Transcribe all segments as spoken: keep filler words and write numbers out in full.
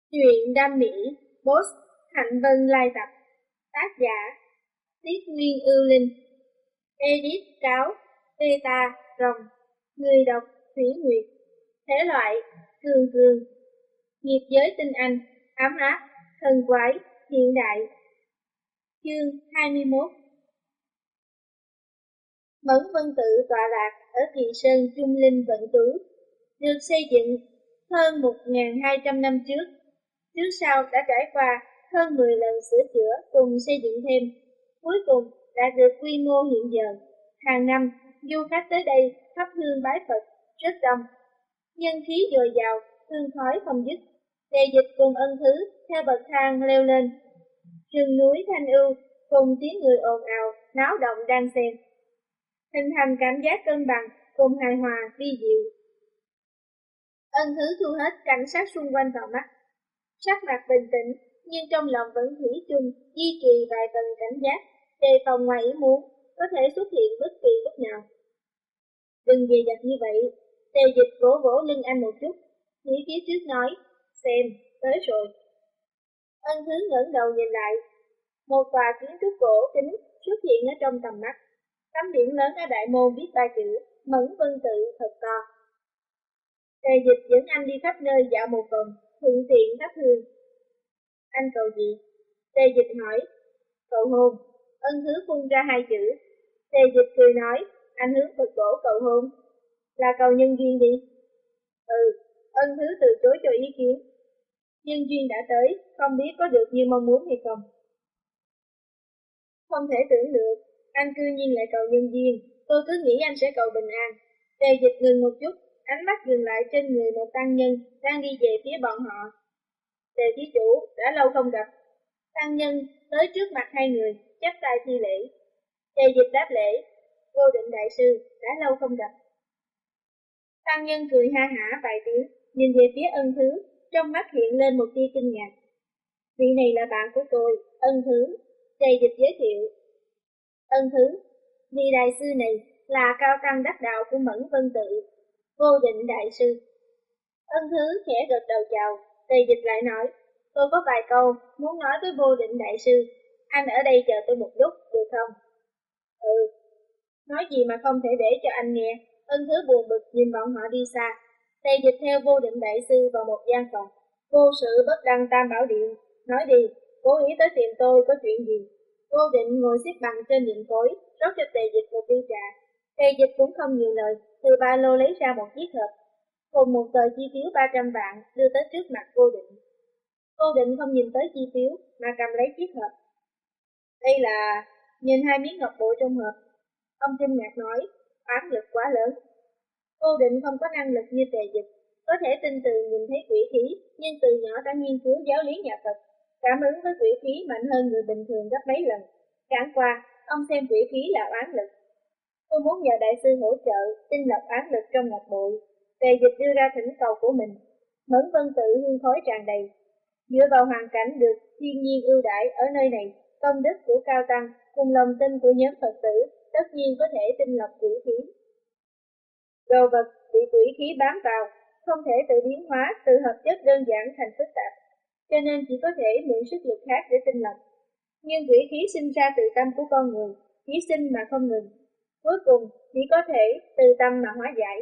Truyện đam mỹ, Boss, Hạnh Vân lai tập. Tác giả, Tiết Nguyên Ưu Linh. Edit cáo, Beta, Rồng. Người đọc, Thủy Nguyệt. Thể loại, cường cường. Nghiệp giới tinh anh, ám áp, thần quái, hiện đại. Chương hai mươi mốt. Mẫn Vân Tự tọa lạc ở Kỳ Sơn Trung Linh Vận Tú, được xây dựng hơn một nghìn hai trăm năm trước. Trước sau đã trải qua hơn mười lần sửa chữa cùng xây dựng thêm, cuối cùng đạt được quy mô hiện giờ. Hàng năm, du khách tới đây thắp hương bái Phật rất đông, nhân khí dồi dào, hương khói không dứt. Đề Dịch cùng Ân Thứ theo bậc thang leo lên, rừng núi thanh ưu cùng tiếng người ồn ào, náo động đan xen, hình thành cảm giác cân bằng cùng hài hòa vi diệu. Ân Thứ thu hết cảnh sát xung quanh vào mắt, sắc mặt bình tĩnh, nhưng trong lòng vẫn thủy chung duy trì vài phần cảnh giác, đề phòng ngoài ý muốn có thể xuất hiện bất kỳ lúc nào. Đừng dè dặt như vậy. Tề Dịch vỗ vỗ lưng anh một chút, chỉ phía trước nói, xem, tới rồi. Ân Thứ ngẩng đầu nhìn lại, một tòa kiến trúc gỗ kính xuất hiện ở trong tầm mắt. Tấm biển lớn ở đại môn viết ba chữ Mẫn Vân Tự thật to. Tề Dịch dẫn anh đi khắp nơi dạo một vòng, thuận tiện thắp hương. Anh cầu gì? Tề Dịch hỏi. Cầu hôn. Ân Thứ phun ra hai chữ. Tề Dịch cười nói, anh hướng Phật tổ cầu hôn. Là cầu nhân duyên đi. Ừ, Ân Thứ từ chối cho ý kiến. Nhân duyên đã tới, không biết có được như mong muốn hay không. Không thể tưởng được, anh cư nhiên lại cầu nhân duyên. Tôi cứ nghĩ anh sẽ cầu bình an. Tề Dịch ngừng một chút, ánh mắt dừng lại trên người một tăng nhân đang đi về phía bọn họ. Tề thí chủ, đã lâu không gặp. Tăng nhân tới trước mặt hai người, chắp tay thi lễ. Tề Dịch đáp lễ, Vô Định đại sư, đã lâu không gặp. Tăng nhân cười ha hả vài tiếng, nhìn về phía Ân Thứ, trong mắt hiện lên một tia kinh ngạc. Vị này là bạn của tôi, Ân Thứ. Tề Dịch giới thiệu. Ân Thứ, vị đại sư này là cao tăng đắc đạo của Mẫn Vân Tự, Vô Định đại sư. Ân Thứ khẽ gật đầu chào. Tề Dịch lại nói, tôi có vài câu muốn nói với Vô Định đại sư, anh ở đây chờ tôi một lúc, được không? Ừ. Nói gì mà không thể để cho anh nghe. Ân Thứ buồn bực nhìn bọn họ đi xa. Tề Dịch theo Vô Định đại sư vào một gian phòng. Vô sự bất đăng tam bảo điện. Nói đi, cố ý tới tìm tôi có chuyện gì? Vô Định ngồi xếp bằng trên điện cối, rót cho Tề Dịch một ly trà. Tề Dịch cũng không nhiều lời, từ ba lô lấy ra một chiếc hộp cùng một tờ chi phiếu ba trăm vạn đưa tới trước mặt Vô Định. Vô Định không nhìn tới chi phiếu mà cầm lấy chiếc hộp. Đây là... Nhìn hai miếng ngọc bội trong hộp, ông kinh ngạc nói, oán lực quá lớn. Vô Định không có năng lực như Tề Dịch, có thể tinh tường nhìn thấy quỷ khí, nhưng từ nhỏ đã nghiên cứu giáo lý nhà Phật, cảm ứng với quỷ khí mạnh hơn người bình thường gấp mấy lần. Chẳng qua, ông xem quỷ khí là oán lực. Tôi muốn nhờ đại sư hỗ trợ tinh lọc oán lực trong ngọc bội. Tề Dịch đưa ra thỉnh cầu của mình. Mẫn Vân Tự hương khói tràn đầy. Dựa vào hoàn cảnh được thiên nhiên ưu đãi ở nơi này, công đức của cao tăng cùng lòng tin của nhóm Phật tử tất nhiên có thể tinh lọc quỷ khí. Đồ vật bị quỷ khí bám vào không thể tự biến hóa từ hợp chất đơn giản thành phức tạp, cho nên chỉ có thể mượn sức lực khác để tinh lọc. Nhưng quỷ khí sinh ra từ tâm của con người, chỉ sinh mà không ngừng, cuối cùng chỉ có thể từ tâm mà hóa giải.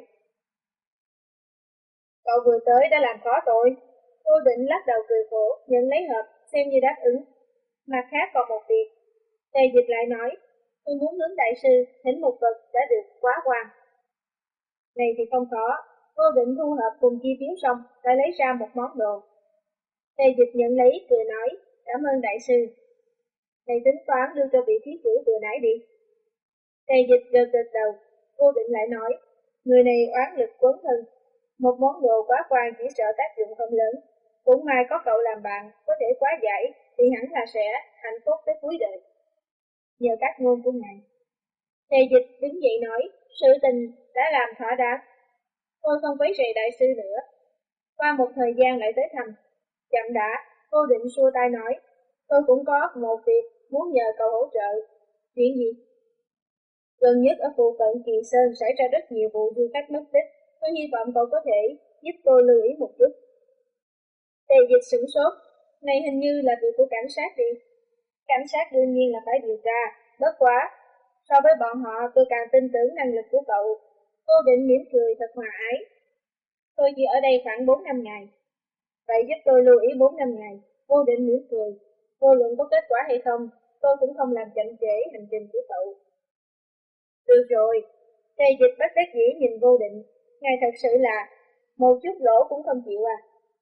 Cậu vừa tới đã làm khó tôi. Vô Định lắc đầu cười khổ, nhận lấy hộp xem như đáp ứng. Mặt khác còn một việc. Tề Dịch lại nói, tôi muốn hướng đại sư thỉnh một vật đã được quá quan. Này thì không có. Vô Định thu hộp cùng chi phiếu xong, đã lấy ra một món đồ. Tề Dịch nhận lấy, cười nói, cảm ơn đại sư. Này tính toán đưa cho vị thí chủ vừa nãy đi. Tề Dịch gật gật đầu. Vô Định lại nói, người này oán lực quấn thân. Một món đồ quá quan chỉ sợ tác dụng không lớn. Cũng may có cậu làm bạn, có thể quá giải, thì hẳn là sẽ hạnh phúc tới cuối đời. Nhờ các ngôn của ngài. Tề Dịch đứng dậy nói, sự tình đã làm thỏa đáng. Tôi không quấy rầy đại sư nữa. Qua một thời gian lại tới thăm. Chậm đã, Vô Định xua tay nói, tôi cũng có một việc muốn nhờ cậu hỗ trợ. Chuyện gì? Gần nhất ở phụ cận Kỳ Sơn xảy ra rất nhiều vụ du khách mất tích. Tôi hy vọng cậu có thể giúp tôi lưu ý một chút. Tề Tề Dịch sửng sốt, này hình như là việc của cảnh sát đi. Cảnh sát đương nhiên là phải điều tra, bất quá. So với bọn họ tôi càng tin tưởng năng lực của cậu. Cô Định mỉm cười thật hòa ái. Tôi chỉ ở đây khoảng bốn năm ngày. Vậy giúp tôi lưu ý bốn năm ngày. Cô Định mỉm cười. Vô luận có kết quả hay không, tôi cũng không làm chậm trễ hành trình của cậu. Được rồi. Tề Dịch bất đắc dĩ nhìn Vô Định. Ngài thật sự là một chút lỗ cũng không chịu à.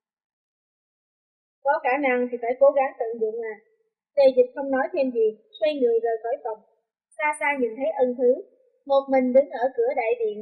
Có khả năng thì phải cố gắng tận dụng à. Tề Dịch không nói thêm gì, xoay người rời khỏi phòng. Xa xa nhìn thấy Ân Thứ, một mình đứng ở cửa đại điện.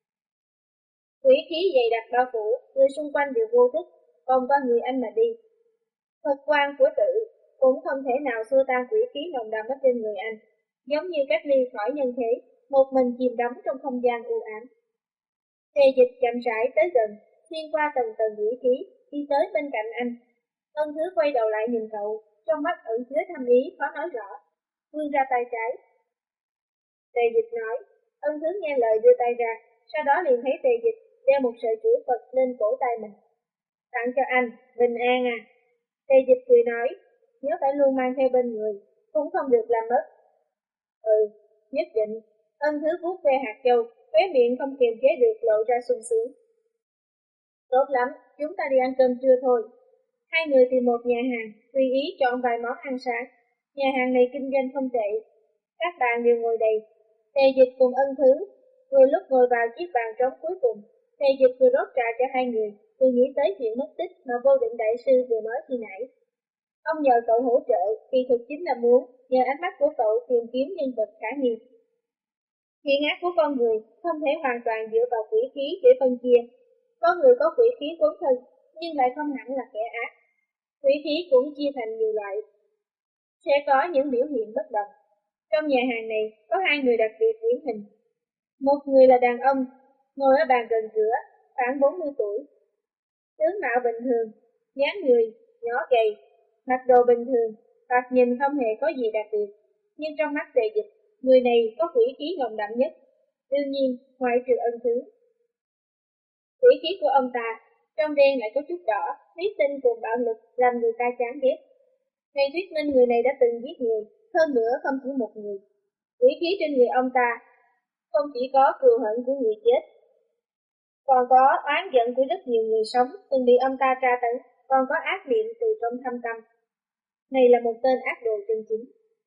Quỷ khí dày đặc bao phủ, người xung quanh đều vô thức, còn qua người anh mà đi. Phật quan của tự cũng không thể nào xua tan quỷ khí nồng đậm ở trên người anh, giống như cách ly khỏi nhân thế, một mình chìm đắm trong không gian u ám. Tề Dịch chậm rãi tới gần, xuyên qua tầng tầng quỷ khí, đi tới bên cạnh anh. Ân Thứ quay đầu lại nhìn cậu, trong mắt ẩn chứa thâm ý khó nói rõ, vươn ra tay trái. Tề Dịch nói, Ân Thứ nghe lời đưa tay ra, sau đó liền thấy Tề Dịch đeo một sợi chuỗi Phật lên cổ tay mình. Tặng cho anh, bình an à. Tề Dịch cười nói, nhớ phải luôn mang theo bên người, cũng không được làm mất. Ừ, nhất định. Ân Thứ vuốt ve hạt châu, khóe miệng không kiềm chế được lộ ra sung sướng. Tốt lắm, chúng ta đi ăn cơm trưa thôi. Hai người tìm một nhà hàng, tùy ý chọn vài món ăn sáng. Nhà hàng này kinh doanh không tệ. Các bạn đều ngồi đầy. Tề Dịch cùng Ân Thứ, vừa lúc ngồi vào chiếc bàn trống cuối cùng. Tề Dịch vừa rót trà cho hai người, vừa nghĩ tới chuyện mất tích mà Vô Định đại sư vừa nói khi nãy. Ông nhờ cậu hỗ trợ, kỳ thực chính là muốn nhờ ánh mắt của cậu tìm kiếm nhân vật khả nghi. Hiện ác của con người không thể hoàn toàn dựa vào quỷ khí để phân chia. Có người có quỷ khí cuốn thân, nhưng lại không hẳn là kẻ ác. Quỷ khí cũng chia thành nhiều loại, sẽ có những biểu hiện bất đồng. Trong nhà hàng này có hai người đặc biệt điển hình. Một người là đàn ông, ngồi ở bàn gần cửa, khoảng bốn mươi tuổi. Tướng mạo bình thường, dáng người, nhỏ gầy, mặc đồ bình thường, hoặc nhìn không hề có gì đặc biệt. Nhưng trong mắt Tề Dịch, người này có quỷ khí nồng đậm nhất. Đương nhiên, ngoại trừ Ân Thứ. Quỷ khí của ông ta, trong đen lại có chút đỏ, huyết tinh cùng bạo lực làm người ta chán ghét. Ngày thuyết minh người này đã từng giết người, hơn nữa không chỉ một người. Quỷ khí trên người ông ta không chỉ có cừu hận của người chết, còn có oán giận của rất nhiều người sống từng bị ông ta tra tấn, còn có ác niệm từ trong thâm tâm. Này là một tên ác đồ chân chính.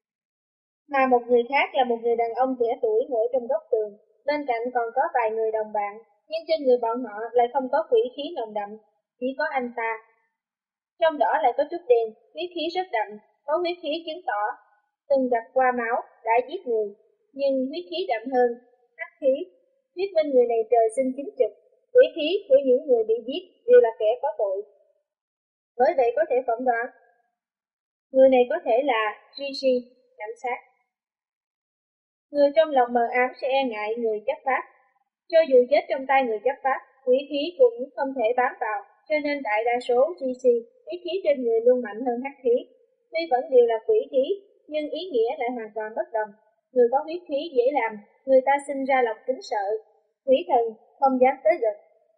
Mà một người khác là một người đàn ông trẻ tuổi ngồi trong góc tường, bên cạnh còn có vài người đồng bạn, nhưng trên người bọn họ lại không có quỷ khí nồng đậm, chỉ có anh ta. Trong đó lại có chút đen, huyết khí rất đậm, có huyết khí chứng tỏ từng gặp qua máu, đã giết người, nhưng huyết khí đậm hơn, hắc khí, thuyết minh người này trời sinh chính trực, quỷ khí của những người bị giết đều là kẻ có tội. Bởi vậy có thể phỏng đoán, người này có thể là Gigi, cảnh sát. Người trong lòng mờ ám sẽ e ngại người chấp pháp. Cho dù chết trong tay người chấp pháp, quỷ khí cũng không thể bám vào, cho nên đại đa số Gigi, quỷ khí trên người luôn mạnh hơn hắc khí. Tuy vẫn đều là quỷ khí, nhưng ý nghĩa lại hoàn toàn bất đồng. Người có huyết khí dễ làm, người ta sinh ra lòng kính sợ, quỷ thần không dám tới gần.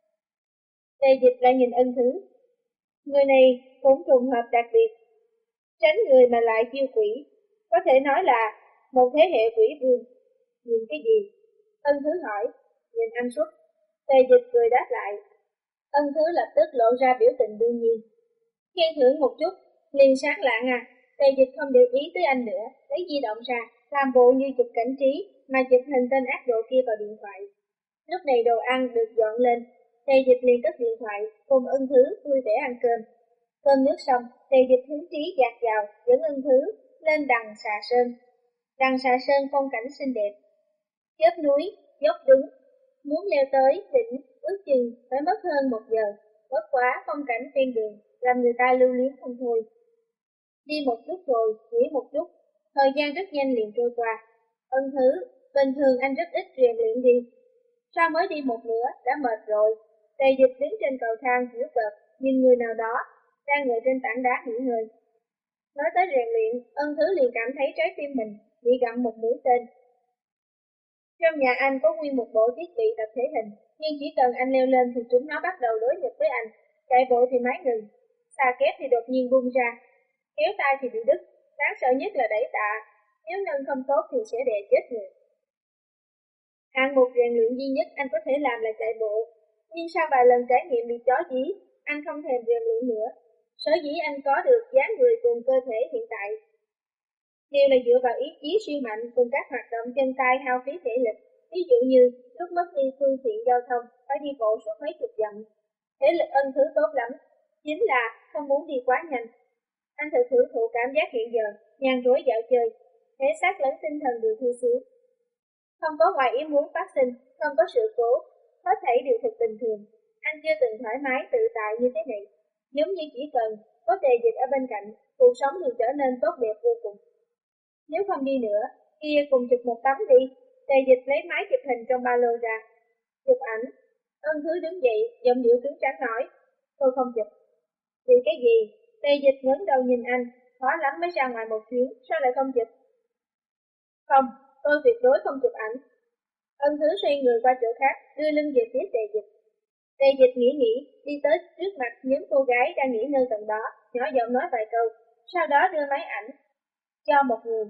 Tề Dịch lại nhìn Ân Thứ. Người này cũng trùng hợp đặc biệt, tránh người mà lại chiêu quỷ, có thể nói là một thế hệ quỷ vương. Nhìn cái gì? Ân Thứ hỏi, nhìn anh suốt. Tề Dịch cười đáp lại. Ân Thứ lập tức lộ ra biểu tình đương nhiên. Khen thưởng một chút, liền sáng lạng à. Tề Dịch không để ý tới anh nữa, lấy di động ra, làm bộ như chụp cảnh trí, mà chụp hình tên ác độ kia vào điện thoại. Lúc này đồ ăn được dọn lên, Tề Dịch liền cất điện thoại, cùng Ân Thứ vui vẻ ăn cơm. Cơm nước xong, Tề Dịch hứng trí dạt vào, dẫn Ân Thứ lên đằng xà sơn. Đằng xà sơn phong cảnh xinh đẹp, chớp núi, dốc đứng, muốn leo tới đỉnh ước chừng phải mất hơn một giờ. Bất quá phong cảnh trên đường làm người ta lưu luyến không thôi. Đi một chút rồi, nghỉ một chút, thời gian rất nhanh liền trôi qua. Ân Thứ, bình thường anh rất ít rèn luyện đi. Sao mới đi một nửa, đã mệt rồi. Tề Dịch đứng trên cầu thang giữa cợt, nhìn người nào đó, đang ngồi trên tảng đá nghỉ ngơi. Nói tới rèn luyện, Ân Thứ liền cảm thấy trái tim mình bị gặm một mũi tên. Trong nhà anh có nguyên một bộ thiết bị tập thể hình, nhưng chỉ cần anh leo lên thì chúng nó bắt đầu đối nghịch với anh, chạy bộ thì máy ngừng. xà kép thì đột nhiên bung ra, kéo tay thì bị đứt, đáng sợ nhất là đẩy tạ, nếu nâng không tốt thì sẽ đè chết người. Hạng mục rèn luyện duy nhất anh có thể làm là chạy bộ, nhưng sau vài lần trải nghiệm bị chó dí, anh không thèm rèn luyện nữa. Sở dĩ anh có được dáng người cùng cơ thể hiện tại đều là dựa vào ý chí siêu mạnh cùng các hoạt động chân tay hao phí thể lực. Ví dụ như lúc mất đi phương tiện giao thông phải đi bộ suốt mấy chục dặm. Thể lực Ân Thứ tốt lắm, chính là không muốn đi quá nhanh. Anh thử thưởng thụ cảm giác hiện giờ, nhàn rỗi dạo chơi, thể xác lẫn tinh thần đều thư sướng. Không có ngoài ý muốn phát sinh, không có sự cố, hết thảy đều thật bình thường. Anh chưa từng thoải mái tự tại như thế này, giống như chỉ cần có Tề Dịch ở bên cạnh, cuộc sống liền trở nên tốt đẹp vô cùng. Nếu không đi nữa, kia cùng chụp một tấm đi. Tề Dịch lấy máy chụp hình trong ba lô ra, chụp ảnh. Ân Thứ đứng dậy, giọng điệu cứng rắn nói, tôi không chụp. Vì cái gì? Tề Dịch ngẩng đầu nhìn anh, khó lắm mới ra ngoài một chuyến, sao lại không chụp? Không, tôi tuyệt đối không chụp ảnh. Ân Thứ xoay người qua chỗ khác, đưa lưng về phía Tề Dịch. Tề Dịch nghĩ nghĩ, đi tới trước mặt nhóm cô gái đang nghỉ ngơi gần đó, nhỏ giọng nói vài câu, sau đó đưa máy ảnh cho một người.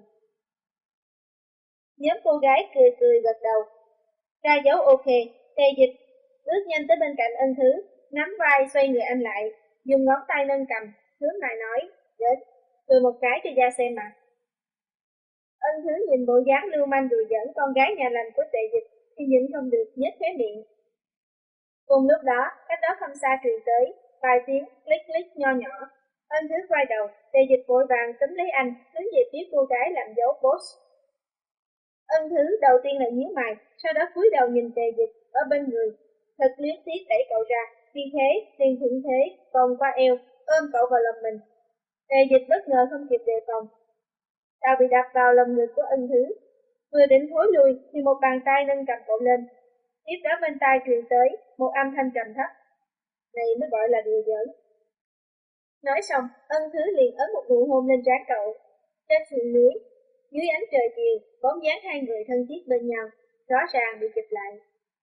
Nhóm cô gái cười cười gật đầu, ra dấu ok. Tề Dịch bước nhanh tới bên cạnh Ân Thứ, nắm vai xoay người anh lại, dùng ngón tay nâng cầm, hướng lại nói, đến, cười một cái cho ra xem mà. Ân Thứ nhìn bộ dáng lưu manh đùa giỡn con gái nhà lành của Tề Dịch thì nhịn không được nhếch khóe miệng. Cùng lúc đó, cách đó không xa truyền tới vài tiếng click click nho nhỏ. Ân Thứ quay đầu, Tề Dịch vội vàng túm lấy anh, hướng về phía cô gái làm dấu post. Ân Thứ đầu tiên là nhíu mày, sau đó cúi đầu nhìn Tề Dịch ở bên người, thật luyến tiếc đẩy cậu ra, vì thế liền thuận thế vòng qua eo, ôm cậu vào lòng mình. Tề Dịch bất ngờ không kịp đề phòng, đầu bị đập vào lòng ngực của Ân Thứ, vừa định thối lui thì một bàn tay nâng cầm cậu lên. Tiếp đó bên tai truyền tới một âm thanh trầm thấp, này mới gọi là đùa giỡn. Nói xong, Ân Thứ liền ấn một nụ hôn lên trán cậu. Trên sườn núi, dưới ánh trời chiều, bóng dáng hai người thân thiết bên nhau, rõ ràng bị chụp lại.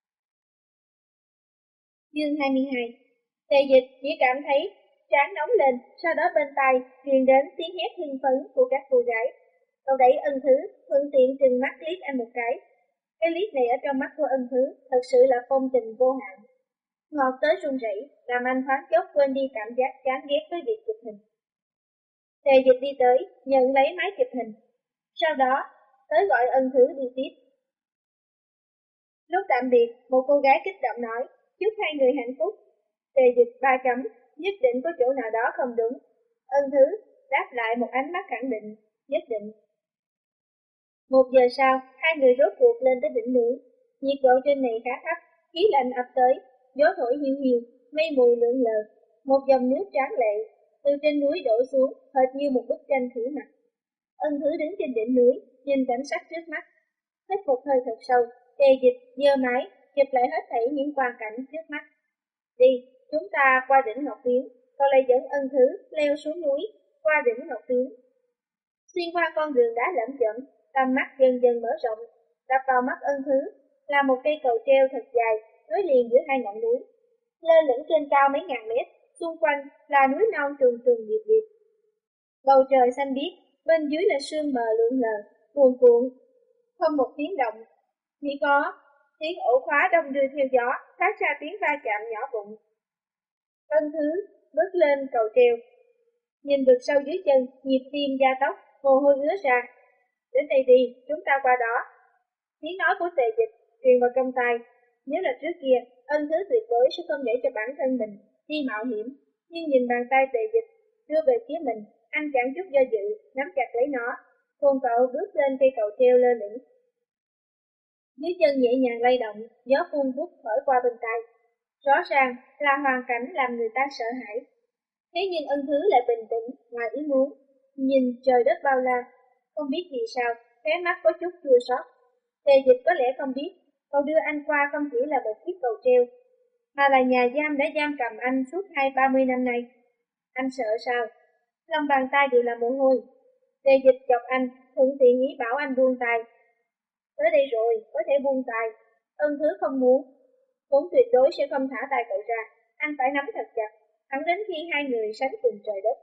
Chương hai mươi hai. Tề Dịch chỉ cảm thấy trán nóng lên, sau đó bên tai truyền đến tiếng hét hưng phấn của các cô gái. Cậu đẩy Ân Thứ, thuận tiện trừng mắt liếc anh một cái. Cái liếc này ở trong mắt của Ân Thứ thật sự là phong tình vô hạn, ngọt tới run rẩy, làm anh thoáng chốc quên đi cảm giác chán ghét với việc chụp hình. Tề Dịch đi tới, nhận lấy máy chụp hình, sau đó tới gọi Ân Thứ đi tiếp. Lúc tạm biệt, một cô gái kích động nói, chúc hai người hạnh phúc. Tề Dịch ba chấm, nhất định có chỗ nào đó không đúng. Ân Thứ đáp lại một ánh mắt khẳng định, nhất định. Một giờ sau, hai người rốt cuộc lên tới đỉnh núi. Nhiệt độ trên này khá thấp, khí lạnh ập tới, gió thổi hiu hiu, mây mù lượn lờ. Một dòng nước tráng lệ từ trên núi đổ xuống, hệt như một bức tranh thủy mặc. Ân Thứ đứng trên đỉnh núi, nhìn cảnh sắc trước mắt, hít một hơi thật sâu. Tề Dịch giơ máy, chụp lại hết thảy những quang cảnh trước mắt. Đi, chúng ta qua đỉnh Ngọc Phiến, cậu lại dẫn Ân Thứ leo xuống núi, qua đỉnh Ngọc Phiến. Xuyên qua con đường đá lởm chởm, tầm mắt dần dần mở rộng, đập vào mắt Ân Thứ là một cây cầu treo thật dài, nối liền giữa hai ngọn núi. Lơ lửng trên cao mấy ngàn mét, xung quanh là núi non trùng trùng điệp điệp. Bầu trời xanh biếc, bên dưới là sương mờ lượn lờ, cuồn cuộn, không một tiếng động, chỉ có tiếng ổ khóa đông đưa theo gió, phát ra tiếng va chạm nhỏ vụn. Ân Thứ bước lên cầu treo, nhìn vực sâu dưới chân, nhịp tim gia tốc, mồ hôi ứa ra. Đến đây đi, chúng ta qua đó. Tiếng nói của Tề Dịch truyền vào trong tai. Nếu là trước kia, Ân Thứ tuyệt đối sẽ không để cho bản thân mình đi mạo hiểm, nhưng nhìn bàn tay Tề Dịch đưa về phía mình, anh chẳng chút do dự, nắm chặt lấy nó, cùng cậu bước lên cây cầu treo lơ lửng. Dưới chân nhẹ nhàng lay động, gió phun vút thổi qua bên tai. Rõ ràng là hoàn cảnh làm người ta sợ hãi. Thế nhưng Ân Thứ lại bình tĩnh, ngoài ý muốn, nhìn trời đất bao la, không biết vì sao, khóe mắt có chút chua xót. Tề Dịch có lẽ không biết, cậu đưa anh qua không chỉ là một chiếc cầu treo, mà là nhà giam đã giam cầm anh suốt hai ba mươi năm nay. Anh sợ sao? Lòng bàn tay đều là mồ hôi. Tề Dịch chọc anh, thuận tiện ý bảo anh buông tay. Tới đây rồi, có thể buông tay. Ân Thứ không muốn, cũng tuyệt đối sẽ không thả tay cậu ra. Anh phải nắm thật chặt, thẳng đến khi hai người sánh cùng trời đất.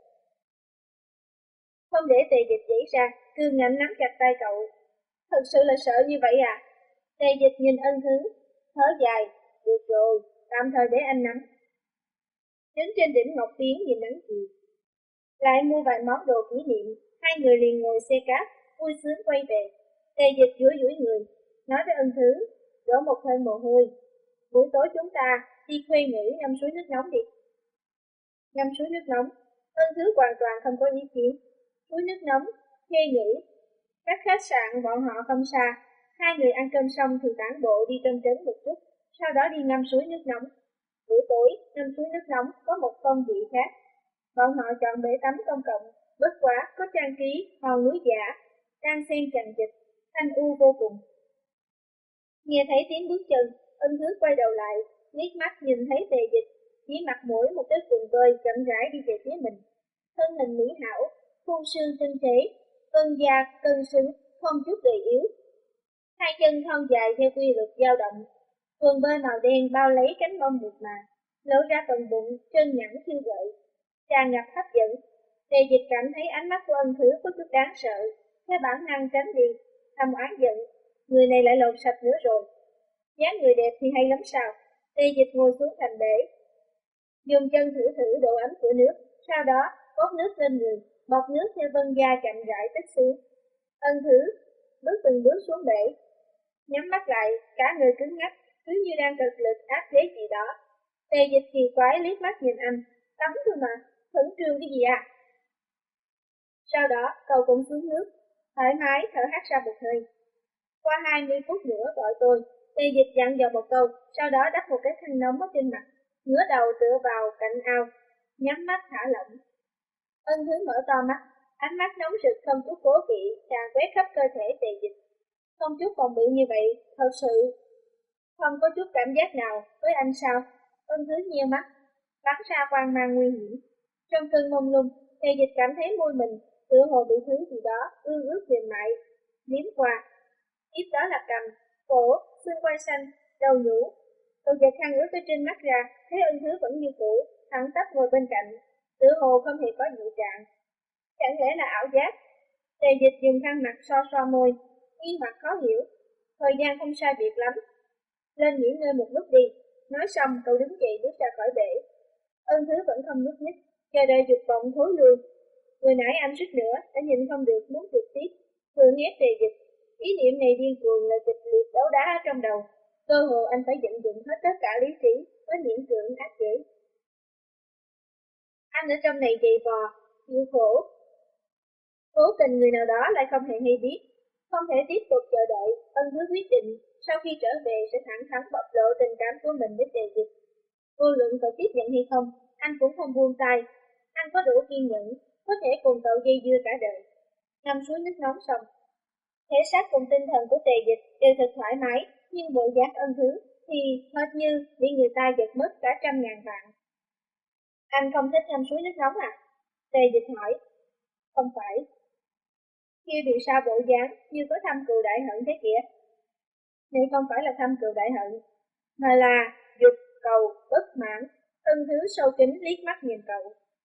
Không để Tề Dịch dãy ra, Cương Ngạnh nắm chặt tay cậu. Thật sự là sợ như vậy à? Tề Dịch nhìn Ân Thứ, thở dài, được rồi, tạm thời để anh nắm. Đứng trên đỉnh Ngọc Tiến nhìn nắng chiều. Lại mua vài món đồ kỷ niệm, hai người liền ngồi xe cáp, vui sướng quay về. Tề Dịch duỗi duỗi người, nói với Ân Thứ, đổ một hơi mồ hôi. Buổi tối chúng ta đi Khuê Ngữ ngâm suối nước nóng đi. Ngâm suối nước nóng, Ân Thứ hoàn toàn không có ý kiến. Suối nước nóng, Khuê Ngữ, cách khách sạn bọn họ không xa. Hai người ăn cơm xong thì tản bộ đi trong trấn một chút, sau đó đi ngâm suối nước nóng. Buổi tối, ngâm suối nước nóng có một phong vị khác. Bọn họ chọn bể tắm công cộng, bất quá có trang trí hòn núi giả, đang xen chằng chịt, thanh u vô cùng. Nghe thấy tiếng bước chân, Ân Thứ quay đầu lại, liếc mắt nhìn thấy Tề Dịch, chỉ mặt mũi một cái quần tơi chậm rãi đi về phía mình. Thân hình mỹ hảo, khuôn xương tinh tế, cân da cân xứng, không chút gầy yếu. Hai chân thon dài theo quy luật dao động, quần bơi màu đen bao lấy cánh mông mượt mà, lộ ra phần bụng trơn nhẵn khiêu gợi, tràn ngập hấp dẫn. Tề Dịch cảm thấy ánh mắt của Ân Thứ có chút đáng sợ, theo bản năng tránh đi, thầm oán giận, người này lại lột sạch nữa rồi. Dáng người đẹp thì hay lắm sao? Tề Dịch ngồi xuống thành bể, dùng chân thử thử độ ấm của nước, sau đó bốc nước lên người, bọt nước theo vân da chậm rãi tích xuống. Ân Thứ bước từng bước xuống bể, nhắm mắt lại, cả người cứng ngắc, cứ như đang cực lực áp chế gì đó. Tề Dịch kỳ quái liếc mắt nhìn anh, tắm thôi mà, khẩn trương cái gì à? Sau đó cậu cũng xuống nước, thoải mái thở hắt ra một hơi. Qua hai mươi phút nữa gọi tôi. Tề Dịch dặn dò một câu, sau đó đắp một cái khăn nóng ở trên mặt, ngửa đầu tựa vào cạnh ao, nhắm mắt thả lỏng. Ân Thứ mở to mắt, ánh mắt nóng rực không chút cố kỵ, tràn quét khắp cơ thể Tề Dịch. Không chút phòng bị như vậy, thật sự không có chút cảm giác nào với anh sao? Ân Thứ nheo mắt, bắn ra quang mang nguy hiểm. Trong cơn mông lung, Tề Dịch cảm thấy môi mình tựa hồ bị thứ gì đó ương ướt mềm mại liếm qua. Tiếp đó là cằm, cổ, xương quai xanh, đầu nhũ. Cậu giật khăn ướt ở trên mắt ra, thấy Ân Thứ vẫn như cũ, thẳng tắp ngồi bên cạnh, tựa hồ không hề có dị trạng. Chẳng lẽ là ảo giác? Tề Dịch dùng khăn mặt so so môi, nghi hoặc khó hiểu. Thời gian không sai biệt lắm. Lên nghỉ ngơi một lúc đi. Nói xong cậu đứng dậy bước ra khỏi bể. Ân Thứ vẫn không nhúc nhích, chờ đợi dục vọng thối lui. Vừa nãy anh suýt nữa đã nhịn không được muốn trực tiếp, vừa ép Tề Dịch. Ý niệm này điên cuồng là kịch liệt đấu đá ở trong đầu. Cơ hồ anh phải vận dụng hết tất cả lý trí với miễn cưỡng áp chế. Anh ở trong này dày vò, chịu khổ. Cố tình người nào đó lại không hề hay biết. Không thể tiếp tục chờ đợi, Ân Thứ quyết định sau khi trở về sẽ thẳng thắn bộc lộ tình cảm của mình với Tề Dịch. Vô luận cậu tiếp nhận hay không, anh cũng không buông tay. Anh có đủ kiên nhẫn, có thể cùng cậu dây dưa cả đời. Ngâm suối nước nóng xong, thể xác cùng tinh thần của Tề Dịch đều thật thoải mái, nhưng bộ dáng Ân Thứ thì hệt như bị người ta giật mất cả trăm ngàn vạn. Anh không thích ngâm suối nước nóng à? Tề Dịch hỏi. Không phải. Kia bị sao bộ dáng như có thâm cừu đại hận thế kìa. Này không phải là thâm cừu đại hận, mà là dục cầu bất mãn. Ân Thứ sâu kính liếc mắt nhìn cậu.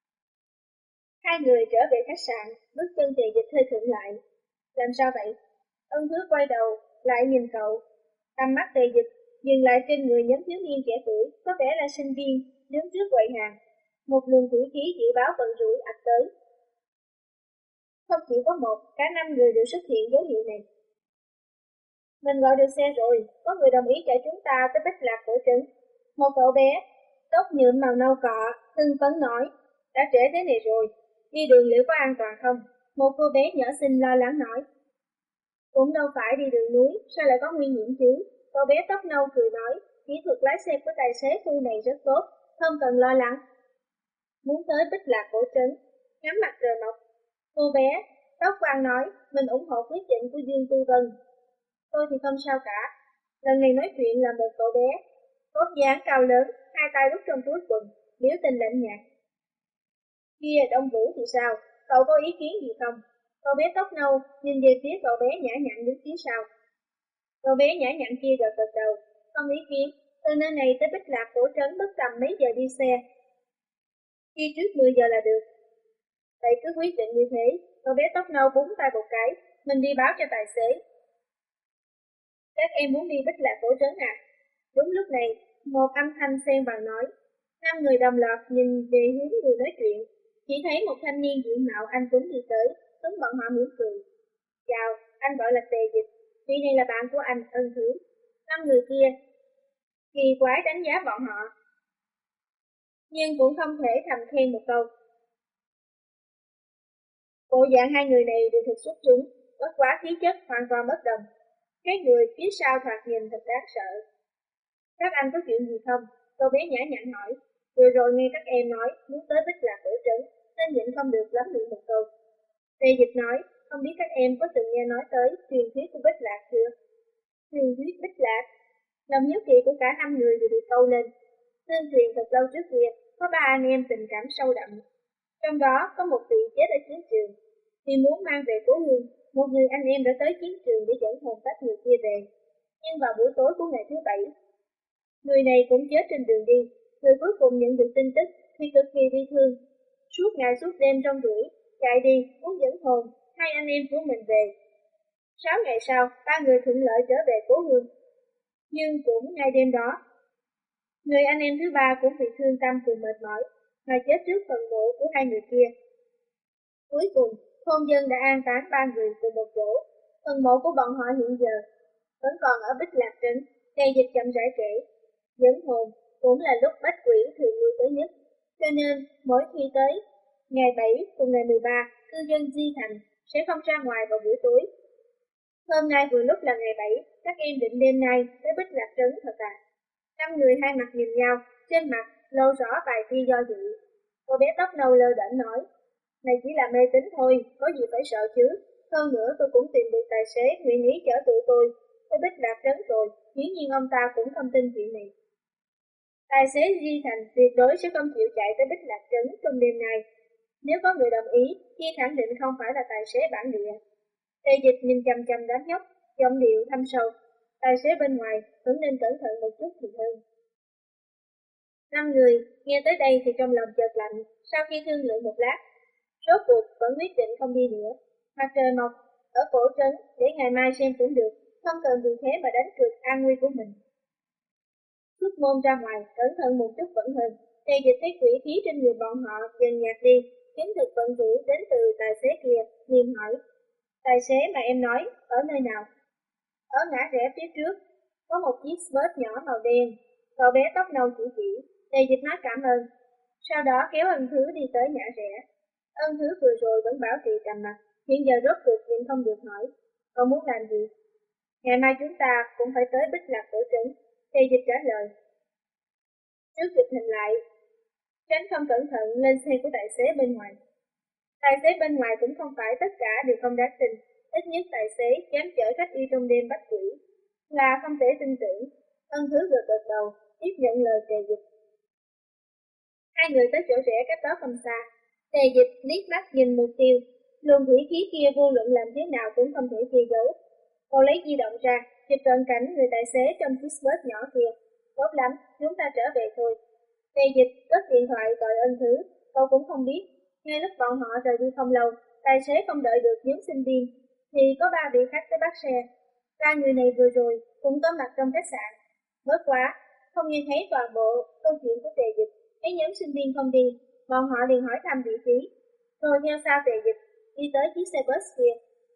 Hai người trở về khách sạn, bước chân Tề Dịch hơi khựng lại. Làm sao vậy? Ân Thứ quay đầu lại nhìn cậu. Tầm mắt Tề Dịch dừng lại trên người nhóm thiếu niên trẻ tuổi, có vẻ là sinh viên, đứng trước quầy hàng. Một luồng thủy khí dự báo vận rủi ập tới. Không chỉ có một, cả năm người đều xuất hiện dấu hiệu này. Mình gọi được xe rồi, có người đồng ý chở chúng ta tới Bích Lạc cổ trấn. Một cậu bé, tóc nhuộm màu nâu cọ, hưng phấn nói, đã trễ thế này rồi, đi đường liệu có an toàn không? Một cô bé nhỏ xinh lo lắng nói. Cũng đâu phải đi đường núi, sao lại có nguy hiểm chứ? Cô bé tóc nâu cười nói, kỹ thuật lái xe của tài xế khu này rất tốt, không cần lo lắng. Muốn tới Bích Lạc cổ trấn, ngắm mặt trời mọc. Cô bé, tóc vàng nói, mình ủng hộ quyết định của Dương Tư Vân. Tôi thì không sao cả. Lần này nói chuyện là một cậu bé, vóc dáng cao lớn, hai tay rút trong túi quần, biểu tình lạnh nhạt. Kia Đông Vũ thì sao? Cậu có ý kiến gì không? Cậu bé tóc nâu nhìn về phía cậu bé nhã nhặn đứng phía sau. Cậu bé nhã nhặn kia gật gật đầu, không ý kiến. Từ nơi này tới Bích Lạc cổ trấn bất tầm mấy giờ đi xe. Đi trước mười giờ là được. Vậy cứ quyết định như thế, cậu bé tóc nâu búng tay một cái, mình đi báo cho tài xế. Các em muốn đi Bích Lạc cổ trấn à? Đúng lúc này, một âm thanh xen vào nói. Năm người đồng loạt nhìn về hướng người nói chuyện, chỉ thấy một thanh niên diện mạo anh tuấn đi tới, hướng bọn họ mỉm cười. Chào, anh gọi là Tề Dịch, vị này là bạn của anh, Ân Thứ. Năm người kia kỳ quái đánh giá bọn họ, nhưng cũng không thể thầm khen một câu. Bộ dạng hai người này đều thật xuất chúng, bất quá khí chất hoàn toàn bất đồng. Cái người phía sau thoạt nhìn thật đáng sợ. Các anh có chuyện gì không? Cô bé nhã nhặn hỏi. Vừa rồi nghe các em nói muốn tới Bích Lạc cổ trấn, nên nhịn không được lắm miệng một câu. Tề Dịch nói, không biết các em có từng nghe nói tới truyền thuyết của Bích Lạc chưa? Truyền thuyết Bích Lạc? Lòng hiếu kỳ của cả năm người đều bị câu lên. Tương truyền thật lâu trước kia, có ba anh em tình cảm sâu đậm. Trong đó có một vị chết ở chiến trường. Vì muốn mang về cố hương, một người anh em đã tới chiến trường để dẫn hồn phách người kia về. Nhưng vào buổi tối của ngày thứ bảy, người này cũng chết trên đường đi. Người cuối cùng nhận được tin tức thì cực kỳ bi thương. Suốt ngày suốt đêm trong rủi, chạy đi muốn dẫn hồn hai anh em của mình về. Sáu ngày sau, ba người thuận lợi trở về cố hương. Nhưng cũng ngay đêm đó, người anh em thứ ba cũng bị thương tâm cùng mệt mỏi, mà chết trước phần mộ của hai người kia. Cuối cùng, thôn dân đã an táng ba người cùng một chỗ. Phần mộ của bọn họ hiện giờ vẫn còn ở Bích Lạc trấn. Tề Dịch chậm rãi kể, dẫn hồn cũng là lúc bách quỷ thường lui tới nhất, cho nên mỗi khi tới ngày bảy cùng ngày mười ba, cư dân Di Thành sẽ không ra ngoài vào buổi tối. Hôm nay vừa lúc là ngày bảy, các em định đêm nay tới Bích Lạc trấn thật à? Năm người hai mặt nhìn nhau, trên mặt lộ rõ vài tia do dự. Cô bé tóc nâu lơ đễnh nói, này chỉ là mê tín thôi, có gì phải sợ chứ. Hơn nữa tôi cũng tìm được tài xế nguyện ý chở tụi tôi tới Bích Lạc trấn rồi, dĩ nhiên ông ta cũng không tin chuyện này. Tài xế Di Thành tuyệt đối sẽ không chịu chạy tới Bích Lạc trấn trong đêm nay. Nếu có người đồng ý, kia khẳng định không phải là tài xế bản địa. Tề Dịch nhìn chằm chằm đám nhóc, giọng điệu thâm sâu. Tài xế bên ngoài vẫn nên cẩn thận một chút thì hơn. Năm người nghe tới đây thì trong lòng chợt lạnh. Sau khi thương lượng một lát, rốt cuộc vẫn quyết định không đi nữa. Mặt trời mọc ở cổ trấn, để ngày mai xem cũng được, không cần vì thế mà đánh cược an nguy của mình. Xuất môn ra ngoài, cẩn thận một chút vẫn hơn. Tề Dịch thấy quỷ khí trên người bọn họ dần nhạt đi, chứng thực vận rủi đến từ tài xế kia, liền hỏi. Tài xế mà em nói, ở nơi nào? Ở ngã rẽ phía trước, có một chiếc bus nhỏ màu đen. Cậu bé tóc nâu chỉ chỉ, Tề Dịch nói cảm ơn. Sau đó kéo Ân Thứ đi tới ngã rẽ. Ân Thứ vừa rồi vẫn bảo trì trầm mặt, hiện giờ rốt cuộc nhìn không được hỏi. Cậu muốn làm gì? Ngày mai chúng ta cũng phải tới Bích Lạc cổ trấn. Tề Dịch trả lời. Trước chụp hình lại, tránh không cẩn thận lên xe của tài xế bên ngoài. Tài xế bên ngoài cũng không phải tất cả đều không đáng tin. Ít nhất tài xế dám chở khách đi trong đêm bách quỷ là không thể tin tưởng. Ân Thứ gật gật đầu, tiếp nhận lời Tề Dịch. Hai người tới chỗ rẽ cách đó không xa. Tề Dịch liếc mắt nhìn mục tiêu, luồng quỷ khí kia vô luận làm thế nào cũng không thể che giấu. Cậu lấy di động ra, chụp cận cảnh người tài xế trong chiếc bus nhỏ kia. Tốt lắm, chúng ta trở về thôi. Tề Dịch cất điện thoại gọi Ân Thứ, cậu cũng không biết. Ngay lúc bọn họ rời đi không lâu, tài xế không đợi được nhóm sinh viên, thì có ba vị khách tới bắt xe. Ba người này vừa rồi cũng có mặt trong khách sạn. Bất quá, không nghe thấy toàn bộ câu chuyện của Tề Dịch. Thấy nhóm sinh viên không đi, bọn họ liền hỏi thăm vị trí, rồi theo sau Tề Dịch đi tới chiếc xe bus kia.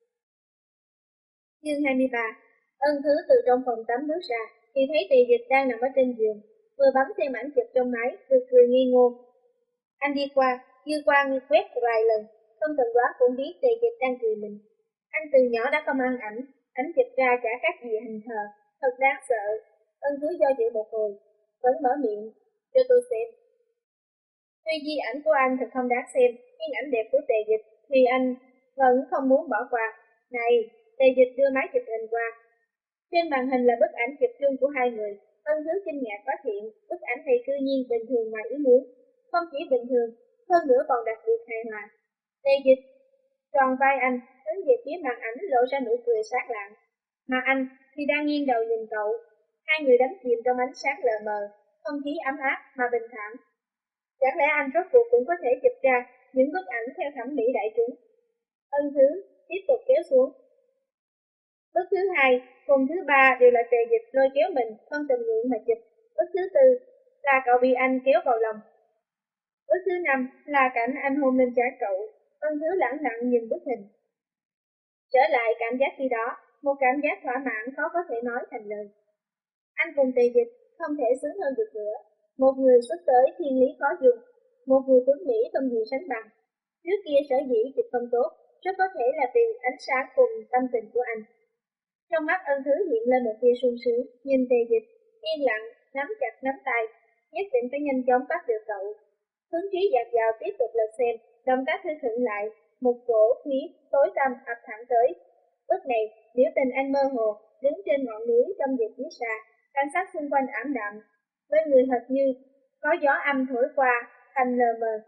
Chương hai mươi ba. Ân Thứ từ trong phòng tắm bước ra, thì thấy Tề Dịch đang nằm ở trên giường, vừa bấm xem ảnh chụp trong máy, vừa cười nghi ngô. Anh đi qua, dư qua quét vài lần, không cần đoán cũng biết Tề Dịch đang cười mình. Anh từ nhỏ đã không ăn ảnh, ảnh chụp ra chả khác gì hình thờ, thật đáng sợ. Ân Thứ do dự một hồi, vẫn mở miệng, cho tôi xem. Tuy di ảnh của anh thật không đáng xem, nhưng ảnh đẹp của Tề Dịch thì anh vẫn không muốn bỏ qua. Này, Tề Dịch đưa máy chụp hình qua. Trên màn hình là bức ảnh chụp chung của hai người. Ân Thứ kinh ngạc phát hiện bức ảnh này cư nhiên bình thường ngoài ý muốn, không chỉ bình thường, hơn nữa còn đặc biệt hài hòa. Tề Dịch tròn vai anh, hướng về phía màn ảnh lộ ra nụ cười sáng lạng, mà anh thì đang nghiêng đầu nhìn cậu. Hai người đắm chìm trong ánh sáng lờ mờ, không khí ấm áp mà bình thản. Chẳng lẽ anh rốt cuộc cũng có thể chụp ra những bức ảnh theo thẩm mỹ đại chúng? Ân Thứ tiếp tục kéo xuống. Bức thứ hai cùng thứ ba đều là Tề Dịch lôi kéo mình không tình nguyện mà chụp. Bức thứ tư là cậu bị anh kéo vào lòng. Bức thứ năm là cảnh anh hôn lên trán cậu. Ân Thứ lẳng lặng nhìn bức hình. Trở lại cảm giác khi đó, một cảm giác thỏa mãn khó có thể nói thành lời. Anh cùng Tề Dịch không thể sướng hơn được nữa. Một người xuất tới thiên lý khó dùng, một người tuấn mỹ không gì sánh bằng. Trước kia sở dĩ chụp không tốt, rất có thể là vì ánh sáng cùng tâm tình của anh. Trong mắt Ân Thứ hiện lên một tia sung sướng, nhìn Tề Dịch, yên lặng, nắm chặt nắm tay, nhất định phải nhanh chóng bắt được cậu. Hứng chí dạt dào tiếp tục lật xem, động tác thư thượng lại, một cổ khí tối tăm ập thẳng tới. Lúc này, biểu tình anh mơ hồ, đứng trên ngọn núi trong về phía xa, cảnh sát xung quanh ảm đạm, với người hệt như có gió âm thổi qua, thành lờ mờ.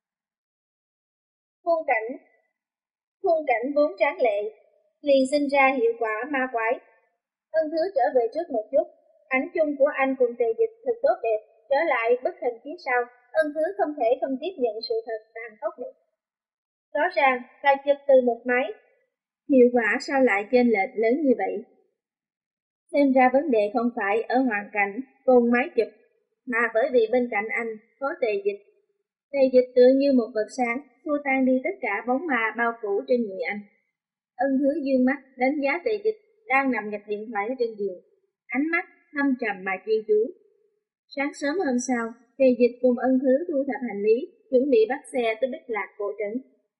Khung cảnh, khung cảnh vốn tráng lệ, liền sinh ra hiệu quả ma quái. Ân Thứ trở về trước một chút, ảnh chung của anh cùng Tề Dịch thật tốt đẹp, trở lại bức hình phía sau, Ân Thứ không thể không tiếp nhận sự thật tàn khốc này. Rõ ràng là chụp từ một máy, hiệu quả sao lại chênh lệch lớn như vậy? Xem ra vấn đề không phải ở hoàn cảnh cùng máy chụp, mà bởi vì bên cạnh anh có Tề Dịch. Tề Dịch tựa như một vật sáng, xua tan đi tất cả bóng ma bao phủ trên người anh. Ân Thứ dương mắt đánh giá Tề Dịch đang nằm nhập điện thoại ở trên giường, ánh mắt thâm trầm mà chuyên chú. Sáng sớm hôm sau, Tề Dịch cùng Ân Thứ thu thập hành lý, chuẩn bị bắt xe tới Bích Lạc Cổ Trấn.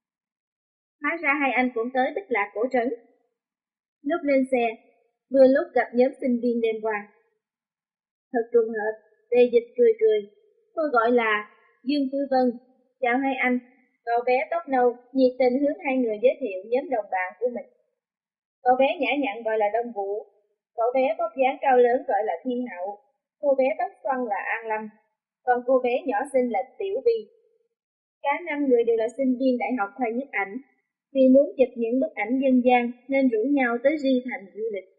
Hóa ra hai anh cũng tới Bích Lạc Cổ Trấn. Lúc lên xe, vừa lúc gặp nhóm sinh viên đêm qua. Thật trùng hợp, Tề Dịch cười cười. Cô gọi là Dương Tư Vân. Chào hai anh. Cậu bé tóc nâu nhiệt tình hướng hai người giới thiệu nhóm đồng bạn của mình. Cậu bé nhã nhặn gọi là Đông Vũ. Cậu bé vóc dáng cao lớn gọi là Thiên Hậu. Cô bé tóc xoăn là An Lâm. Còn cô bé nhỏ xinh là Tiểu Vi. Cả năm người đều là sinh viên đại học khoa nhiếp ảnh. Vì muốn chụp những bức ảnh dân gian nên rủ nhau tới Di Thành du lịch.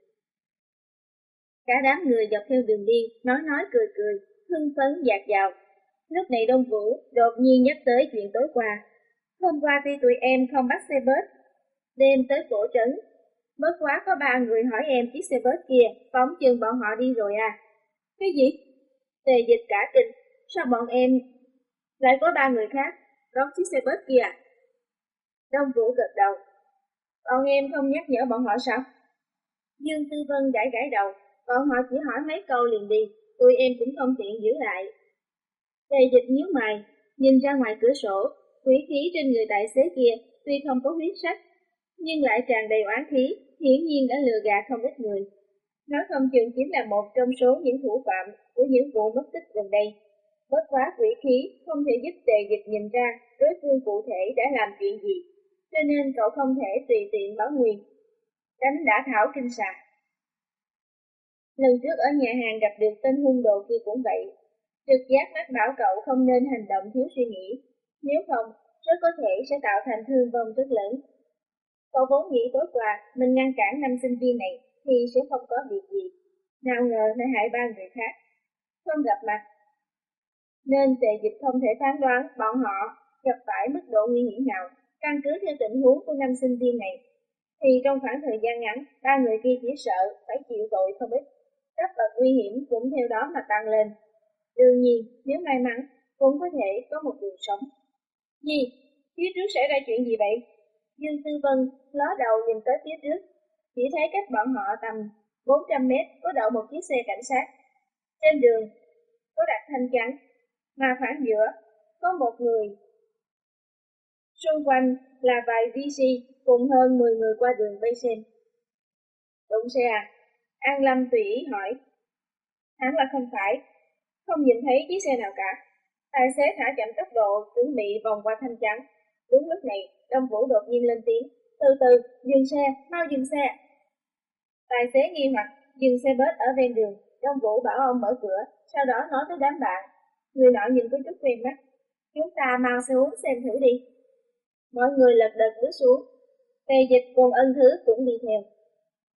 Cả đám người dọc theo đường đi, nói nói cười cười, hưng phấn dạt dào. Lúc này Đông Vũ đột nhiên nhắc tới chuyện tối qua. Hôm qua khi tụi em không bắt xe bus, đêm tới Cổ Trấn. Mới quá có ba người hỏi em chiếc xe bus kia, phóng chừng bọn họ đi rồi à? Cái gì? Tề Dịch cả kinh, sao bọn em lại có ba người khác, đón chiếc xe bus kia à? Đông Vũ gật đầu. Bọn em không nhắc nhở bọn họ sao? Dương Tư Vân gãi gãi đầu, bọn họ chỉ hỏi mấy câu liền đi, tụi em cũng không tiện giữ lại. Tề Dịch nhíu mày, nhìn ra ngoài cửa sổ, quỷ khí trên người tài xế kia tuy không có huyết sắc, nhưng lại tràn đầy oán khí, hiển nhiên đã lừa gạt không ít người. Nó không chừng chính là một trong số những thủ phạm của những vụ mất tích gần đây. Bất quá quỷ khí không thể giúp Tề Dịch nhìn ra đối phương cụ thể đã làm chuyện gì, cho nên cậu không thể tùy tiện báo nguyên. Đánh đã thảo kinh xà. Lần trước ở nhà hàng gặp được tên hung đồ kia cũng vậy. Trực giác mách bảo cậu không nên hành động thiếu suy nghĩ, nếu không, rất có thể sẽ tạo thành thương vong rất lớn. Cậu vốn nghĩ tối qua mình ngăn cản năm sinh viên này thì sẽ không có việc gì, nào ngờ lại hại ba người khác. Không gặp mặt, nên Tề Dịch không thể phán đoán bọn họ gặp phải mức độ nguy hiểm nào. Căn cứ theo tình huống của năm sinh viên này, thì trong khoảng thời gian ngắn, ba người kia chỉ sợ phải chịu tội không ít. Cấp bậc nguy hiểm cũng theo đó mà tăng lên. Đương nhiên, nếu may mắn, cũng có thể có một đường sống. Gì? Phía trước xảy ra chuyện gì vậy? Dương Tư Vân ló đầu nhìn tới phía trước, chỉ thấy cách bọn họ tầm bốn trăm mét có đậu một chiếc xe cảnh sát. Trên đường có đặt thanh chắn, mà khoảng giữa có một người. Xung quanh là vài vê xê cùng hơn mười người qua đường vây xem. Đụng xe à? An Lâm tùy ý hỏi. Hẳn là không phải, không nhìn thấy chiếc xe nào cả. Tài xế thả chậm tốc độ, chuẩn bị vòng qua thanh chắn. Đúng lúc này, Đông Vũ đột nhiên lên tiếng. Từ từ, dừng xe, mau dừng xe. Tài xế nghi hoặc dừng xe bus ở ven đường. Đông Vũ bảo ông mở cửa, sau đó nói tới đám bạn. Người nọ nhìn có chút quen mắt. Chúng ta mau xuống xem thử đi. Mọi người lật đật bước xuống. Tề Dịch cùng Ân Thứ cũng đi theo.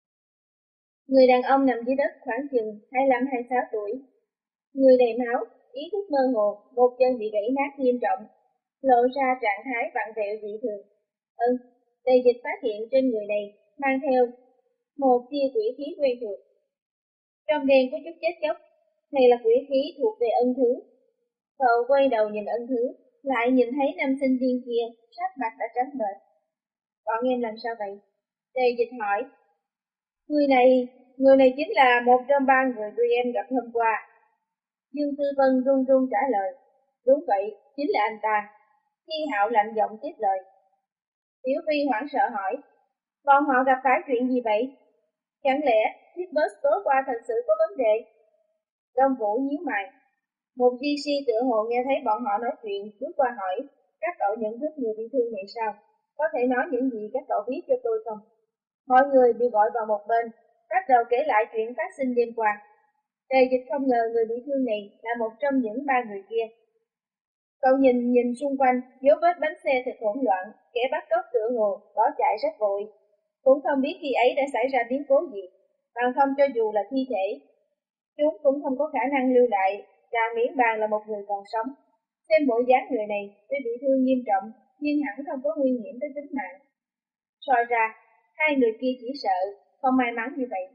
Người đàn ông nằm dưới đất khoảng chừng hai mươi lăm hai mươi sáu tuổi. Người đầy máu, ý thức mơ hồ, một chân bị gãy nát nghiêm trọng, lộ ra trạng thái vặn vẹo dị thường. Ừ, Tề Dịch phát hiện trên người này mang theo một tia quỷ khí quen thuộc. Trong đen có chút chết chóc, này là quỷ khí thuộc về Ân Thứ. Cậu quay đầu nhìn Ân Thứ, lại nhìn thấy nam sinh viên kia, sắc mặt đã trắng bệch. Bọn em làm sao vậy? Tề Dịch hỏi. Người này, người này chính là một trong ba người tụi em gặp hôm qua. Dương Tư Vân run run trả lời. Đúng vậy, chính là anh ta. Thi Hạo lạnh giọng tiếp lời. Tiểu Vi hoảng sợ hỏi. Bọn họ gặp phải chuyện gì vậy? Chẳng lẽ chiếc bus tối qua thật sự có vấn đề? Đông Vũ nhíu mày. Một gi xê tựa hồ nghe thấy bọn họ nói chuyện, bước qua hỏi. Các cậu nhận thức người bị thương này sao? Có thể nói những gì các cậu biết cho tôi không? Mọi người bị gọi vào một bên, bắt đầu kể lại chuyện phát sinh đêm qua. Tề Dịch không ngờ người bị thương này là một trong những ba người kia. Cậu nhìn nhìn xung quanh, dấu vết bánh xe thật hỗn loạn, kẻ bắt cóc tựa hồ bỏ chạy rất vội. Cũng không biết khi ấy đã xảy ra biến cố gì, bằng không cho dù là thi thể, chúng cũng không có khả năng lưu lại, là miễn bàn là một người còn sống. Xem bộ dáng người này tuy bị thương nghiêm trọng, nhưng hẳn không có nguy hiểm tới tính mạng. Soi ra, hai người kia chỉ sợ, không may mắn như vậy.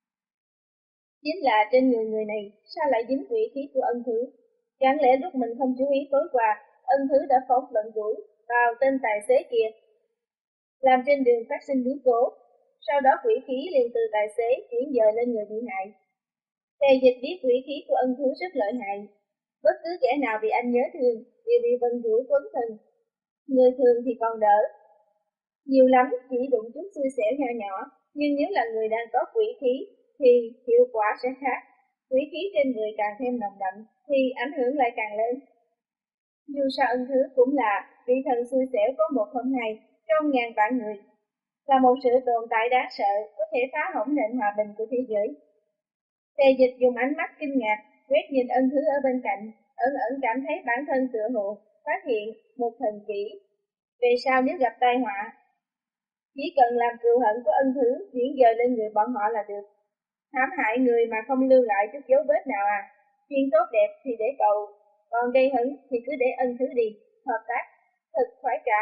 Chính là trên người người này, sao lại dính quỷ khí của Ân Thứ? Chẳng lẽ lúc mình không chú ý tối qua, Ân Thứ đã phóng lận đuổi vào tên tài xế kia, làm trên đường phát sinh biến cố. Sau đó quỷ khí liền từ tài xế chuyển dời lên người bị hại. Tề Dịch biết quỷ khí của Ân Thứ rất lợi hại. Bất cứ kẻ nào bị anh nhớ thương, đều bị vân đuổi quấn thân. Người thường thì còn đỡ. Nhiều lắm chỉ đụng chút xui xẻo nhỏ nhỏ, nhưng nếu là người đang có quỷ khí, thì hiệu quả sẽ khác. Quỷ khí trên người càng thêm nồng đậm, thì ảnh hưởng lại càng lớn. Dù sao Ân Thứ cũng là vị thần xui xẻo có một không hai trong ngàn vạn người, là một sự tồn tại đáng sợ, có thể phá hỏng nền hòa bình của thế giới. Tề Dịch dùng ánh mắt kinh ngạc, quét nhìn Ân Thứ ở bên cạnh, ẩn ẩn cảm thấy bản thân tựa hồ phát hiện một thần kỹ. Về sau nếu gặp tai họa, chỉ cần làm cừu hận của Ân Thứ chuyển dời lên người bọn họ là được. Hãm hại người mà không lưu lại chút dấu vết nào à? Chuyện tốt đẹp thì để cậu, còn gây hấn thì cứ để Ân Thứ đi, hợp tác, thật khoái trả.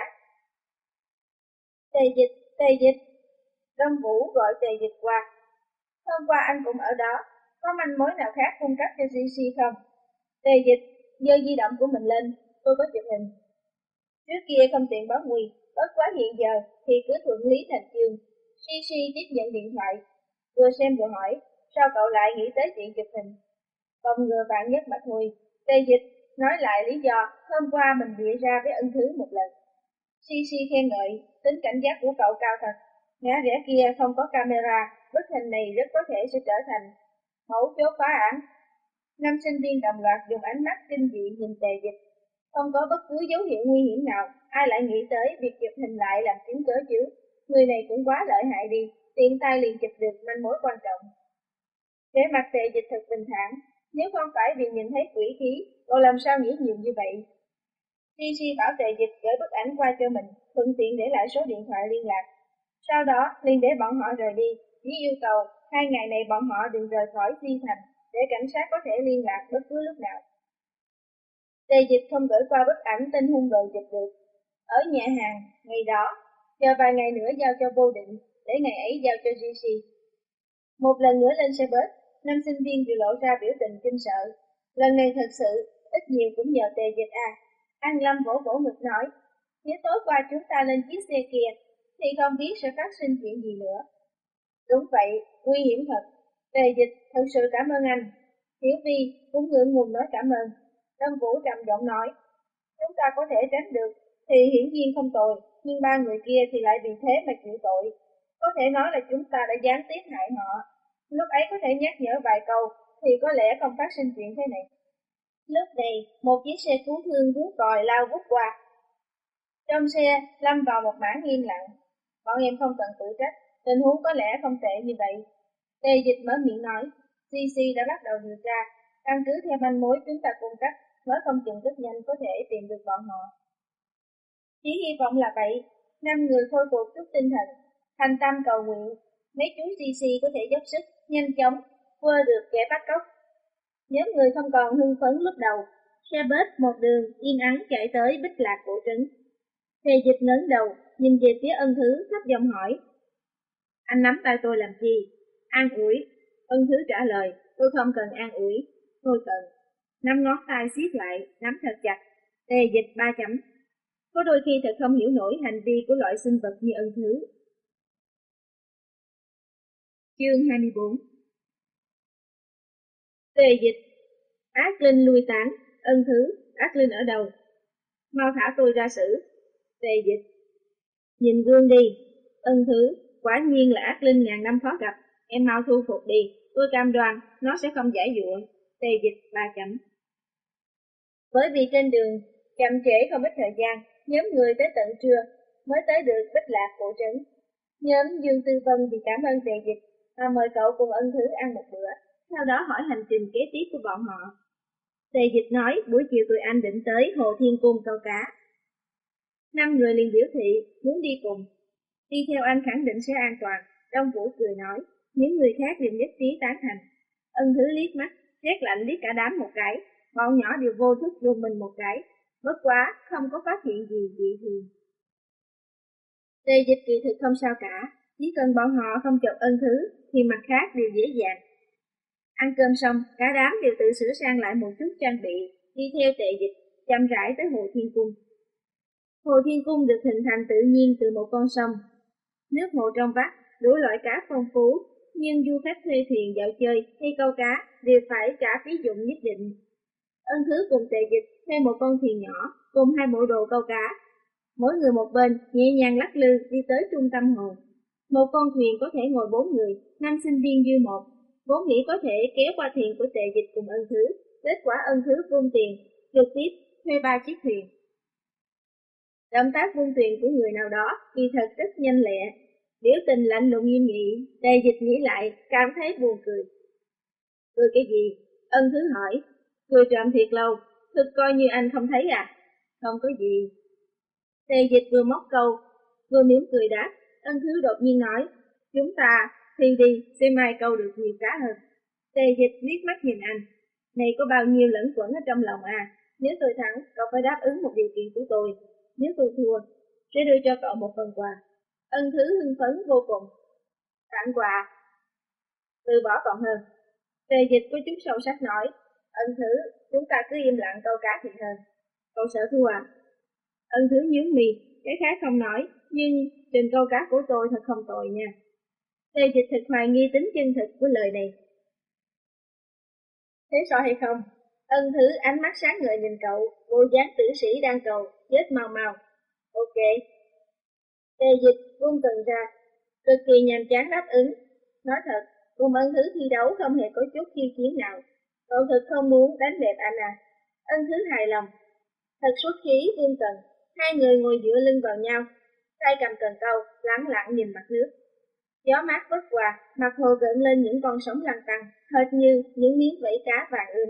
Tề Dịch, Tề Dịch. Đông Vũ gọi Tề Dịch qua. Hôm qua anh cũng ở đó, có manh mối nào khác cung cấp cho giê xê không? Tề Dịch, giơ di động của mình lên, tôi có chụp hình. Trước kia không tiện báo nguy, bất quá hiện giờ thì cứ thuận lý thành chương. xê xê tiếp nhận điện thoại, vừa xem vừa hỏi, sao cậu lại nghĩ tới chuyện chụp hình? Phòng ngừa vạn nhất mà thôi. Tề Dịch nói lại lý do hôm qua mình bịa ra với Ân Thứ một lần. xê xê khen ngợi, tính cảnh giác của cậu cao thật. Ngã rẽ kia không có camera, bức hình này rất có thể sẽ trở thành mẫu chốt phá án. Năm sinh viên đồng loạt dùng ánh mắt kinh dị nhìn Tề Dịch. Không có bất cứ dấu hiệu nguy hiểm nào, ai lại nghĩ tới việc chụp hình lại làm chứng cớ chứ? Người này cũng quá lợi hại đi, tiện tay liền chụp được manh mối quan trọng. Vẻ mặt Tề Dịch thật bình thản, nếu không phải vì nhìn thấy quỷ khí, cậu làm sao nghĩ nhiều như vậy? xê xê bảo Tề Dịch gửi bức ảnh qua cho mình, thuận tiện để lại số điện thoại liên lạc. Sau đó, liền để bọn họ rời đi, chỉ yêu cầu hai ngày này bọn họ đừng rời khỏi Di Thành, để cảnh sát có thể liên lạc bất cứ lúc nào. Tề Dịch không gửi qua bức ảnh tên hung đồ chụp được. Ở nhà hàng, ngày đó, chờ vài ngày nữa giao cho Vô Định, để ngày ấy giao cho giê xê. Một lần nữa lên xe bus, năm sinh viên đều lộ ra biểu tình kinh sợ. Lần này thật sự, ít nhiều cũng nhờ Tề Dịch à. An Lâm vỗ vỗ ngực nói, nếu tối qua chúng ta lên chiếc xe kia, thì không biết sẽ phát sinh chuyện gì nữa. Đúng vậy, nguy hiểm thật. Tề Dịch, thật sự cảm ơn anh. Tiểu Vi cũng ngượng ngùng nói cảm ơn. Đông Vũ trầm giọng nói, chúng ta có thể tránh được, thì hiển nhiên không tội, nhưng ba người kia thì lại vì thế mà chịu tội. Có thể nói là chúng ta đã gián tiếp hại họ. Lúc ấy có thể nhắc nhở vài câu, thì có lẽ không phát sinh chuyện thế này. Lúc này, một chiếc xe cứu thương rú còi lao vút qua. Trong xe, lâm vào một mảng yên lặng. Bọn em không cần tự trách, tình huống có lẽ không tệ như vậy. Tề Dịch mở miệng nói, xê xê đã bắt đầu điều tra, căn cứ theo manh mối chúng ta cung cấp, mới không chừng rất nhanh có thể tìm được bọn họ. Chỉ hy vọng là vậy, năm người khôi phục chút tinh thần, thành tâm cầu nguyện, mấy chú xê xê có thể dốc sức, nhanh chóng, vơ được kẻ bắt cóc. Nhóm người không còn hưng phấn lúc đầu, xe bus một đường yên ắng chạy tới Bích Lạc cổ trấn. Tề Dịch ngẩng đầu, nhìn về phía Ân Thứ thấp giọng hỏi. Anh nắm tay tôi làm chi? An ủi. Ân Thứ trả lời, tôi không cần an ủi, tôi cần. Năm ngón tay siết lại, nắm thật chặt. Tề Dịch ba chấm. Có đôi khi thật không hiểu nổi hành vi của loại sinh vật như Ân Thứ. Chương hai mươi bốn. Tề Dịch. Ác linh lui tán. Ân Thứ, ác linh ở đâu? Mau thả tôi ra xử. Tề Dịch. Nhìn gương đi. Ân Thứ, quả nhiên là ác linh ngàn năm khó gặp. Em mau thu phục đi, tôi cam đoan nó sẽ không giải dụa. Tề Dịch ba chấm. Bởi vì trên đường chậm trễ không ít thời gian, nhóm người tới tận trưa mới tới được Bích Lạc cổ trấn. Nhóm Dương Tư Vân vì cảm ơn Tề Dịch và mời cậu cùng Ân Thứ ăn một bữa, sau đó hỏi hành trình kế tiếp của bọn họ. Tề Dịch nói buổi chiều tụi anh định tới Hồ Thiên Cung câu cá. Năm người liền biểu thị muốn đi cùng. Đi theo anh khẳng định sẽ an toàn. Đông Vũ cười nói, những người khác đều nhất trí tán thành. Ân Thứ liếc mắt, rét lạnh liếc cả đám một cái, bọn nhỏ đều vô thức rùng mình một cái, bất quá không có phát hiện gì dị thường. Tề Dịch kỳ thực không sao cả, chỉ cần bọn họ không chọc Ân Thứ thì mặt khác đều dễ dàng. Ăn cơm xong, cả đám đều tự sửa sang lại một chút trang bị, đi theo Tề Dịch chậm rãi tới Hồ Thiên Cung. Hồ Thiên Cung được hình thành tự nhiên từ một con sông. Nước hồ trong vắt, đủ loại cá phong phú, nhưng du khách thuê thuyền dạo chơi hay câu cá đều phải trả phí dụng nhất định. Ân Thứ cùng Tề Dịch thuê một con thuyền nhỏ cùng hai bộ đồ câu cá. Mỗi người một bên nhẹ nhàng lắc lư đi tới trung tâm hồ. Một con thuyền có thể ngồi bốn người, năm sinh viên dư một. Vốn nghĩ có thể kéo qua thuyền của Tề Dịch cùng Ân Thứ, kết quả Ân Thứ vung tiền, trực tiếp thuê ba chiếc thuyền. Động tác vung thuyền của người nào đó kỳ thật rất nhanh lẹ, biểu tình lạnh lùng nghiêm nghị. Tề Dịch nghĩ lại, cảm thấy buồn cười. Cười cái gì? Ân Thứ hỏi. Cười trộm thiệt lâu, thực coi như anh không thấy à? Không có gì. Tề Dịch vừa móc câu, vừa mỉm cười đáp. Ân Thứ đột nhiên nói, chúng ta thì đi, xem mai câu được nhiều cá hơn. Tề Dịch liếc mắt nhìn anh. Này có bao nhiêu lẫn quẩn ở trong lòng à? Nếu tôi thắng, cậu phải đáp ứng một điều kiện của tôi. Nếu tôi thua, sẽ đưa cho cậu một phần quà. Ân Thứ hưng phấn vô cùng. Tặng quà, từ bỏ còn hơn. Tề Dịch có chút sâu sắc nói, Ân Thứ, chúng ta cứ im lặng câu cá thì hơn. Cậu sợ thua à? Ân Thứ nhướng mì, cái khác không nói, nhưng trình câu cá của tôi thật không tồi nha. Tề Dịch thật hoài nghi tính chân thực của lời này. Thế sao hay không? Ân Thứ ánh mắt sáng ngời nhìn cậu, vô dáng tử sĩ đang cầu, chết mau mau. Ok. Tề Dịch buông cần ra, cực kỳ nhàm chán đáp ứng. Nói thật, cùng Ân Thứ thi đấu không hề có chút khiêu chiến nào. Cậu thật không muốn đánh bẹp anh à? Ân Thứ hài lòng. Thật xuất khí buông cần, hai người ngồi dựa lưng vào nhau, tay cầm cần câu, lẳng lặng nhìn mặt nước. Gió mát vất qua, mặt hồ gợn lên những con sóng lăn tăn, hệt như những miếng vảy cá vàng ươm.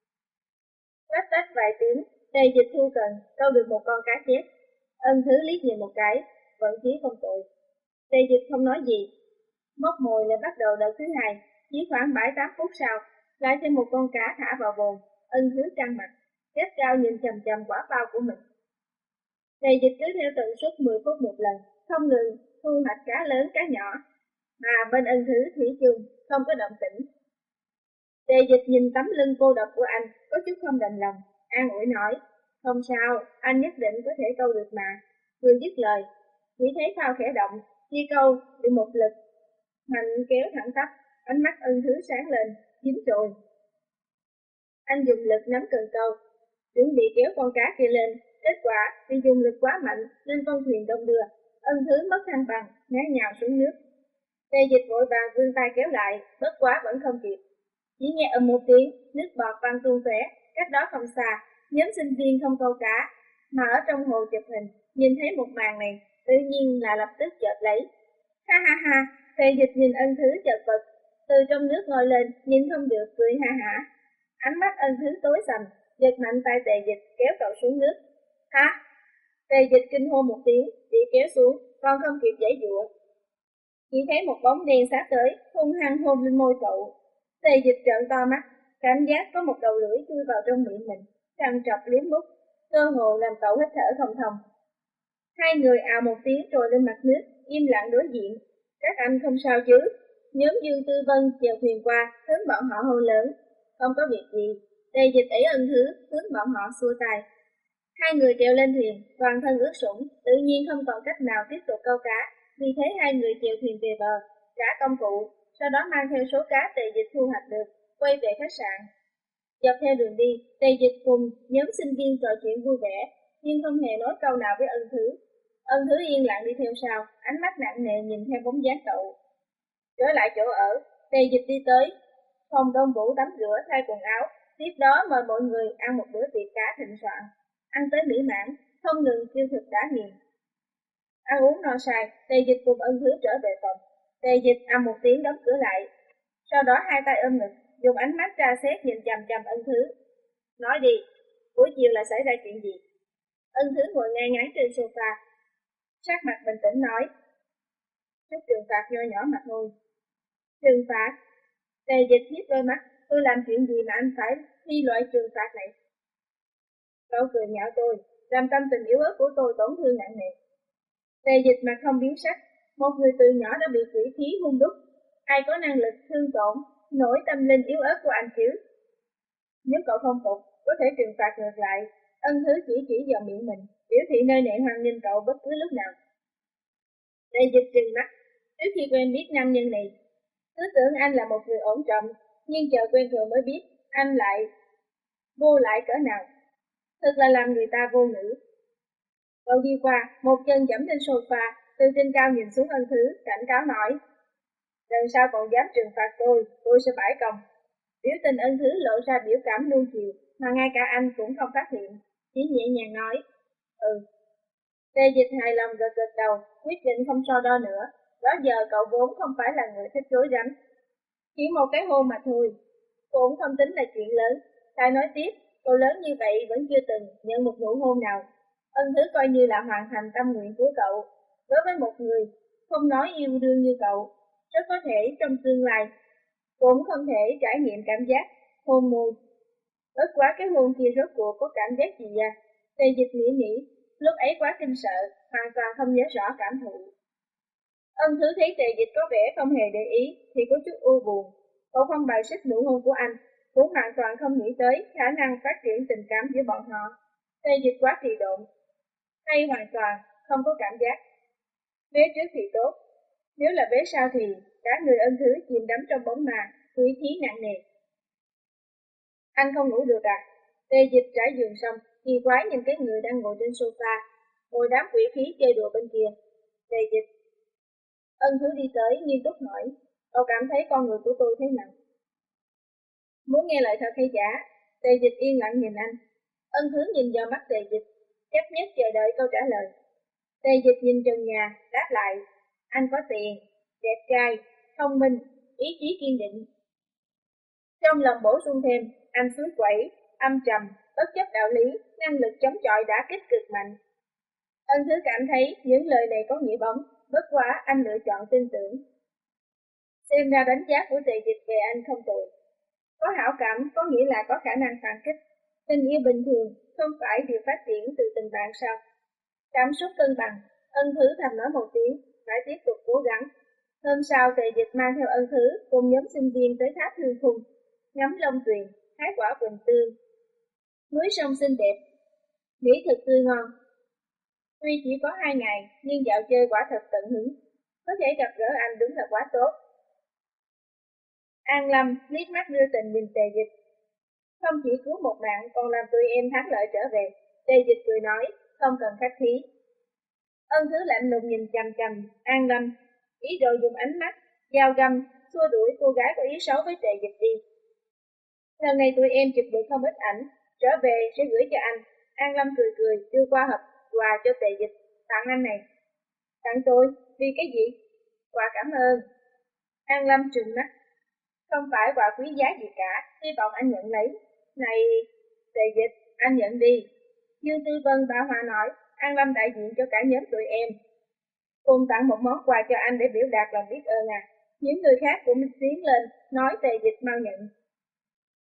Lách tách vài tiếng, Tề Dịch thu cần, câu được một con cá chép. Ân Thứ liếc nhìn một cái, vận khí không tồi. Tề Dịch không nói gì. Móc mồi lại bắt đầu đợt thứ hai, chỉ khoảng bảy tám phút sau, lại thêm một con cá thả vào bồn. Ân Thứ căng mặt, gắt cao nhìn chằm chằm quả bao của mình. Tề Dịch cứ theo tần suất mười phút một lần, không ngừng thu hoạch cá lớn cá nhỏ, mà bên Ân Thứ thủy chung không có động tĩnh. Tề Dịch nhìn tấm lưng cô độc của anh, có chút không đành lòng, an ủi nói, không sao, anh nhất định có thể câu được mà. Vừa dứt lời, chỉ thấy phao khẽ động, chi câu bị một lực mạnh kéo thẳng tắp, ánh mắt Ân Thứ sáng lên, chín rồi. Anh dùng lực nắm cần câu, chuẩn bị kéo con cá kia lên, kết quả vì dùng lực quá mạnh nên con thuyền đông đưa. Ân Thứ mất thăng bằng, ngã nhào xuống nước. Tề Dịch vội vàng vươn tay kéo lại, bất quá vẫn không kịp. Chỉ nghe ầm một tiếng, nước bọt văng tung tóe. Cách đó không xa, nhóm sinh viên không câu cá, mà ở trong hồ chụp hình, nhìn thấy một màn này, tự nhiên là lập tức chợt lấy. Ha ha ha, Tề Dịch nhìn Ân Thứ chợt vật, từ trong nước ngồi lên, nhìn không được cười ha hả. Ánh mắt Ân Thứ tối sầm, giật mạnh tay Tề Dịch kéo cậu xuống nước. Hả? Tề Dịch kinh hô một tiếng, bị kéo xuống, còn không kịp giãy giụa. Chỉ thấy một bóng đen sát tới, hung hăng hôn lên môi cậu. Tề Dịch trợn to mắt, cảm giác có một đầu lưỡi chui vào trong miệng mình, trằn trọc liếm mút, cơ hồ làm cậu hít thở không thông. Hai người ào một tiếng rồi lên mặt nước, im lặng đối diện. Các anh không sao chứ? Nhóm Dương Tư Vân chèo thuyền qua, hướng bọn họ hô lớn. Không có việc gì. Tề Dịch ỷ ân thứ, hướng bọn họ xua tay. Hai người trèo lên thuyền, toàn thân ướt sũng, tự nhiên không còn cách nào tiếp tục câu cá. Vì thế hai người chèo thuyền về bờ, trả công cụ, sau đó mang theo số cá Tề Dịch thu hoạch được, quay về khách sạn. Dọc theo đường đi, Tề Dịch cùng nhóm sinh viên trò chuyện vui vẻ, nhưng không hề nói câu nào với Ân Thứ. Ân Thứ yên lặng đi theo sau, ánh mắt nặng nề nhìn theo bóng dáng cậu. Trở lại chỗ ở, Tề Dịch đi tới phòng Đông Vũ tắm rửa thay quần áo, tiếp đó mời mọi người ăn một bữa tiệc cá thịnh soạn. Ăn tới mỹ mãn, không ngừng tiêu thực đã nghiền. Ăn uống no say, Tề Dịch cùng Ân Thứ trở về phòng. Tề Dịch ầm một tiếng đóng cửa lại, sau đó hai tay ôm ngực, dùng ánh mắt tra xét nhìn chằm chằm Ân Thứ. Nói đi, buổi chiều là xảy ra chuyện gì? Ân Thứ ngồi ngay ngắn trên sofa, sắc mặt bình tĩnh nói. Chút trừng phạt nho nhỏ mà thôi. Trừng phạt? Tề Dịch hiếp đôi mắt, tôi làm chuyện gì mà anh phải thi loại trừng phạt này? Cậu cười nhạo tôi, làm tâm tình yếu ớt của tôi tổn thương nặng nề. Tề Dịch mặt không biến sắc, một người từ nhỏ đã bị quỷ khí hung đúc, ai có năng lực thương tổn nỗi tâm linh yếu ớt của anh chứ? Nếu cậu không phục, có thể trừng phạt ngược lại. Ân Thứ chỉ chỉ vào miệng mình, biểu thị nơi này hoan nghênh cậu bất cứ lúc nào. Tề Dịch trừng mắt, trước khi quen biết nam nhân này, cứ tưởng anh là một người ổn trọng, nhưng chờ quen rồi mới biết anh lại vô lại cỡ nào. Thật là làm người ta vô ngữ. Cậu đi qua, một chân giẫm trên sofa, từ trên cao nhìn xuống Ân Thứ, cảnh cáo nói. Lần sau còn dám trừng phạt tôi, tôi sẽ bãi công. Biểu tình Ân Thứ lộ ra biểu cảm nuông chiều, mà ngay cả anh cũng không phát hiện, chỉ nhẹ nhàng nói. Ừ. Tề Dịch hài lòng gật gật đầu, quyết định không so đo nữa. Đó giờ cậu vốn không phải là người thích rối rắm. Chỉ một cái hôn mà thôi, cũng không tính là chuyện lớn. Sai nói tiếp, cậu lớn như vậy vẫn chưa từng nhận một nụ hôn nào. Ân Thứ coi như là hoàn thành tâm nguyện của cậu. Đối với một người không nói yêu đương như cậu, rất có thể trong tương lai cũng không thể trải nghiệm cảm giác hôn môi. Bất quá cái hôn kia rốt cuộc có cảm giác gì à? Tề Dịch nghĩ nghĩ, lúc ấy quá kinh sợ, hoàn toàn không nhớ rõ cảm thụ. Ân Thứ thấy Tề Dịch có vẻ không hề để ý, thì có chút u buồn. Cậu không bài xích nụ hôn của anh, cũng hoàn toàn không nghĩ tới khả năng phát triển tình cảm giữa bọn họ. Tề Dịch quá trì độn, hay hoàn toàn không có cảm giác. Vế trước thì tốt, nếu là vế sau thì cả người Ân Thứ chìm đắm trong bóng ma, quỷ khí nặng nề. Anh không ngủ được à? Tề Dịch trải giường xong, kỳ quái nhìn cái người đang ngồi trên sofa, ngồi đám quỷ khí chơi đùa bên kia. Tề Dịch. Ân Thứ đi tới, nghiêm túc hỏi, cậu cảm thấy con người của tôi thế nào? Muốn nghe lời thật hay giả? Tề Dịch yên lặng nhìn anh. Ân Thứ nhìn vào mắt Tề Dịch, chấp nhất chờ đợi câu trả lời. Tề Dịch nhìn trần nhà, đáp lại, anh có tiền, đẹp trai, thông minh, ý chí kiên định. Trong lòng bổ sung thêm, anh suối quẩy, âm trầm, bất chấp đạo lý, năng lực chống chọi đã kích cực mạnh. Ân Thứ cảm thấy những lời này có nghĩa bóng, bất quá anh lựa chọn tin tưởng. Xem ra đánh giá của Tề Dịch về anh không tồi. Có hảo cảm có nghĩa là có khả năng phản kích. Tình yêu bình thường không phải điều phát triển từ tình bạn sao? Cảm xúc cân bằng, Ân Thứ thầm nói một tiếng, phải tiếp tục cố gắng. Hôm sau Tề Dịch mang theo Ân Thứ cùng nhóm sinh viên tới tháp Hương Khung, ngắm Long Tuyền, hái quả quỳnh tương. Núi sông xinh đẹp, mỹ thực tươi ngon. Tuy chỉ có hai ngày, nhưng dạo chơi quả thật tận hứng. Có thể gặp gỡ anh đúng là quá tốt. An Lâm liếc mắt đưa tình nhìn Tề Dịch. Không chỉ cứu một mạng, còn làm tụi em thắng lợi trở về. Tề Dịch cười nói, không cần khách khí. Ân Thứ lạnh lùng nhìn chằm chằm An Lâm, ý đồ dùng ánh mắt, dao găm, xua đuổi cô gái có ý xấu với Tề Dịch đi. Lần này tụi em chụp được không ít ảnh, trở về sẽ gửi cho anh. An Lâm cười cười, đưa qua hộp quà cho Tề Dịch, tặng anh này. Tặng tôi, vì cái gì? Quà cảm ơn. An Lâm trừng mắt. Không phải quà quý giá gì cả, hy vọng anh nhận lấy. Này, Tề Dịch, anh nhận đi. Dương Tư Vân bảo Hòa nói, An Lâm đại diện cho cả nhóm tụi em. Cùng tặng một món quà cho anh để biểu đạt lòng biết ơn à. Những người khác cũng tiến lên, nói Tề Dịch mau nhận.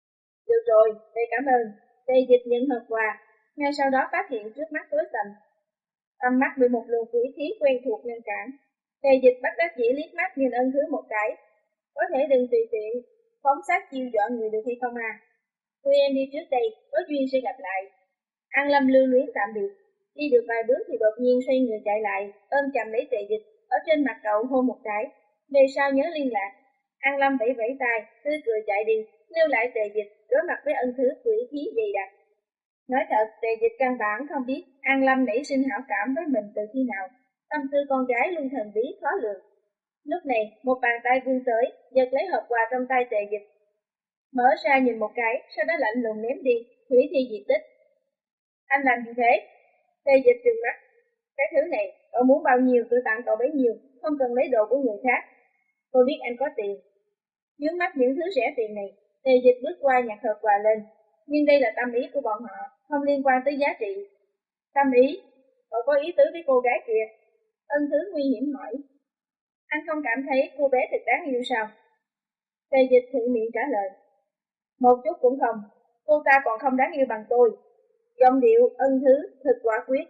Được rồi, thầy cảm ơn. Tề dịch nhận hộp quà, ngay sau đó phát hiện trước mắt tối sầm. Tầm mắt bị một luồng quỷ khí quen thuộc ngăn cản. Tề dịch bất đắc dĩ liếc mắt nhìn Ân Thứ một cái. Có thể đừng tùy tiện, phóng sát chiêu dọa người được hay không à? Tụi em đi trước đây, có duyên sẽ gặp lại. An Lâm lưu luyến tạm biệt. Đi được vài bước thì đột nhiên xoay người chạy lại, ôm chầm lấy Tề dịch, ở trên mặt cậu hôn một cái. Về sau nhớ liên lạc. An Lâm vẫy vẫy tay, tươi cười chạy đi, lưu lại Tề dịch, đối mặt với Ân Thứ quỷ khí dày đặc. Nói thật, Tề dịch căn bản không biết An Lâm nảy sinh hảo cảm với mình từ khi nào. Tâm tư con gái luôn thần bí khó lường. Lúc này, một bàn tay vươn tới, giật lấy hộp quà trong tay Tề dịch. Mở ra nhìn một cái, sau đó lạnh lùng ném đi, hủy thi diệt tích. Anh làm gì thế? Tề dịch trừng mắt. Cái thứ này, cậu muốn bao nhiêu tôi tặng cậu bấy nhiêu, không cần lấy đồ của người khác. Tôi biết anh có tiền. Dưới mắt những thứ rẻ tiền này, Tề dịch bước qua nhặt hộp quà lên. Nhưng đây là tâm ý của bọn họ, không liên quan tới giá trị. Tâm ý? Cậu có ý tứ với cô gái kia? Ân Thứ nguy hiểm hỏi. Anh không cảm thấy cô bé thật đáng yêu sao? Tề dịch thuận miệng trả lời. Một chút cũng không, cô ta còn không đáng yêu bằng tôi. Giọng điệu Ân Thứ thật quả quyết.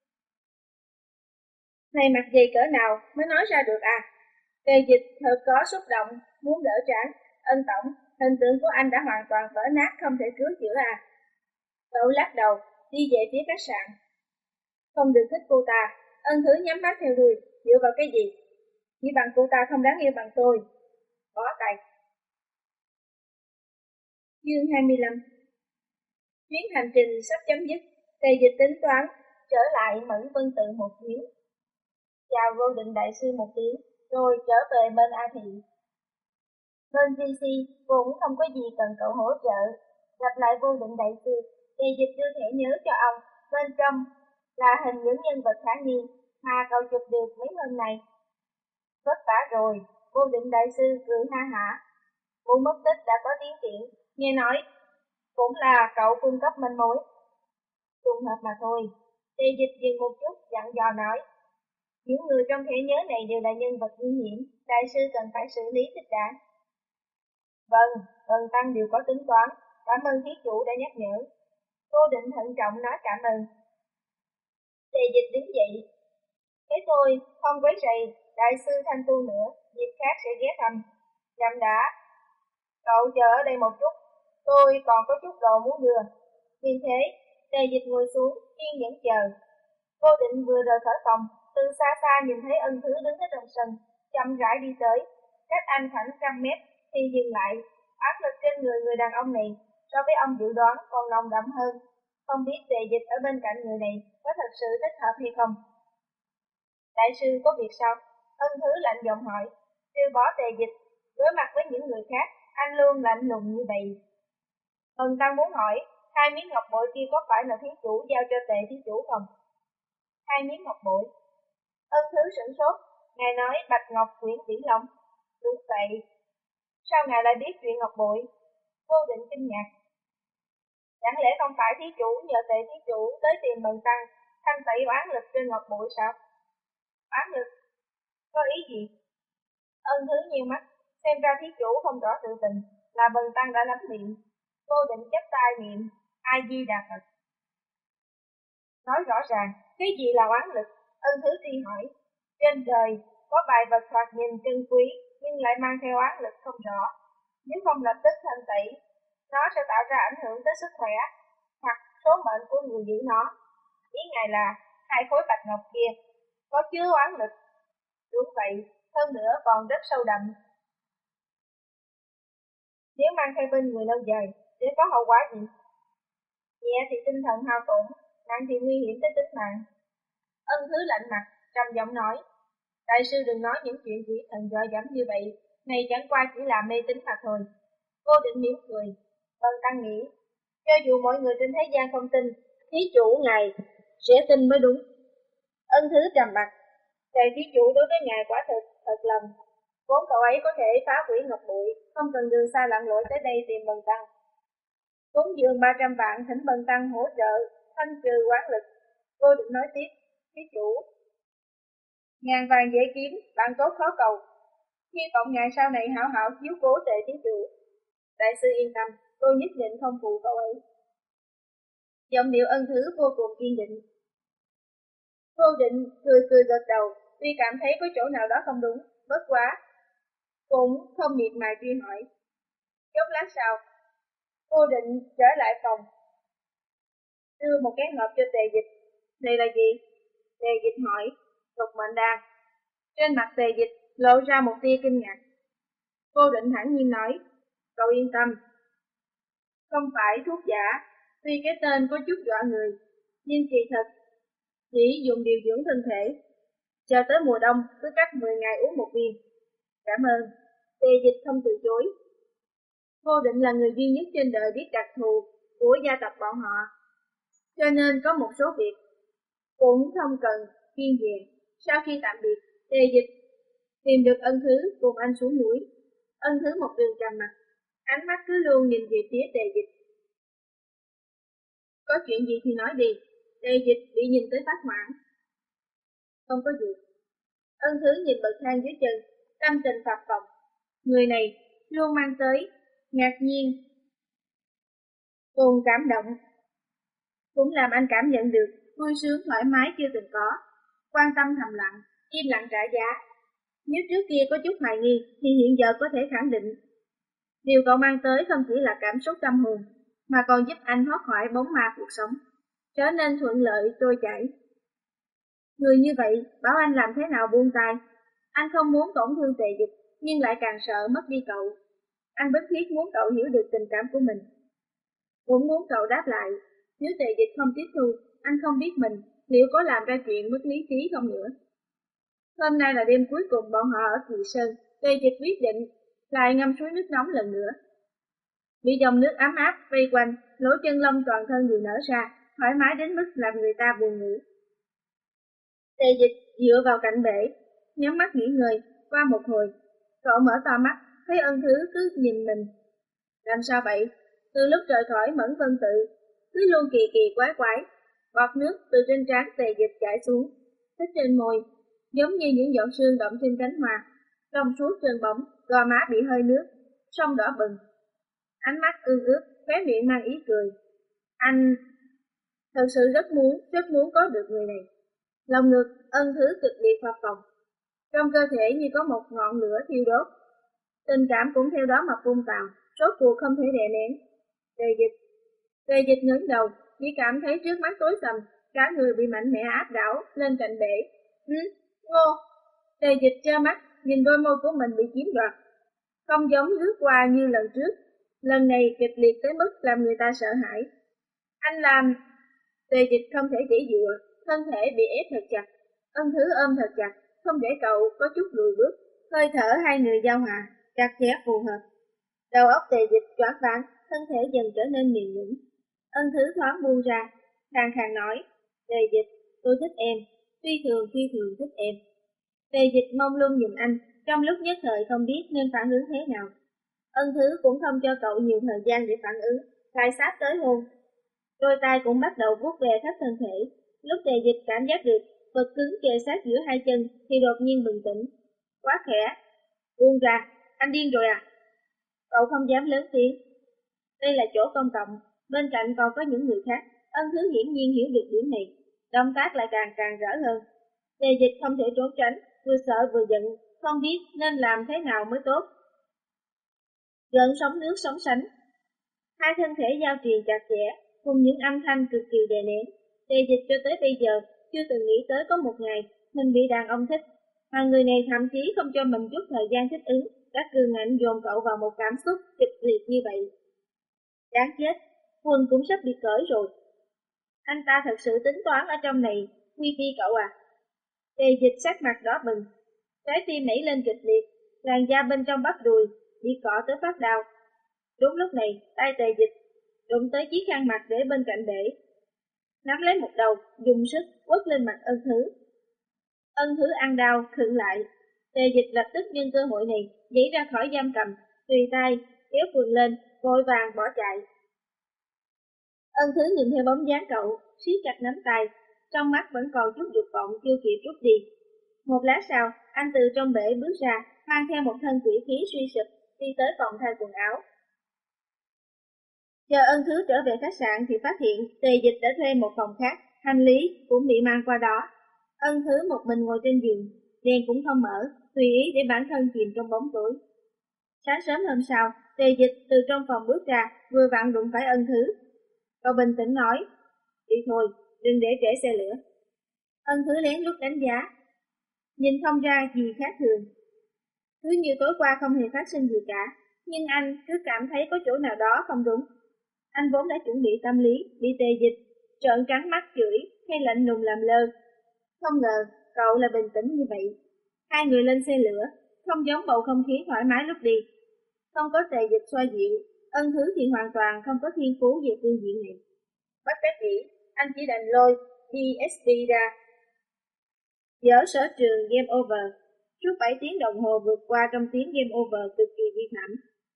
Này mặt dày cỡ nào mới nói ra được à? Tề dịch thật có xúc động, muốn đỡ trán. Ân tổng, hình tượng của anh đã hoàn toàn vỡ nát không thể cứu chữa à? Cậu lắc đầu, đi về phía khách sạn. Không được thích cô ta, Ân Thứ nhắm mắt theo đuôi, dựa vào cái gì? Chỉ bằng cô ta không đáng yêu bằng tôi. Bỏ tay. Chương hai mươi lăm. Chuyến hành trình sắp chấm dứt, Tề dịch tính toán, trở lại Mẫn Vân Tự một chuyến. Chào Vô Định Đại sư một tiếng, rồi trở về bên A Thị. Bên vê xê cũng không có gì cần cậu hỗ trợ. Gặp lại Vô Định Đại sư, Tề dịch đưa thẻ nhớ cho ông, bên trong là hình những nhân vật khả nghi mà cậu chụp được mấy hôm nay. Vất vả rồi, Vô Định Đại sư cười ha hả. Vụ mất tích đã có tiến triển, nghe nói cũng là cậu cung cấp manh mối. Trùng hợp mà thôi. Tề dịch dừng một chút, dặn dò nói. Những người trong thẻ nhớ này đều là nhân vật nguy hiểm, đại sư cần phải xử lý thích đáng. Vâng, Vân Tăng đều có tính toán, cảm ơn thí chủ đã nhắc nhở. Cô Định thận trọng nói cảm ơn. Tề dịch đứng dậy. Thế thôi, không quấy rầy, đại sư thanh tu nữa, dịp khác sẽ ghé thăm. Nhậm đã. Cậu chờ ở đây một chút, tôi còn có chút đồ muốn đưa. Vì thế, Tề dịch ngồi xuống, kiên nhẫn chờ. Cô Định vừa rời khỏi phòng, từ xa xa nhìn thấy Ân Thứ đứng ở trong sân, chậm rãi đi tới, cách anh khoảng trăm mét thì dừng lại. Áp lực trên người người đàn ông này so với ông dự đoán còn nồng đậm hơn. Không biết Tề dịch ở bên cạnh người này có thật sự thích hợp hay không. Đại sư có việc sao? Ân Thứ lạnh giọng hỏi. Trừ bỏ Tề dịch, đối mặt với những người khác, anh luôn lạnh lùng như vậy. Ân Tăng muốn hỏi, hai miếng ngọc bội kia có phải là thí chủ giao cho Tề thí chủ không? Hai miếng ngọc bội. Ân Thứ sửng sốt, ngài nói bạch ngọc quyển vĩ long. Đúng vậy. Sao ngài lại biết chuyện ngọc bội? Vô Định kinh ngạc. Chẳng lẽ không phải thí chủ nhờ Tề thí chủ tới tìm Bần Tăng, thanh tẩy oán lực trên ngọc bội sao? Oán lực? Có ý gì? Ân Thứ nhiều mắt, xem ra thí chủ không rõ sự tình, là Bần Tăng đã lắm miệng. Vô Định chắp tay niệm, A Di Đà Phật. Nói rõ ràng, cái gì là oán lực? Ân Thứ tri hỏi. Trên trời, có vài vật thoạt nhìn trân quý, nhưng lại mang theo oán lực không rõ. Nếu không lập tức thanh tẩy, nó sẽ tạo ra ảnh hưởng tới sức khỏe, hoặc số mệnh của người giữ nó. Ý ngài là, hai khối bạch ngọc kia, có chứa oán lực. Đúng vậy, hơn nữa còn rất sâu đậm. Nếu mang theo bên người lâu dài, sẽ có hậu quả gì? Nhẹ thì tinh thần hao tổn, nặng thì nguy hiểm tới tính mạng. Ân Thứ lạnh mặt, trầm giọng nói. Đại sư đừng nói những chuyện quỷ thần dọa dẫm như vậy, này chẳng qua chỉ là mê tín mà thôi. Vô Định mỉm cười. Vân Tăng nghĩ, cho dù mọi người trên thế gian không tin, thí chủ ngài sẽ tin mới đúng. Ân Thứ trầm mặt. Thầy thí chủ đối với ngài quả thực, thật lòng. Vốn cậu ấy có thể phá hủy ngọc bụi, không cần đường xa lặn lội tới đây tìm Bần Tăng. Cúng dường ba trăm vạn thỉnh Bần Tăng hỗ trợ, thanh trừ oán lực. Vô Định nói tiếp, thí chủ. Ngàn vàng dễ kiếm, bạn tốt khó cầu. Hy vọng ngài sau này hảo hảo chiếu cố Tề thí chủ. Đại sư yên tâm, tôi nhất định không phụ cậu ấy. Giọng điệu Ân Thứ vô cùng kiên định. Vô Định cười cười gật đầu, tuy cảm thấy có chỗ nào đó không đúng, bất quá. Cũng không miệt mài truy hỏi. Chốc lát sau, Vô Định trở lại phòng, đưa một cái hộp cho Tề Dịch. Đây là gì? Tề Dịch hỏi. Lục mệnh đan. Trên mặt Tề Dịch lộ ra một tia kinh ngạc. Vô Định thản nhiên nói, cậu yên tâm, không phải thuốc giả, tuy cái tên có chút dọa người, nhưng kỳ thật chỉ dùng điều dưỡng thân thể. Chờ tới mùa đông cứ cách mười ngày uống một viên. Cảm ơn. Tề Dịch không từ chối. Vô Định là người duy nhất trên đời biết đặc thù của gia tộc bọn họ, cho nên có một số việc cũng không cần kiên dè. Sau khi tạm biệt, Tề Dịch tìm được Ân Thứ cùng anh xuống núi. Ân Thứ một đường trầm mặt, ánh mắt cứ luôn nhìn về phía Tề Dịch. Có chuyện gì thì nói đi. Tề Dịch bị nhìn tới phát hoảng. Không có gì. Ân Thứ nhìn bậc thang dưới chân, tâm tình phập phồng. Người này luôn mang tới ngạc nhiên cùng cảm động, cũng làm anh cảm nhận được vui sướng thoải mái chưa từng có. Quan tâm thầm lặng, im lặng trả giá. Nếu trước kia có chút hoài nghi thì hiện giờ có thể khẳng định, điều cậu mang tới không chỉ là cảm xúc tâm hồn, mà còn giúp anh thoát khỏi bóng ma cuộc sống, trở nên thuận lợi trôi chảy. Người như vậy bảo anh làm thế nào buông tay. Anh không muốn tổn thương Tề Dịch, nhưng lại càng sợ mất đi cậu. Anh bất thiết muốn cậu hiểu được tình cảm của mình, cũng muốn cậu đáp lại. Nếu Tề Dịch không tiếp thu, anh không biết mình liệu có làm ra chuyện mất lý trí không nữa. Hôm nay là đêm cuối cùng bọn họ ở Kỳ Sơn. Tề Dịch quyết định lại ngâm suối nước nóng lần nữa. Bị dòng nước ấm áp vây quanh, lỗ chân lông toàn thân đều nở ra, thoải mái đến mức làm người ta buồn ngủ. Tề Dịch dựa vào cạnh bể, nhắm mắt nghỉ ngơi. Qua một hồi, cậu mở to mắt, thấy Ân Thứ cứ nhìn mình. Làm sao vậy? Từ lúc rời khỏi Mẫn Vân Tự, cứ luôn kỳ kỳ quái quái, bọt nước từ trên trán Tề Dịch chảy xuống, tích trên môi, giống như những giọt sương động trên cánh hoa. Trong suốt trơn bóng, gò má bị hơi nước, sông đỏ bừng, ánh mắt ương ướt, khóe miệng mang ý cười. Anh thật sự rất muốn, rất muốn có được người này. Lòng ngực Ân Thứ cực liệt phập phồng, trong cơ thể như có một ngọn lửa thiêu đốt. Tình cảm cũng theo đó mà phun trào, rốt cuộc không thể đè nén. Tề Dịch, Tề Dịch ngẩng đầu, chỉ cảm thấy trước mắt tối sầm, cả người bị mạnh mẽ áp đảo lên cạnh bể. Hứ, Ngô. Tề Dịch trơ mắt, nhìn đôi môi của mình bị chiếm đoạt. Không giống lướt qua như lần trước, lần này kịch liệt tới mức làm người ta sợ hãi. Anh làm. Tề Dịch không thể chỉ dụa, thân thể bị ép thật chặt. Ân Thứ ôm thật chặt, không để cậu có chút lùi bước. Hơi thở hai người giao hòa, chặt chẽ phù hợp. Đầu óc Tề Dịch choáng váng, thân thể dần trở nên mềm nhũn. Ân Thứ thoáng buông ra, khàn khàn nói, Tề Dịch, tôi thích em, phi thường phi thường thích em. Tề Dịch mông lung nhìn anh, trong lúc nhất thời không biết nên phản ứng thế nào. Ân Thứ cũng không cho cậu nhiều thời gian để phản ứng, lại sát tới hôn. Đôi tay cũng bắt đầu vuốt về khắp thân thể. Lúc Tề Dịch cảm giác được vật cứng kề sát giữa hai chân thì đột nhiên bừng tỉnh. Quá khẽ. Buông ra, anh điên rồi à? Cậu không dám lớn tiếng. Đây là chỗ công cộng, bên cạnh còn có những người khác. Ân Thứ hiển nhiên hiểu được điểm này, động tác lại càng càng rõ hơn. Tề Dịch không thể trốn tránh, vừa sợ vừa giận, không biết nên làm thế nào mới tốt. Gợn sóng nước sóng sánh, hai thân thể giao truyền chặt chẽ, cùng những âm thanh cực kỳ đè nén. Tề Dịch cho tới bây giờ chưa từng nghĩ tới có một ngày mình bị đàn ông thích, mà người này thậm chí không cho mình chút thời gian thích ứng, đã cường ngạnh dồn cậu vào một cảm xúc kịch liệt như vậy. Đáng chết, quần cũng sắp bị cởi rồi. Anh ta thật sự tính toán ở trong này quy phi cậu à? Tề Dịch sắc mặt đỏ bừng, trái tim nảy lên kịch liệt, làn da bên trong bắp đùi bị cọ tới phát đau. Đúng lúc này, tay Tề Dịch đụng tới chiếc khăn mặt để bên cạnh bể, nắm lấy một đầu, dùng sức quất lên mặt Ân Thứ. Ân Thứ ăn đau, khựng lại. Tề Dịch lập tức nhân cơ hội này nhảy ra khỏi giam cầm, tùy tay kéo quần lên, vội vàng bỏ chạy. Ân Thứ nhìn theo bóng dáng cậu, siết chặt nắm tay, trong mắt vẫn còn chút dục vọng chưa kịp rút đi. Một lát sau, anh từ trong bể bước ra, mang theo một thân quỷ khí suy sụp, đi tới phòng thay quần áo. Chờ Ân Thứ trở về khách sạn thì phát hiện Tề Dịch đã thuê một phòng khác, hành lý cũng bị mang qua đó. Ân Thứ một mình ngồi trên giường, đèn cũng không mở, tùy ý để bản thân chìm trong bóng tối. Sáng sớm hôm sau, Tề Dịch từ trong phòng bước ra, vừa vặn đụng phải Ân Thứ. Cậu bình tĩnh nói, đi thôi, đừng để trễ xe lửa. Ân Thứ lén lút đánh giá, nhìn không ra gì khác thường. Cứ như tối qua không hề phát sinh gì cả, nhưng anh cứ cảm thấy có chỗ nào đó không đúng. Anh vốn đã chuẩn bị tâm lý, bị Tề Dịch trợn trắng mắt chửi hay lạnh lùng làm lơ. Không ngờ cậu là bình tĩnh như vậy. Hai người lên xe lửa, không giống bầu không khí thoải mái lúc đi. Không có Tề Dịch xoa dịu, Ân Thứ thì hoàn toàn không có thiên phú về phương diện này. Bất đắc dĩ, anh chỉ đành lôi đê ét đê ra, dở sở trường Game Over. Suốt bảy tiếng đồng hồ vượt qua trong tiếng Game Over cực kỳ vi phạm.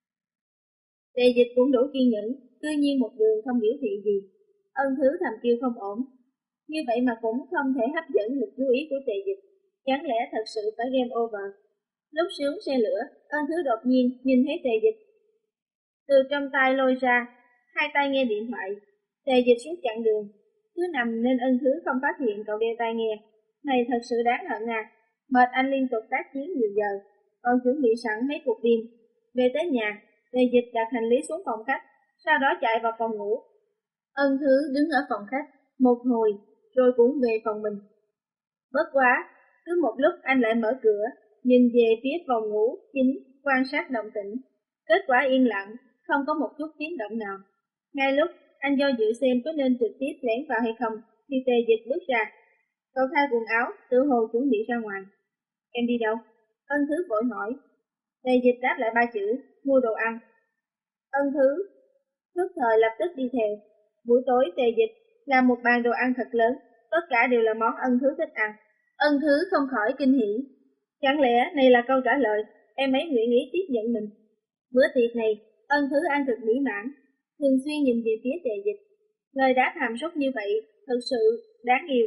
Tề Dịch cũng đủ kiên nhẫn, tuy nhiên một đường không biểu thị gì. Ân Thứ thầm kêu không ổn. Như vậy mà cũng không thể hấp dẫn lực chú ý của Tề Dịch. Chẳng lẽ thật sự phải Game Over? Lúc xuống xe lửa, Ân Thứ đột nhiên nhìn thấy Tề Dịch. Từ trong tay lôi ra, hai tay nghe điện thoại. Tề Dịch suốt chặng đường, cứ nằm nên Ân Thứ không phát hiện cậu đeo tai nghe. Này thật sự đáng hận à. Mệt anh liên tục tác chiến nhiều giờ, còn chuẩn bị sẵn mấy cuộc phim. Về tới nhà, Tề Dịch đặt hành lý xuống phòng khách, sau đó chạy vào phòng ngủ. Ân Thứ đứng ở phòng khách một hồi, rồi cũng về phòng mình. Bất quá, cứ một lúc anh lại mở cửa, nhìn về phía phòng ngủ chính, quan sát động tĩnh. Kết quả yên lặng, không có một chút tiếng động nào. Ngay lúc anh do dự xem có nên trực tiếp lẻn vào hay không, thì Tề Dịch bước ra. Cậu thay quần áo, tự hồ chuẩn bị ra ngoài. Em đi đâu? Ân Thứ vội hỏi. Tề Dịch đáp lại ba chữ, mua đồ ăn. Ân Thứ thức thời lập tức đi theo. Buổi tối Tề Dịch làm một bàn đồ ăn thật lớn, tất cả đều là món Ân Thứ thích ăn. Ân Thứ không khỏi kinh hỉ. Chẳng lẽ này là câu trả lời, em ấy nguyện ý tiếp nhận mình. Bữa tiệc này, Ân Thứ ăn thực mỹ mãn, thường xuyên nhìn về phía Tề Dịch. Lời đáp hàm súc như vậy, thật sự đáng yêu.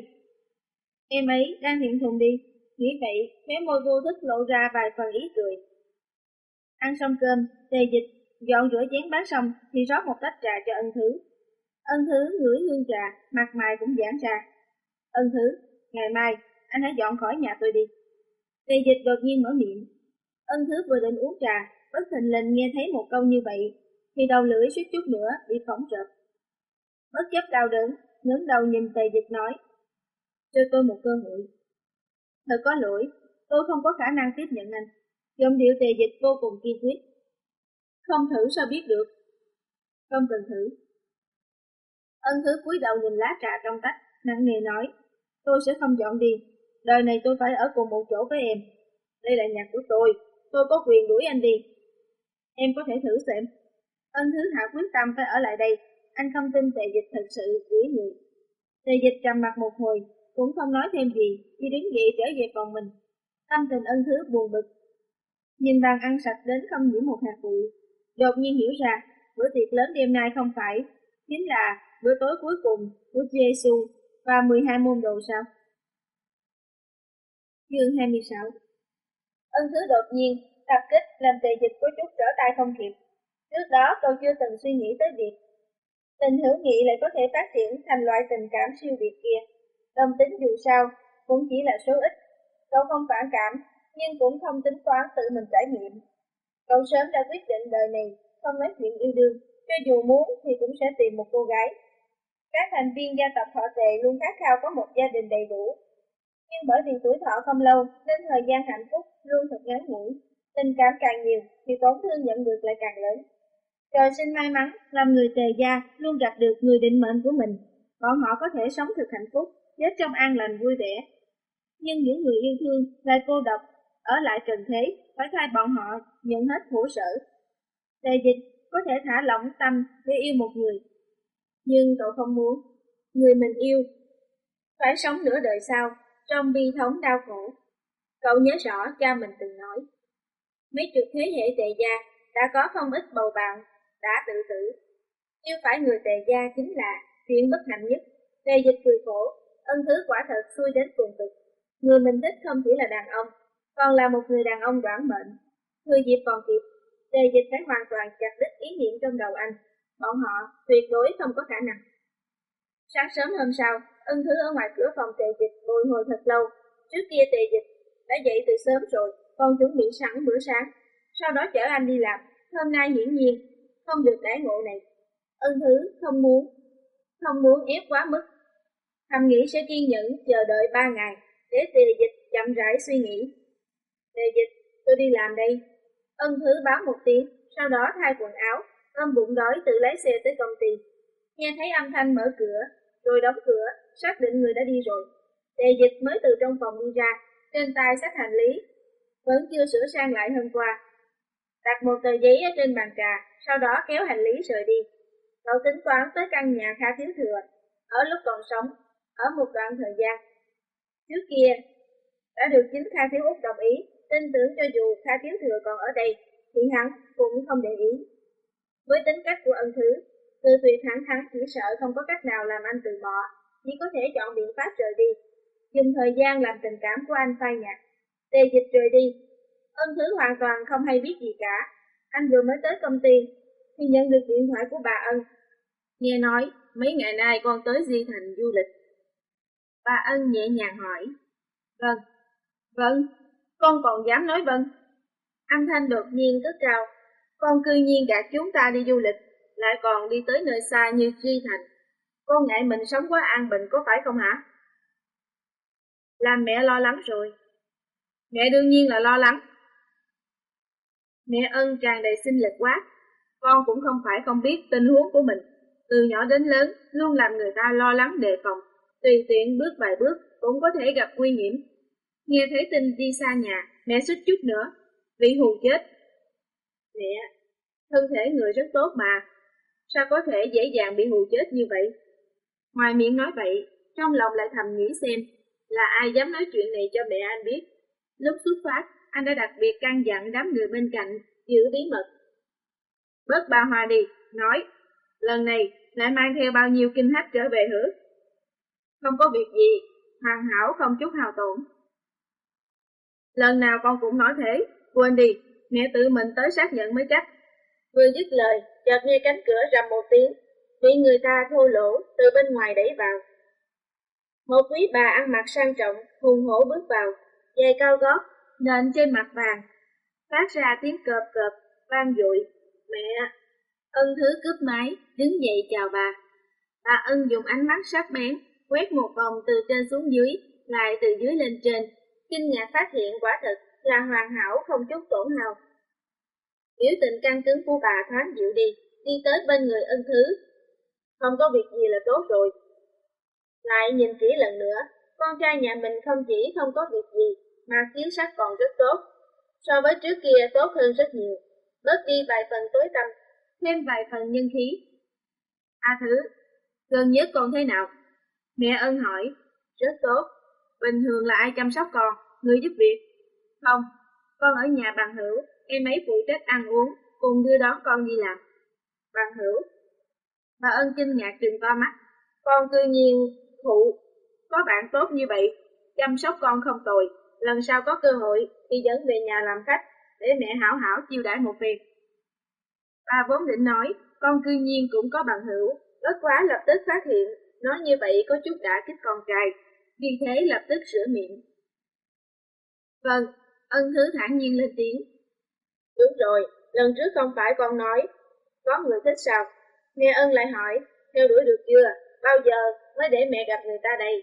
Em ấy đang thẹn thùng đi, nghĩ vậy, khóe môi vô thức lộ ra vài phần ý cười. Ăn xong cơm, Tề Dịch dọn rửa chén bát xong thì rót một tách trà cho Ân Thứ. Ân Thứ ngửi hương trà, mặt mày cũng giãn ra. Ân Thứ, ngày mai anh hãy dọn khỏi nhà tôi đi. Tề Dịch đột nhiên mở miệng. Ân Thứ vừa định uống trà, bất thình lình nghe thấy một câu như vậy, thì đầu lưỡi suýt chút nữa bị phỏng rợp. Bất chấp đau đớn, ngẩng đầu nhìn Tề Dịch nói, cho tôi một cơ hội. Thật có lỗi, tôi không có khả năng tiếp nhận anh. Giọng điệu Tề Dịch vô cùng kiên quyết. Không thử sao biết được. Không cần thử. Ân Thứ cúi đầu nhìn lá trà trong tách, nặng nề nói, tôi sẽ không dọn đi. Đời này tôi phải ở cùng một chỗ với em. Đây là nhà của tôi, tôi có quyền đuổi anh đi. Em có thể thử xem. Ân Thứ hạ quyết tâm phải ở lại đây. Anh không tin Tề Dịch thật sự đuổi người. Tề Dịch trầm mặt một hồi, cũng không nói thêm gì, chỉ đứng dậy trở về phòng mình. Tâm tình Ân Thứ buồn bực. Nhìn bàn ăn sạch đến không nhiễm một hạt bụi, đột nhiên hiểu ra, bữa tiệc lớn đêm nay không phải, chính là bữa tối cuối cùng của Giê-xu và mười hai môn đồ sao? Chương hai mươi sáu. Ân Thứ đột nhiên tập kích làm Tề Dịch có chút trở tay không kịp. Trước đó tôi chưa từng suy nghĩ tới việc tình hữu nghị lại có thể phát triển thành loại tình cảm siêu việt kia. Đồng tính dù sao cũng chỉ là số ít. Cậu không phản cảm, nhưng cũng không tính toán tự mình trải nghiệm. Cậu sớm đã quyết định đời này không nói chuyện yêu đương, cho dù muốn thì cũng sẽ tìm một cô gái. Các thành viên gia tộc họ Tề luôn khát khao có một gia đình đầy đủ. Nhưng bởi vì tuổi thọ không lâu nên thời gian hạnh phúc luôn thật ngắn ngủi. Tình cảm càng nhiều thì tổn thương nhận được lại càng lớn. Trời xin may mắn làm người Tề gia luôn gặp được người định mệnh của mình. Bọn họ có thể sống thực hạnh phúc, chết trong an lành vui vẻ. Nhưng những người yêu thương lại cô độc, ở lại trần thế, phải thay bọn họ nhận hết khổ sở. Tề Dịch có thể thả lỏng tâm để yêu một người, nhưng cậu không muốn người mình yêu phải sống nửa đời sau trong bi thống đau khổ. Cậu nhớ rõ cha mình từng nói, mấy chục thế hệ Tề gia đã có không ít bầu bạn đã tự tử, nhưng phải người Tề gia chính là chuyện bất hạnh nhất. Tề Dịch cười khổ, Ân Thứ quả thật xui đến cùng cực. Người mình thích không chỉ là đàn ông, còn là một người đàn ông đoản mệnh. Người dịp còn kịp, Tề Dịch phải hoàn toàn chặt đứt ý niệm trong đầu anh, bọn họ tuyệt đối không có khả năng. Sáng sớm hôm sau, Ân Thứ ở ngoài cửa phòng Tề Dịch bồi hồi thật lâu. Trước kia Tề Dịch đã dậy từ sớm rồi, còn chuẩn bị sẵn bữa sáng, sau đó chở anh đi làm. Hôm nay hiển nhiên không được đãi ngộ này. Ân Thứ không muốn, không muốn ép quá mức, thầm nghĩ sẽ kiên nhẫn chờ đợi ba ngày để Tề Dịch chậm rãi suy nghĩ. Tề Dịch, tôi đi làm đây. Ân Thứ báo một tiếng, sau đó thay quần áo, ôm bụng đói tự lái xe tới công ty. Nghe thấy âm thanh mở cửa, rồi đóng cửa, xác định người đã đi rồi. Tề Dịch mới từ trong phòng đi ra, trên tay xách hành lý, vẫn chưa sửa sang lại hôm qua. Đặt một tờ giấy ở trên bàn trà, sau đó kéo hành lý rời đi. Cậu tính toán tới căn nhà Kha Thiếu Thừa, ở lúc còn sống, ở một đoạn thời gian. Trước kia, đã được chính Kha Thiếu Úc đồng ý, tin tưởng cho dù Kha Thiếu Thừa còn ở đây, thì hắn cũng không để ý. Với tính cách của Ân Thứ, Từ Tuyệt thẳng thắn chỉ sợ không có cách nào làm anh từ bỏ, chỉ có thể chọn biện pháp rời đi, dùng thời gian làm tình cảm của anh phai nhạt. Tề Dịch rời đi, Ân Thứ hoàn toàn không hay biết gì cả. Anh vừa mới tới công ty thì nhận được điện thoại của bà Ân. Nghe nói mấy ngày nay con tới Di Thành du lịch. Bà Ân nhẹ nhàng hỏi. Vâng, vâng, con còn dám nói vâng. Âm thanh đột nhiên cất cao. Con cư nhiên gạt chúng ta đi du lịch, lại còn đi tới nơi xa như Di Thành. Con ngại mình sống quá an bình có phải không hả? Làm mẹ lo lắng rồi. Mẹ đương nhiên là lo lắng. Mẹ Ân tràn đầy sinh lực quá. Con cũng không phải không biết tình huống của mình. Từ nhỏ đến lớn, luôn làm người ta lo lắng đề phòng. Tùy tiện bước vài bước, cũng có thể gặp nguy hiểm. Nghe thấy tin đi xa nhà, mẹ suýt chút nữa bị hù chết. Mẹ, thân thể người rất tốt mà, sao có thể dễ dàng bị hù chết như vậy? Ngoài miệng nói vậy, trong lòng lại thầm nghĩ xem, là ai dám nói chuyện này cho mẹ anh biết. Lúc xuất phát, anh đã đặc biệt căn dặn đám người bên cạnh giữ bí mật. Bớt ba hoa đi, nói, lần này lại mang theo bao nhiêu kinh hách trở về hử? Không có việc gì, hoàn hảo không chút hao tổn. Lần nào con cũng nói thế, quên đi, mẹ tự mình tới xác nhận mới chắc. Vừa dứt lời, chợt nghe cánh cửa rầm một tiếng, bị người ta thô lỗ từ bên ngoài đẩy vào. Một quý bà ăn mặc sang trọng, hùng hổ bước vào, giày cao gót, nền trên mặt vàng, phát ra tiếng cộp cộp, vang dội. Mẹ! Ân Thứ cướp máy, đứng dậy chào bà. Bà Ân dùng ánh mắt sắc bén, quét một vòng từ trên xuống dưới, lại từ dưới lên trên, kinh ngạc phát hiện quả thực là hoàn hảo không chút tổn hao. Biểu tình căng cứng của bà thoáng dịu đi, đi tới bên người Ân Thứ. Không có việc gì là tốt rồi. Lại nhìn kỹ lần nữa, con trai nhà mình không chỉ không có việc gì, mà khiếu sắc còn rất tốt. So với trước kia tốt hơn rất nhiều, bớt đi vài phần tối tăm, thêm vài phần nhân khí. A Thứ, gần nhất con thế nào? Mẹ Ân hỏi. Rất tốt. Bình thường là ai chăm sóc con? Người giúp việc? Không, con ở nhà bằng hữu, em ấy phụ trách ăn uống, cùng đưa đón con đi làm. Bằng hữu? Bà Ân kinh ngạc trừng to mắt. Con cư nhiên phụ có bạn tốt như vậy, chăm sóc con không tồi. Lần sau có cơ hội thì dẫn về nhà làm khách, để mẹ hảo hảo chiêu đãi một việc. Bà vốn định nói, con cư nhiên cũng có bằng hữu, bất quá lập tức phát hiện, nói như vậy có chút đả kích con trai, vì thế lập tức sửa miệng. Vâng, Ân Thứ thản nhiên lên tiếng. Đúng rồi, lần trước không phải con nói, có người thích sao? Mẹ Ân lại hỏi, theo đuổi được chưa? Bao giờ mới để mẹ gặp người ta đây?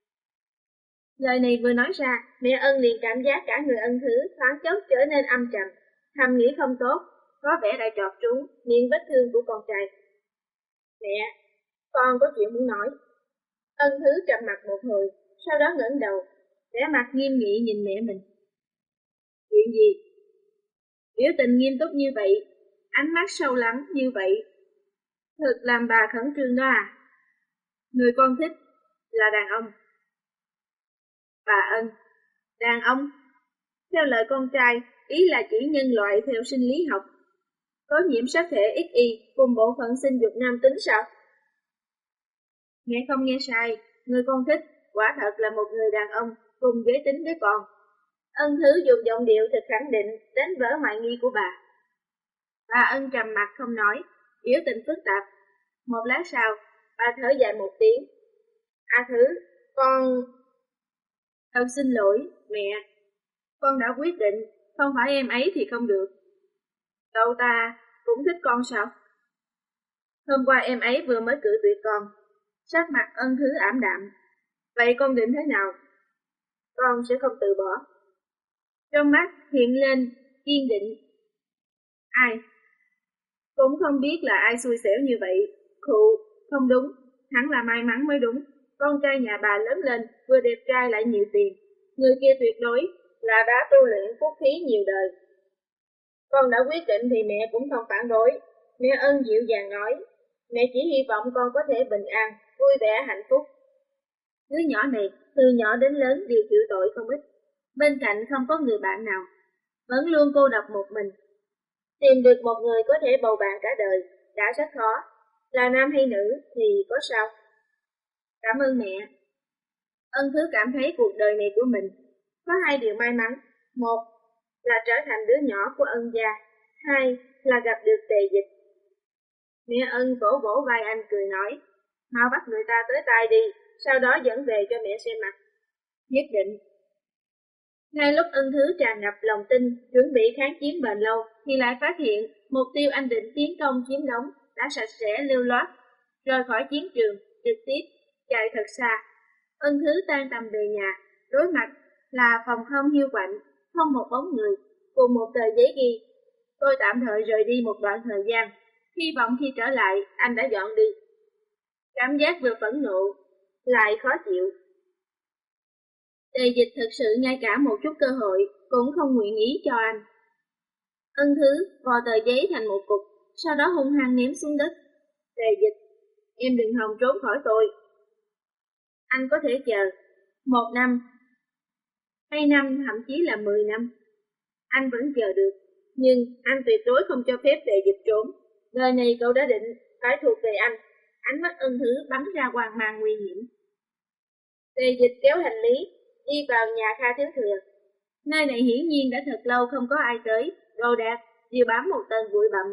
Lời này vừa nói ra, mẹ Ân liền cảm giác cả người Ân Thứ thoáng chốc trở nên âm trầm, thầm nghĩ không tốt, có vẻ đã chọt trúng miệng vết thương của con trai. Mẹ, con có chuyện muốn nói. Ân Thứ trầm mặt một hồi, sau đó ngẩng đầu, vẻ mặt nghiêm nghị nhìn mẹ mình. Chuyện gì? Biểu tình nghiêm túc như vậy, ánh mắt sâu lắng như vậy, thật làm bà khẩn trương đó à? Người con thích là đàn ông. Bà Ân, đàn ông? Theo lời con trai, ý là chỉ nhân loại theo sinh lý học. Có nhiễm sắc thể ích y cùng bộ phận sinh dục nam tính sao? Nghe không nghe sai, người con thích quả thật là một người đàn ông cùng giới tính với con. Ân Thứ dùng giọng điệu thật khẳng định đánh vỡ hoài nghi của bà. Bà Ân trầm mặt không nói, biểu tình phức tạp. Một lát sau, bà thở dài một tiếng. A Thứ, con... Thật xin lỗi, mẹ. Con đã quyết định, không phải em ấy thì không được. Cậu ta cũng thích con sao? Hôm qua em ấy vừa mới cự tuyệt con. Sắc mặt Ân Thứ ảm đạm. Vậy con định thế nào? Con sẽ không từ bỏ. Trong mắt hiện lên kiên định. Ai? Cũng không biết là ai xui xẻo như vậy. Khụ, không đúng, hẳn là may mắn mới đúng. Con trai nhà bà lớn lên, vừa đẹp trai lại nhiều tiền. Người kia tuyệt đối là đã tu luyện phúc khí nhiều đời. Con đã quyết định thì mẹ cũng không phản đối. Mẹ Ân dịu dàng nói, mẹ chỉ hy vọng con có thể bình an, vui vẻ, hạnh phúc. Đứa nhỏ này, từ nhỏ đến lớn đều chịu tội không ít. Bên cạnh không có người bạn nào, vẫn luôn cô độc một mình. Tìm được một người có thể bầu bạn cả đời đã rất khó. Là nam hay nữ thì có sao? Cảm ơn mẹ. Ân Thứ cảm thấy cuộc đời này của mình có hai điều may mắn. Một là trở thành đứa nhỏ của Ân gia. Hai là gặp được Tề Dịch. Mẹ Ân vỗ vỗ vai anh cười nói, mau bắt người ta tới tay đi, sau đó dẫn về cho mẹ xem mặt. Nhất định. Ngay lúc Ân Thứ tràn ngập lòng tin, chuẩn bị kháng chiến bền lâu, thì lại phát hiện mục tiêu anh định tiến công chiếm đóng đã sạch sẽ lưu loát, rời khỏi chiến trường, trực tiếp chạy thật xa. Ân Thứ tan tầm về nhà, đối mặt là phòng không hiu quạnh, không một bóng người, cùng một tờ giấy ghi. Tôi tạm thời rời đi một đoạn thời gian, hy vọng khi trở lại anh đã dọn đi. Cảm giác vừa phẫn nộ, lại khó chịu. Tề Dịch thực sự ngay cả một chút cơ hội cũng không nguyện ý cho anh. Ân Thứ vò tờ giấy thành một cục, sau đó hung hăng ném xuống đất. Tề Dịch, em đừng hòng trốn khỏi tôi. Anh có thể chờ một năm, hai năm, thậm chí là mười năm. Anh vẫn chờ được, nhưng anh tuyệt đối không cho phép Tề Dịch trốn. Đời này cậu đã định phải thuộc về anh. Ánh mắt Ân Thứ bắn ra quang mang nguy hiểm. Tề Dịch kéo hành lý, đi vào nhà Kha Thiếu Thừa. Nơi này hiển nhiên đã thật lâu không có ai tới, đồ đạc đều bám một tầng bụi bặm.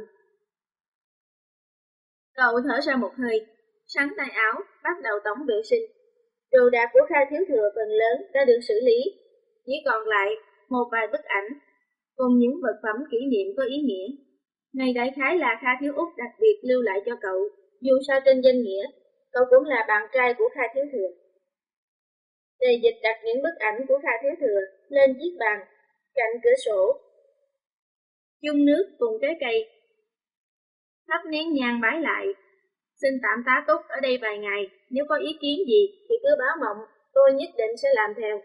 Cậu thở ra một hơi, sắn tay áo, bắt đầu tổng vệ sinh. Đồ đạc của Kha Thiếu Thừa phần lớn đã được xử lý, chỉ còn lại một vài bức ảnh cùng những vật phẩm kỷ niệm có ý nghĩa. Này đại khái là Kha Thiếu Úc đặc biệt lưu lại cho cậu, dù sao trên danh nghĩa, cậu cũng là bạn trai của Kha Thiếu Thừa. Tề Dịch đặt những bức ảnh của Kha Thiếu Thừa lên chiếc bàn cạnh cửa sổ, chung nước cùng trái cây, thắp nén nhang bái lại. Xin tạm tá túc ở đây vài ngày, nếu có ý kiến gì thì cứ báo mộng, tôi nhất định sẽ làm theo.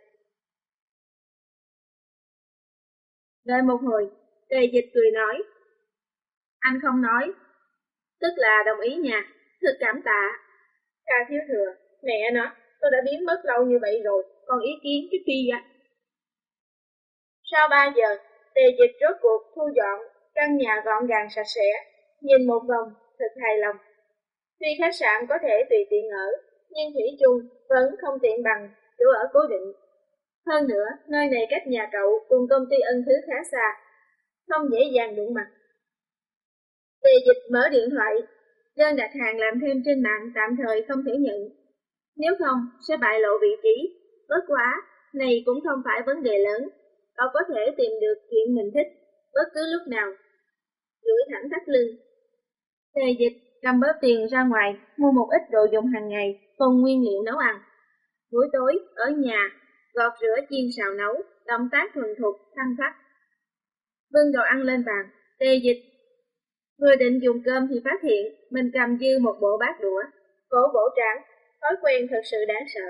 Đợi một hồi, Tề Dịch cười nói, anh không nói, tức là đồng ý nha, thật cảm tạ. Kha Thiếu Thừa, mẹ nó, tôi đã biến mất lâu như vậy rồi, còn ý kiến cái phi à. Sau ba giờ, Tề Dịch rốt cuộc thu dọn căn nhà gọn gàng sạch sẽ, nhìn một vòng thật hài lòng. Tuy khách sạn có thể tùy tiện ở, nhưng thủy chung vẫn không tiện bằng chỗ ở cố định. Hơn nữa, nơi này cách nhà cậu cùng công ty Ân Thứ khá xa, không dễ dàng đụng mặt. Tề Dịch mở điện thoại, đơn đặt hàng làm thêm trên mạng tạm thời không thể nhận. Nếu không, sẽ bại lộ vị trí. Bất quá, này cũng không phải vấn đề lớn. Cậu có thể tìm được chuyện mình thích, bất cứ lúc nào. Duỗi thẳng thắt lưng. Tề Dịch cầm bóp tiền ra ngoài, mua một ít đồ dùng hàng ngày, cùng nguyên liệu nấu ăn. Buổi tối, ở nhà, gọt rửa chiên xào nấu, động tác thuần thục, thanh thoát. Bưng đồ ăn lên bàn, Tề Dịch vừa định dùng cơm thì phát hiện mình cầm dư một bộ bát đũa, cổ vỗ trán, thói quen thật sự đáng sợ.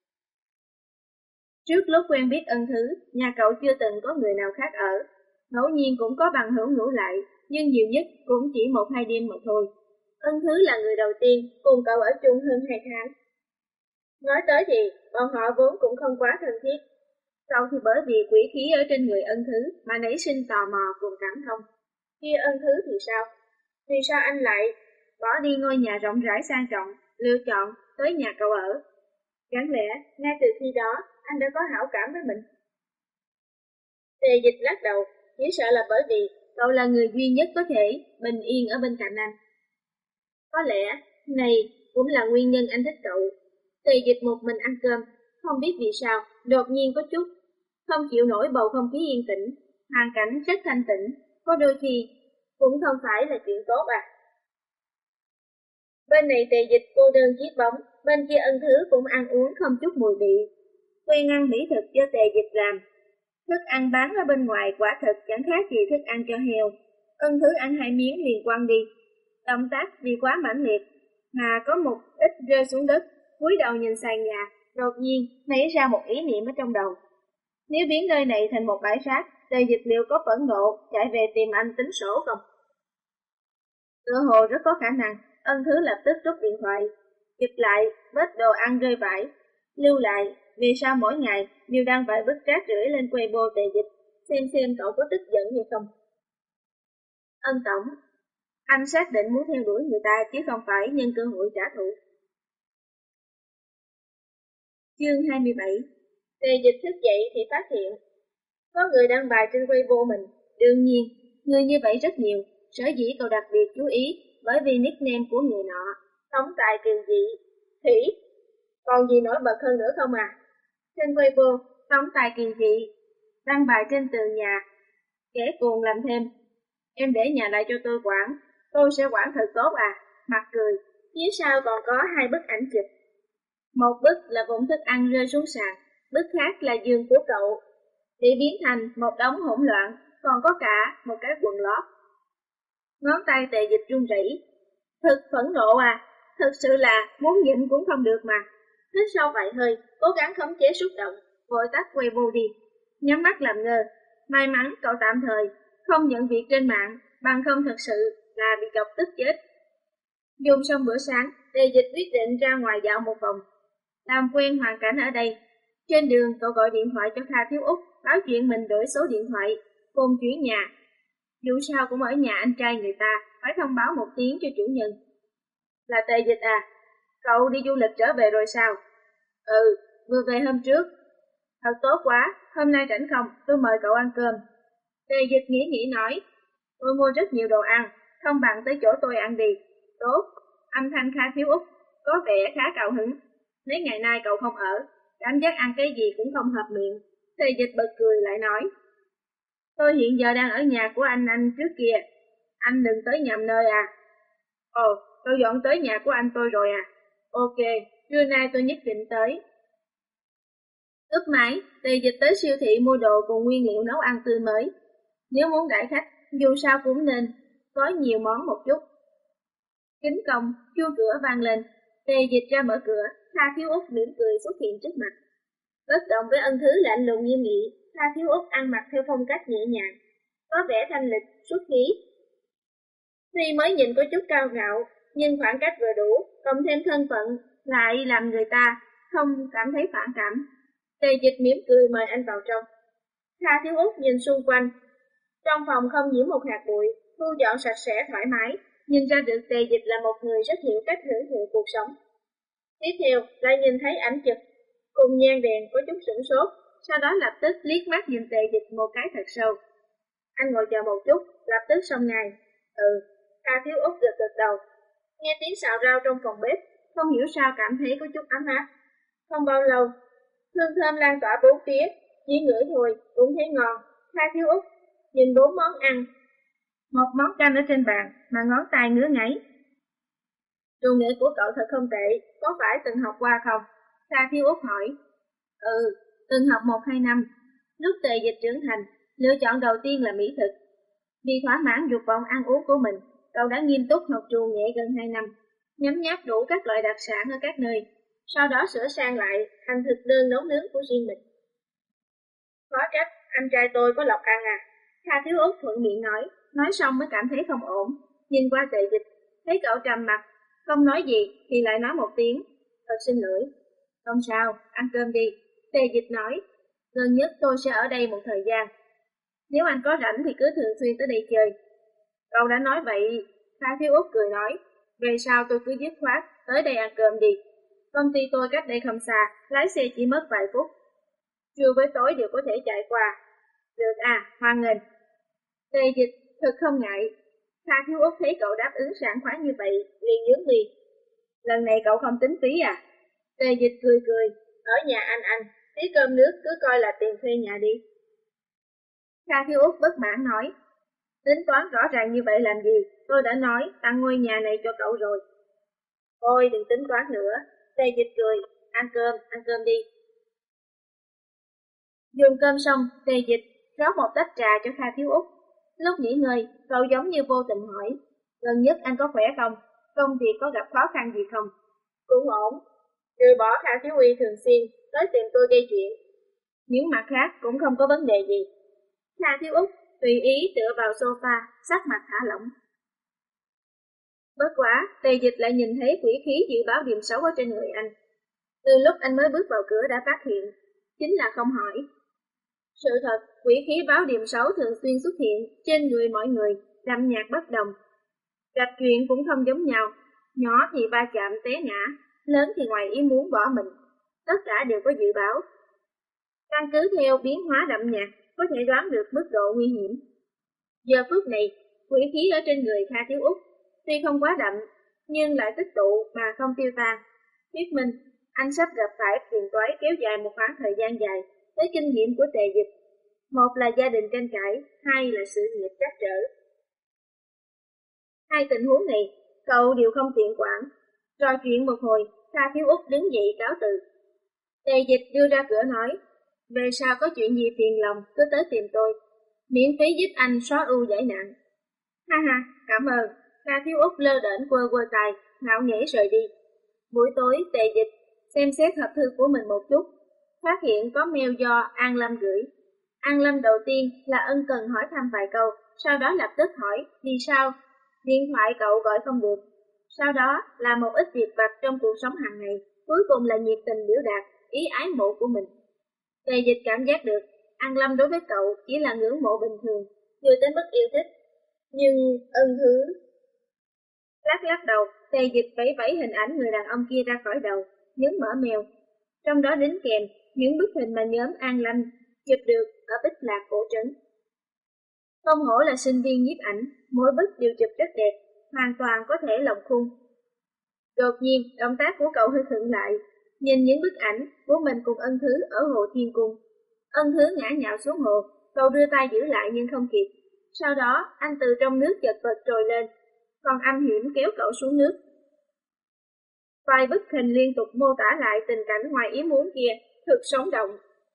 Trước lúc quen biết Ân Thứ, nhà cậu chưa từng có người nào khác ở, ngẫu nhiên cũng có bằng hữu ngủ lại, nhưng nhiều nhất cũng chỉ một hai đêm mà thôi. Ân Thứ là người đầu tiên cùng cậu ở chung hơn hai tháng. Nói tới thì bọn họ vốn cũng không quá thân thiết, sau thì bởi vì quỷ khí ở trên người Ân Thứ mà nảy sinh tò mò cùng cảm thông. Kia Ân Thứ thì sao? Vì sao anh lại bỏ đi ngôi nhà rộng rãi sang trọng, lựa chọn tới nhà cậu ở? Chẳng lẽ ngay từ khi đó anh đã có hảo cảm với mình? Tề Dịch lắc đầu, chỉ sợ là bởi vì cậu là người duy nhất có thể bình yên ở bên cạnh anh. Có lẽ này cũng là nguyên nhân anh thích cậu. Tề Dịch một mình ăn cơm, không biết vì sao, đột nhiên có chút không chịu nổi bầu không khí yên tĩnh, hoàn cảnh rất thanh tĩnh, có đôi khi cũng không phải là chuyện tốt à. Bên này Tề Dịch cô đơn chiếc bóng, bên kia Ân Thứ cũng ăn uống không chút mùi vị. Quen ăn mỹ thực do Tề Dịch làm. Thức ăn bán ở bên ngoài quả thực chẳng khác gì thức ăn cho heo. Ân Thứ ăn hai miếng liền quăng đi. Động tác vì quá mãnh liệt, mà có một ít rơi xuống đất, cúi đầu nhìn sàn nhà, đột nhiên nảy ra một ý niệm ở trong đầu. Nếu biến nơi này thành một bãi rác, Tề Dịch liệu có phẫn nộ chạy về tìm anh tính sổ không? Tựa hồ rất có khả năng. Ân Thứ lập tức rút điện thoại, chụp lại vết đồ ăn rơi vãi, lưu lại vì sao mỗi ngày đều đăng vài bức rác rưởi lên Weibo Tề Dịch, xem xem cậu có tức giận hay không. Ân tổng, anh xác định muốn theo đuổi người ta chứ không phải nhân cơ hội trả thù. Chương hai mươi bảy. Tề Dịch thức dậy thì phát hiện có người đăng bài trên Weibo mình. Đương nhiên, người như vậy rất nhiều, sở dĩ cậu đặc biệt chú ý bởi vì nickname của người nọ, Tống Tài Kiều Dị, Thủy. Còn gì nổi bật hơn nữa không à? Trên Weibo, Tống Tài Kiều Dị đăng bài trên tường nhà, kẻ cuồng làm thêm. Em để nhà lại cho tôi quản, tôi sẽ quản thật tốt à, mặt cười. Phía sau còn có hai bức ảnh chụp. Một bức là vụn thức ăn rơi xuống sàn, bức khác là giường của cậu, bị biến thành một đống hỗn loạn, còn có cả một cái quần lót. Ngón tay Tề Dịch run rẩy. Thực phẫn nộ à, thực sự là muốn nhịn cũng không được mà. Hít sâu vài hơi, cố gắng khống chế xúc động, vội tắt Weibo đi, nhắm mắt làm ngơ. May mắn cậu tạm thời không nhận việc trên mạng, bằng không thật sự là bị cọc tức chết. Dùng xong bữa sáng, Tề Dịch quyết định ra ngoài dạo một vòng, làm quen hoàn cảnh ở đây. Trên đường cậu gọi điện thoại cho Kha Thiếu Úc, báo chuyện mình đổi số điện thoại, cùng chuyển nhà. Dù sao cũng ở nhà anh trai người ta, phải thông báo một tiếng cho chủ nhân. Là Tề Dịch à, cậu đi du lịch trở về rồi sao? Ừ, vừa về hôm trước. Thật tốt quá, hôm nay rảnh không, tôi mời cậu ăn cơm. Tề Dịch nghĩ nghĩ nói, tôi mua rất nhiều đồ ăn, không bằng tới chỗ tôi ăn đi. Tốt, âm thanh Kha Thiếu Úc có vẻ khá cao hứng. Mấy ngày nay cậu không ở, cảm giác ăn cái gì cũng không hợp miệng. Tề Dịch bật cười lại nói, tôi hiện giờ đang ở nhà của anh anh trước kia, anh đừng tới nhầm nơi à. Ồ, tôi dọn tới nhà của anh tôi rồi à. Ok, trưa nay tôi nhất định tới. Ước mãi, Tề Dịch tới siêu thị mua đồ cùng nguyên liệu nấu ăn tươi mới. Nếu muốn đãi khách, dù sao cũng nên có nhiều món một chút. Kính công, chuông cửa vang lên, Tề Dịch ra mở cửa, Kha Thiếu Úc mỉm cười xuất hiện trước mặt. Bất động với Ân Thứ lạnh lùng nghiêm nghị, Kha Thiếu Úc ăn mặc theo phong cách nhẹ nhàng, có vẻ thanh lịch, xuất khí. Tuy mới nhìn có chút cao ngạo, nhưng khoảng cách vừa đủ, cộng thêm thân phận, lại làm người ta không cảm thấy phản cảm. Tề Dịch mỉm cười mời anh vào trong. Kha Thiếu Úc nhìn xung quanh, trong phòng không nhiễm một hạt bụi, thu dọn sạch sẽ thoải mái, nhìn ra được Tề Dịch là một người rất hiểu cách hưởng thụ cuộc sống. Tiếp theo, lại nhìn thấy ảnh chụp cùng nhang đèn có chút sửng sốt, sau đó lập tức liếc mắt nhìn Tề Dịch một cái thật sâu. Anh ngồi chờ một chút, lập tức xong ngay. Ừ, Kha Thiếu Úc gật gật đầu. Nghe tiếng xào rau trong phòng bếp, không hiểu sao cảm thấy có chút ấm áp. Không bao lâu, hương thơm lan tỏa bốn phía, chỉ ngửi thôi cũng thấy ngon. Kha Thiếu Úc nhìn bốn món ăn, một món canh ở trên bàn mà ngón tay ngứa ngáy. Đồ nghệ của cậu thật không tệ, có phải từng học qua không? Kha Thiếu Úc hỏi. Ừ, từng học một hai năm. Lúc Tề Dịch trưởng thành, lựa chọn đầu tiên là mỹ thực. Vì thỏa mãn dục vọng ăn uống của mình, cậu đã nghiêm túc học trù nghệ gần hai năm, nhấm nháp đủ các loại đặc sản ở các nơi, sau đó sửa sang lại thành thực đơn nấu nướng của riêng mình. Khó trách, anh trai tôi có lộc ăn à? Kha Thiếu Úc thuận miệng nói, nói xong mới cảm thấy không ổn, nhìn qua Tề Dịch, thấy cậu trầm mặt, không nói gì thì lại nói một tiếng, thật xin lỗi. Không sao, ăn cơm đi. Tề Dịch nói, gần nhất tôi sẽ ở đây một thời gian. Nếu anh có rảnh thì cứ thường xuyên tới đây chơi. Cậu đã nói vậy. Kha Thiếu Úc cười nói, về sau tôi cứ dứt khoát tới đây ăn cơm đi. Công ty tôi cách đây không xa, lái xe chỉ mất vài phút. Trưa với tối đều có thể chạy qua. Được à, hoan nghênh. Tề Dịch thật không ngại. Kha Thiếu Út thấy cậu đáp ứng sảng khoái như vậy, liền nhướng mi. Lần này cậu không tính phí à? Tề Dịch cười cười, ở nhà anh anh, phí cơm nước cứ coi là tiền thuê nhà đi. Kha Thiếu Út bất mãn nói, tính toán rõ ràng như vậy làm gì, tôi đã nói tặng ngôi nhà này cho cậu rồi. Thôi đừng tính toán nữa, Tề Dịch cười, ăn cơm, ăn cơm đi. Dùng cơm xong, Tề Dịch rót một tách trà cho Kha Thiếu Út. Lúc nghỉ ngơi, cậu giống như vô tình hỏi, gần nhất anh có khỏe không? Công việc có gặp khó khăn gì không? Cũng ổn, trừ bỏ Kha Thiếu Uy thường xuyên tới tìm tôi gây chuyện. Những mặt khác cũng không có vấn đề gì. Kha Thiếu Út tùy ý tựa vào sofa, sắc mặt thả lỏng. Bất quá, Tề Dịch lại nhìn thấy quỷ khí dự báo điểm xấu ở trên người anh. Từ lúc anh mới bước vào cửa đã phát hiện, chính là không hỏi. Sự thật, quỷ khí báo điểm xấu thường xuyên xuất hiện trên người mọi người, đậm nhạt bất đồng. Gặp chuyện cũng không giống nhau, nhỏ thì va chạm té ngã, lớn thì ngoài ý muốn bỏ mình. Tất cả đều có dự báo. Căn cứ theo biến hóa đậm nhạt, có thể đoán được mức độ nguy hiểm. Giờ phút này, quỷ khí ở trên người Kha Thiếu Út tuy không quá đậm, nhưng lại tích tụ mà không tiêu tan. Thuyết minh, anh sắp gặp phải phiền toái kéo dài một khoảng thời gian dài, với kinh nghiệm của Tề Dịch. Một là gia đình tranh cãi, hai là sự nghiệp trắc trở. Hai tình huống này, cậu đều không tiện quản. Trò chuyện một hồi, Kha Thiếu Út đứng dậy cáo từ. Tề Dịch đưa ra cửa nói, về sau có chuyện gì phiền lòng cứ tới tìm tôi, miễn phí giúp anh xóa ưu giải nạn. Ha ha, cảm ơn. Kha Thiếu Út lơ đễnh quơ quơ tài, ngạo nghễ rời đi. Buổi tối, Tề Dịch xem xét hộp thư của mình một chút, phát hiện có mail do An Lâm gửi. An Lâm đầu tiên là ân cần hỏi thăm vài câu, sau đó lập tức hỏi, vì sao? Điện thoại cậu gọi không được. Sau đó là một ít việc vặt trong cuộc sống hàng ngày, cuối cùng là nhiệt tình biểu đạt, ý ái mộ của mình. Tề Dịch cảm giác được, An Lâm đối với cậu chỉ là ngưỡng mộ bình thường, chưa tới mức yêu thích. Nhưng ân thứ... Lắc lắc đầu, Tề Dịch vẫy vẫy hình ảnh người đàn ông kia ra khỏi đầu, nhấn mở mail. Trong đó đính kèm những bức hình mà nhóm An Lâm chụp được ở Bích Lạc cổ trấn. Không hổ là sinh viên nhiếp ảnh, mỗi bức đều chụp rất đẹp, hoàn toàn có thể lồng khung. Đột nhiên, động tác của cậu hơi khựng lại, nhìn những bức ảnh của mình cùng Ân Thứ ở Hồ Thiên Cung. Ân Thứ ngã nhào xuống hồ, cậu đưa tay giữ lại nhưng không kịp. Sau đó, anh từ trong nước chật vật trồi lên, còn âm hiểm kéo cậu xuống nước. Vài bức hình liên tục mô tả lại tình cảnh ngoài ý muốn kia, thực sống động.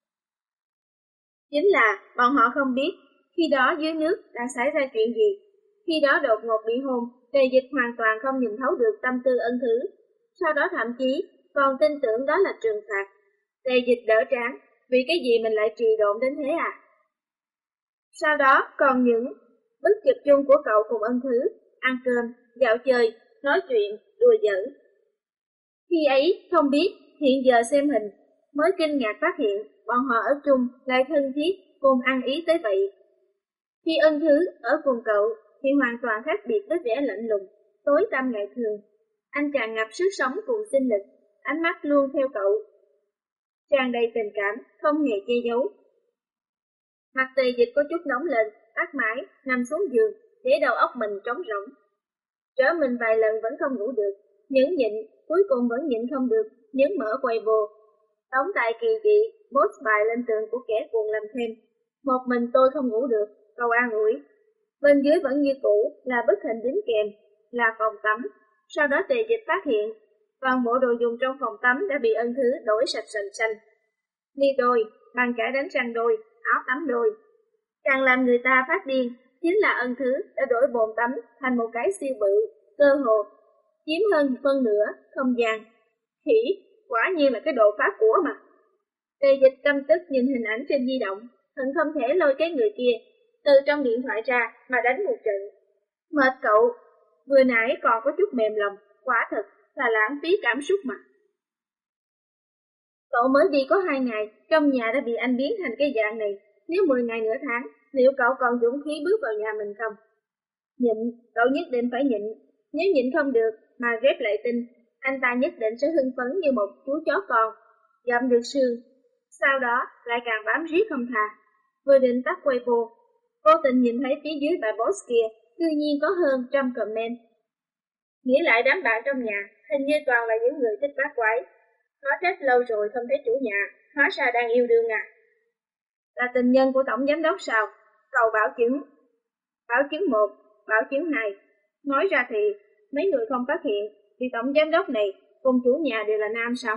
Chính là bọn họ không biết, khi đó dưới nước đã xảy ra chuyện gì. Khi đó đột ngột bị hôn, Tề Dịch hoàn toàn không nhìn thấu được tâm tư Ân Thứ. Sau đó thậm chí còn tin tưởng đó là trừng phạt. Tề Dịch đỡ trán, vì cái gì mình lại trì độn đến thế à? Sau đó còn những bức chụp chung của cậu cùng Ân Thứ, ăn cơm, dạo chơi, nói chuyện, đùa giỡn. Khi ấy không biết, hiện giờ xem hình, mới kinh ngạc phát hiện bọn họ ở chung lại thân thiết cùng ăn ý tới vậy. Khi Ân Thứ ở cùng cậu thì hoàn toàn khác biệt với vẻ lạnh lùng, tối tăm ngày thường. Anh tràn ngập sức sống cùng sinh lực, ánh mắt luôn theo cậu, tràn đầy tình cảm, không hề che giấu. Mặt Tề Dịch có chút nóng lên, tắt máy, nằm xuống giường, để đầu óc mình trống rỗng. Trở mình vài lần vẫn không ngủ được, nhẫn nhịn, cuối cùng vẫn nhịn không được, nhấn mở Weibo. Tống tài kỳ dị, post bài lên tường của kẻ cuồng làm thêm. Một mình tôi không ngủ được, câu an ủi. Bên dưới vẫn như cũ là bức hình đính kèm, là phòng tắm. Sau đó Tề Dịch phát hiện, toàn bộ đồ dùng trong phòng tắm đã bị Ân Thứ đổi sạch sành xanh. Ly đôi, bàn chải đánh răng đôi, áo tắm đôi. Càng làm người ta phát điên, chính là Ân Thứ đã đổi bồn tắm thành một cái siêu bự, cơ hồ chiếm hơn phân nửa không gian. Khỉ, quả nhiên là cái đồ phá của mà. Tề Dịch căm tức nhìn hình ảnh trên di động, hận không thể lôi cái người kia từ trong điện thoại ra mà đánh một trận. Mệt cậu, vừa nãy còn có chút mềm lòng, quả thật là lãng phí cảm xúc mà. Cậu mới đi có hai ngày, trong nhà đã bị anh biến thành cái dạng này. Nếu mười ngày nửa tháng, liệu cậu còn dũng khí bước vào nhà mình không? Nhịn, cậu nhất định phải nhịn. Nếu nhịn không được mà ghép lại tin, anh ta nhất định sẽ hưng phấn như một chú chó con, gặm được xương. Sau đó lại càng bám riết không thà. Vừa định tắt Weibo, vô tình nhìn thấy phía dưới bài post kia, cư nhiên có hơn trăm comment. Nghĩ lại đám bạn trong nhà, hình như toàn là những người thích bát quái. Nó trách lâu rồi không thấy chủ nhà, hóa ra đang yêu đương à. Là tình nhân của tổng giám đốc sao? Cầu bảo chứng. Bảo chứng một, bảo chứng hai. Nói ra thì mấy người không phát hiện, thì tổng giám đốc này cùng chủ nhà đều là nam sao?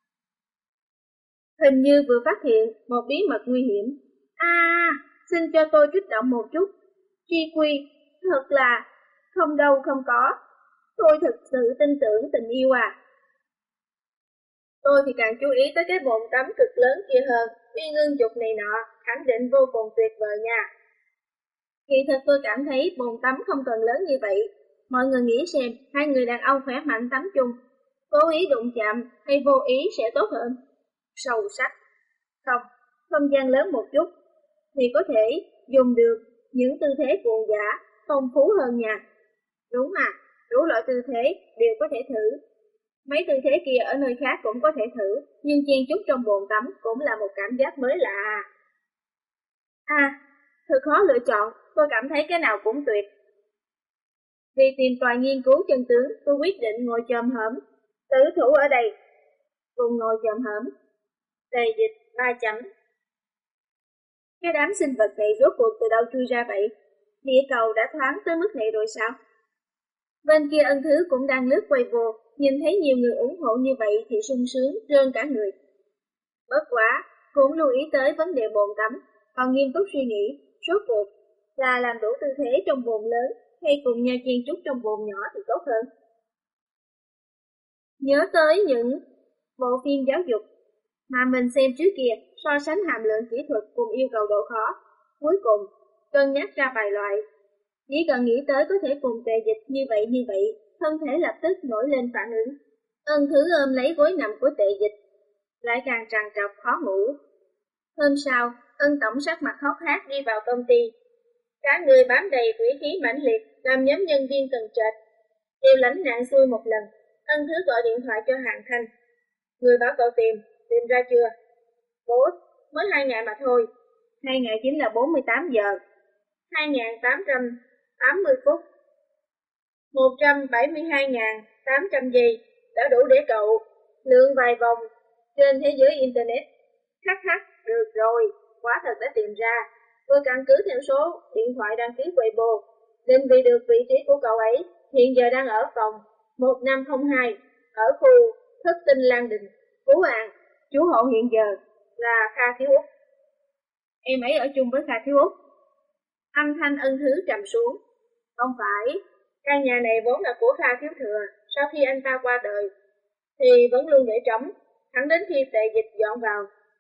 Hình như vừa phát hiện một bí mật nguy hiểm. À, xin cho tôi kích động một chút. Tri quy, thật là không đâu không có. Tôi thực sự tin tưởng tình yêu à. Tôi thì càng chú ý tới cái bồn tắm cực lớn kia hơn, uy ngưng dục này nọ, khẳng định vô cùng tuyệt vời nha. Kỳ thực tôi cảm thấy bồn tắm không cần lớn như vậy. Mọi người nghĩ xem, hai người đàn ông khỏe mạnh tắm chung, cố ý đụng chạm hay vô ý sẽ tốt hơn? Sâu sắc. Không, không gian lớn một chút, thì có thể dùng được những tư thế cuồng dã, phong phú hơn nha. Đúng mà, đủ loại tư thế đều có thể thử. Mấy tư thế kia ở nơi khác cũng có thể thử, nhưng chen chúc trong bồn tắm cũng là một cảm giác mới lạ. À, thật khó lựa chọn, tôi cảm thấy cái nào cũng tuyệt. Vì tìm tòi nghiên cứu chân tướng, tôi quyết định ngồi chồm hổm. Tử thủ ở đây, cùng ngồi chồm hổm. Tề Dịch ba chấm. Cái đám sinh vật này rốt cuộc từ đâu chui ra vậy? Địa cầu đã thoáng tới mức này rồi sao? Bên kia Ân Thứ cũng đang lướt quay vô, nhìn thấy nhiều người ủng hộ như vậy thì sung sướng, rơn cả người. Bất quá, cũng lưu ý tới vấn đề bồn tắm, còn nghiêm túc suy nghĩ, rốt cuộc là làm đủ tư thế trong bồn lớn hay cùng nhau chen chúc trong bồn nhỏ thì tốt hơn. Nhớ tới những bộ phim giáo dục mà mình xem trước kia, so sánh hàm lượng kỹ thuật cùng yêu cầu độ khó. Cuối cùng, cân nhắc ra vài loại. Chỉ cần nghĩ tới có thể cùng Tề Dịch như vậy như vậy, thân thể lập tức nổi lên phản ứng. Ân Thứ ôm lấy gối nằm của Tề Dịch, lại càng trằn trọc khó ngủ. Hôm sau, Ân tổng sắc mặt hốc hác đi vào công ty. Cả người bám đầy quỷ khí mãnh liệt, làm nhóm nhân viên tầng trệt đều lãnh nạn xuôi một lần. Ân Thứ gọi điện thoại cho Hàng Thanh. Người bảo cậu tìm, tìm ra chưa? Boss, mới hai ngày mà thôi. Hai ngày chính là bốn mươi tám giờ. hai nghìn tám trăm tám mươi phút. một trăm bảy mươi hai nghìn tám trăm giây đã đủ để cậu lượn vài vòng trên thế giới Internet. Hắc hắc, được rồi, quả thật đã tìm ra. Tôi căn cứ theo số điện thoại đăng ký Weibo, định vị được vị trí của cậu ấy, hiện giờ đang ở phòng một năm không hai, ở khu Thất Tinh Lan Đình, Phú An. Chủ hộ hiện giờ là Kha Thiếu Úc. Em ấy ở chung với Kha Thiếu Úc. Âm thanh Ân Thứ trầm xuống. Không phải, căn nhà này vốn là của Kha Thiếu Thừa, sau khi anh ta qua đời, thì vẫn luôn để trống, thẳng đến khi Tề Dịch dọn vào.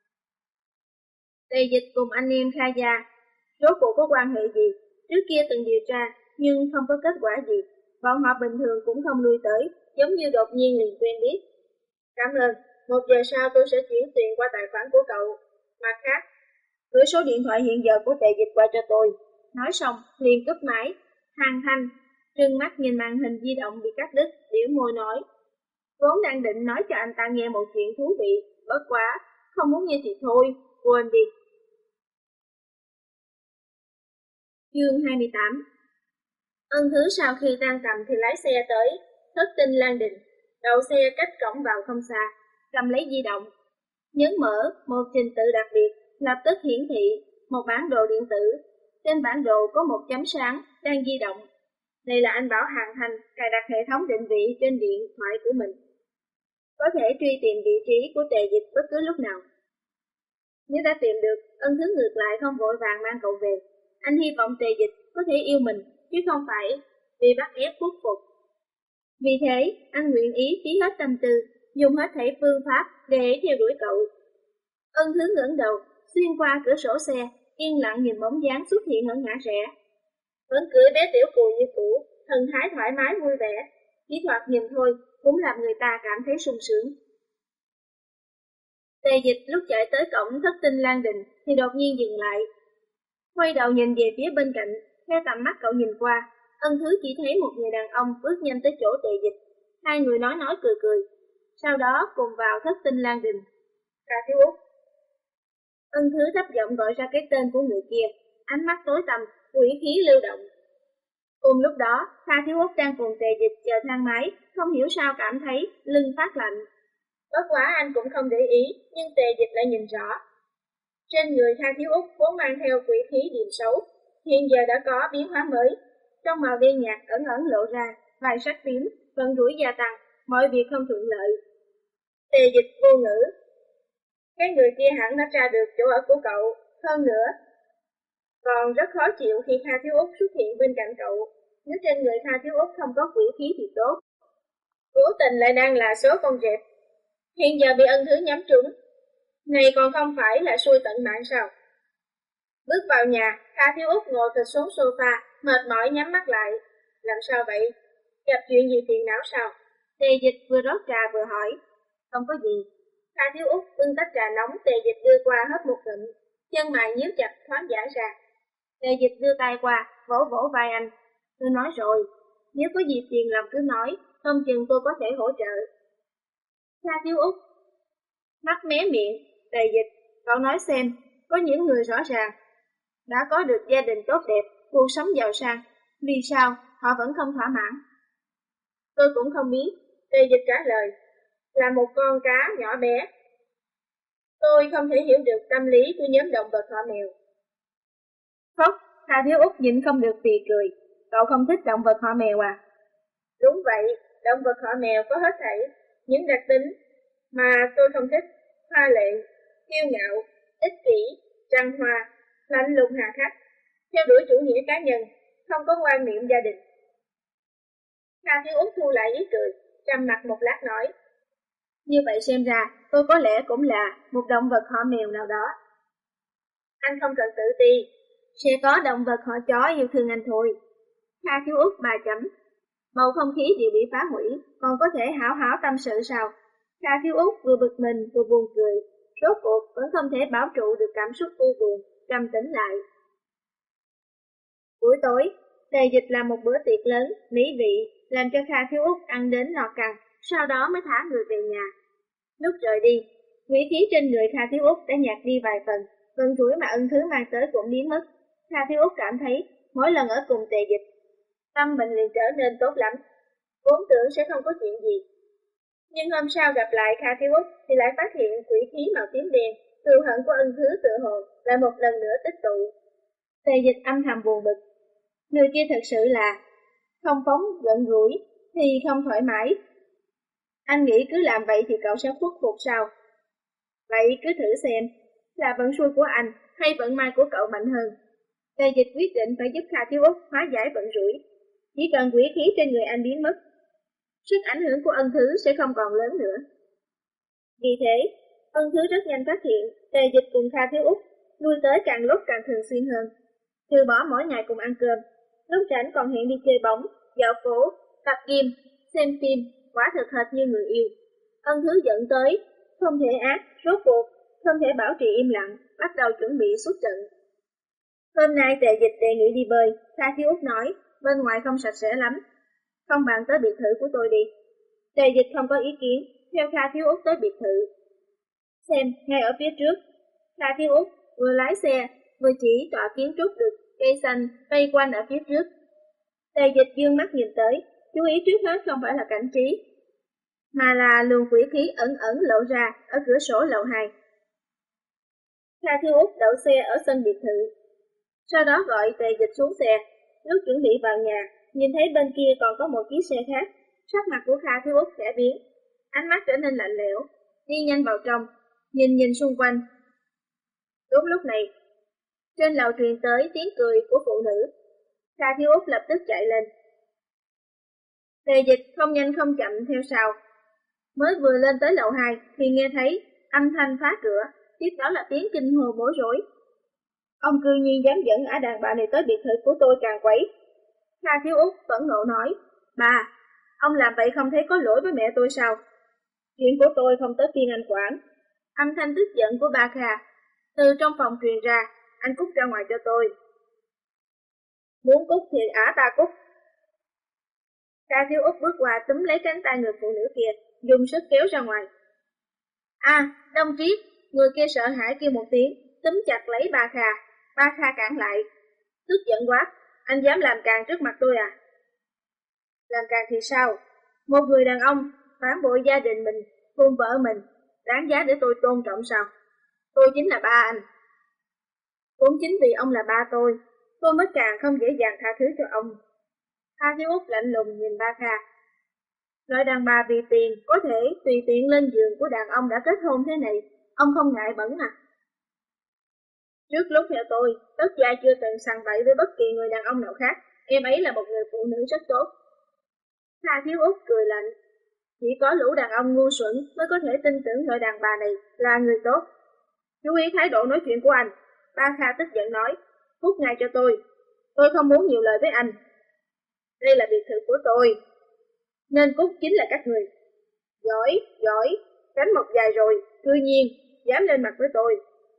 Tề Dịch cùng anh em Kha gia, rốt cuộc có quan hệ gì? Trước kia từng điều tra, nhưng không có kết quả gì. Bọn họ bình thường cũng không lui tới, giống như đột nhiên liền quen biết. Cảm ơn, một giờ sau tôi sẽ chuyển tiền qua tài khoản của cậu. Mặt khác, gửi số điện thoại hiện giờ của Tề Dịch qua cho tôi. Nói xong, liền cúp máy. Hàng Thanh trừng mắt nhìn màn hình di động bị cắt đứt, biểu môi nói. Vốn đang định nói cho anh ta nghe một chuyện thú vị, bất quá, không muốn nghe thì thôi, quên đi. Chương hai mươi tám. Ân Thứ sau khi tan tầm thì lái xe tới Thất Tinh Lan Đình, đậu xe cách cổng vào không xa, cầm lấy di động, nhấn mở một trình tự đặc biệt, lập tức hiển thị một bản đồ điện tử. Trên bản đồ có một chấm sáng đang di động. Đây là anh bảo Hàng Thành cài đặt hệ thống định vị trên điện thoại của mình, có thể truy tìm vị trí của Tề Dịch bất cứ lúc nào. Nếu đã tìm được, Ân Thứ ngược lại không vội vàng mang cậu về. Anh hy vọng Tề Dịch có thể yêu mình, chứ không phải bị bắt ép khuất phục. Vì thế, anh nguyện ý phí hết tâm tư, dùng hết thảy phương pháp để theo đuổi cậu. Ân Thứ ngẩng đầu, xuyên qua cửa sổ xe, yên lặng nhìn bóng dáng xuất hiện ở ngã rẽ. Vẫn cưỡi bé tiểu cùi như cũ, thần thái thoải mái vui vẻ, chỉ thoạt nhìn thôi cũng làm người ta cảm thấy sung sướng. Tề Dịch lúc chạy tới cổng Thất Tinh Lan Đình thì đột nhiên dừng lại, quay đầu nhìn về phía bên cạnh. Theo tầm mắt cậu nhìn qua, Ân Thứ chỉ thấy một người đàn ông bước nhanh tới chỗ Tề Dịch. Hai người nói nói cười cười, sau đó cùng vào Thất Tinh Lan Đình. Kha Thiếu Úc. Ân Thứ thấp giọng gọi ra cái tên của người kia, ánh mắt tối tăm, quỷ khí lưu động. Cùng lúc đó, Kha Thiếu Út đang cùng Tề Dịch chờ thang máy, không hiểu sao cảm thấy lưng phát lạnh. Bất quá anh cũng không để ý, nhưng Tề Dịch lại nhìn rõ. Trên người Kha Thiếu Út vốn mang theo quỷ khí điềm xấu, hiện giờ đã có biến hóa mới. Trong màu đen nhạt ẩn ẩn lộ ra, vài sắc tím, vận rủi gia tăng, mọi việc không thuận lợi. Tề Dịch vô ngữ. Cái người kia hẳn đã tra được chỗ ở của cậu, hơn nữa. Còn rất khó chịu khi Kha Thiếu Út xuất hiện bên cạnh cậu, nếu trên người Kha Thiếu Út không có quỷ khí thì tốt. Cố tình lại đang là số con rệp. Hiện giờ bị ân thứ nhắm trúng. Này còn không phải là xui tận mạng sao? Bước vào nhà, Kha Thiếu Út ngồi phịch xuống sofa, mệt mỏi nhắm mắt lại. Làm sao vậy? Gặp chuyện gì phiền não sao? Tề Dịch vừa rót trà vừa hỏi. Không có gì. Kha Thiếu Út bưng tách trà nóng Tề Dịch đưa qua hớp một ngụm, chân mày nhíu chặt thoáng giãn ra. Tề Dịch đưa tay qua, vỗ vỗ vai anh. Tôi nói rồi, nếu có gì phiền lòng cứ nói, không chừng tôi có thể hỗ trợ. Kha Thiếu Út mắt mé miệng. Tề Dịch, cậu nói xem, có những người rõ ràng đã có được gia đình tốt đẹp, cuộc sống giàu sang, vì sao họ vẫn không thỏa mãn? Tôi cũng không biết. Tề Dịch trả lời, là một con cá nhỏ bé. Tôi không thể hiểu được tâm lý của nhóm động vật họ mèo. Phốc, Kha Thiếu Út nhịn không được phì cười. Cậu không thích động vật họ mèo à? Đúng vậy, động vật họ mèo có hết thảy những đặc tính mà tôi không thích: hoa lệ, kiêu ngạo, ích kỷ, trăng hoa, lạnh lùng hà khắc, theo đuổi chủ nghĩa cá nhân, không có quan niệm gia đình. Kha Thiếu Út thu lại ý cười, trầm mặt một lát nói, như vậy xem ra tôi có lẽ cũng là một động vật họ mèo nào đó. Anh không cần tự ti, sẽ có động vật họ chó yêu thương anh thôi. Kha Thiếu Út ba chấm. Bầu không khí đều bị phá hủy, còn có thể hảo hảo tâm sự sao? Kha Thiếu Út vừa bực mình vừa buồn cười, rốt cuộc vẫn không thể bảo trụ được cảm xúc u buồn, trầm tĩnh lại. Buổi tối, Tề Dịch làm một bữa tiệc lớn, mỹ vị, làm cho Kha Thiếu Út ăn đến no căng, sau đó mới thả người về nhà. Lúc rời đi, quỷ khí trên người Kha Thiếu Út đã nhạt đi vài phần, vận rủi mà ân thứ mang tới cũng biến mất. Kha Thiếu Út cảm thấy mỗi lần ở cùng Tề Dịch, tâm mình liền trở nên tốt lắm, vốn tưởng sẽ không có chuyện gì. Nhưng hôm sau gặp lại Kha Thiếu Út thì lại phát hiện quỷ khí màu tím đen, cừu hận của ân thứ tự hồ lại một lần nữa tích tụ. Tề Dịch âm thầm buồn bực, người kia thật sự là không phóng giận rủi thì không thoải mái. Anh nghĩ cứ làm vậy thì cậu sẽ khuất phục sao? Vậy cứ thử xem, là vận xui của anh hay vận may của cậu mạnh hơn? Tề Dịch quyết định phải giúp Kha Thiếu Út hóa giải vận rủi. Chỉ cần quỷ khí trên người anh biến mất, sức ảnh hưởng của ân thứ sẽ không còn lớn nữa. Vì thế, ân thứ rất nhanh phát hiện Tề Dịch cùng Kha Thiếu Út lui tới càng lúc càng thường xuyên hơn. Từ bỏ mỗi ngày cùng ăn cơm, lúc rảnh còn hẹn đi chơi bóng, dạo phố, tập gym, xem phim, quả thực hệt như người yêu. Ân thứ dẫn tới, không thể ác, rốt cuộc, không thể bảo trì im lặng, bắt đầu chuẩn bị xuất trận. Hôm nay Tề Dịch đề nghị đi bơi, Kha Thiếu Út nói, bên ngoài không sạch sẽ lắm, không bạn tới biệt thự của tôi đi. Tề Dịch không có ý kiến, theo Kha Thiếu Út tới biệt thự. Xem, ngay ở phía trước, Kha Thiếu Út vừa lái xe, vừa chỉ tọa kiến trúc được cây xanh vây quanh ở phía trước. Tề Dịch dương mắt nhìn tới, chú ý trước hết không phải là cảnh trí, mà là luồng quỷ khí ẩn ẩn lộ ra ở cửa sổ lầu hai. Kha Thiếu Út đậu xe ở sân biệt thự, sau đó gọi Tề Dịch xuống xe. Lúc chuẩn bị vào nhà, nhìn thấy bên kia còn có một chiếc xe khác, sắc mặt của Kha Thiếu Út khẽ biến, ánh mắt trở nên lạnh lẽo, đi nhanh vào trong, nhìn nhìn xung quanh. Đúng lúc này, trên lầu truyền tới tiếng cười của phụ nữ. Kha Thiếu Út lập tức chạy lên. Tề Dịch không nhanh không chậm theo sau. Mới vừa lên tới lầu hai thì nghe thấy âm thanh phá cửa, tiếp đó là tiếng kinh hồ bối rối. Ông cư nhiên dám dẫn ả đàn bà này tới biệt thự của tôi càng quấy. Kha Thiếu Út phẫn nộ nói, bà, ông làm vậy không thấy có lỗi với mẹ tôi sao? Chuyện của tôi không tới phiên anh quản. Âm thanh tức giận của bà Kha từ trong phòng truyền ra, anh cút ra ngoài cho tôi. Muốn cút thì ả ta cút. Kha Thiếu Út bước qua túm lấy cánh tay người phụ nữ kia, dùng sức kéo ra ngoài. À, Đông Triết, người kia sợ hãi kêu một tiếng, túm chặt lấy bà Kha. Bà Kha cản lại, tức giận quá, anh dám làm càng trước mặt tôi à? Làm càng thì sao? Một người đàn ông phản bội gia đình mình, hôn vợ mình, đáng giá để tôi tôn trọng sao? Tôi chính là ba anh. Cũng chính vì ông là ba tôi, tôi mới càng không dễ dàng tha thứ cho ông. Kha Thiếu Út lạnh lùng nhìn Ba Kha. Loại đàn bà vì tiền có thể tùy tiện lên giường của đàn ông đã kết hôn thế này, ông không ngại bẩn à? Trước lúc theo tôi, Tất Gia chưa từng sằng bậy với bất kỳ người đàn ông nào khác, em ấy là một người phụ nữ rất tốt. Kha Thiếu Út cười lạnh. Chỉ có lũ đàn ông ngu xuẩn mới có thể tin tưởng loại đàn bà này là người tốt. Chú ý thái độ nói chuyện của anh. Ba Kha tức giận nói, cút ngay cho tôi. Tôi không muốn nhiều lời với anh. Đây là biệt thự của tôi, nên cút chính là các người. Giỏi, giỏi, cánh mọc dài rồi, cư nhiên, dám lên mặt với tôi.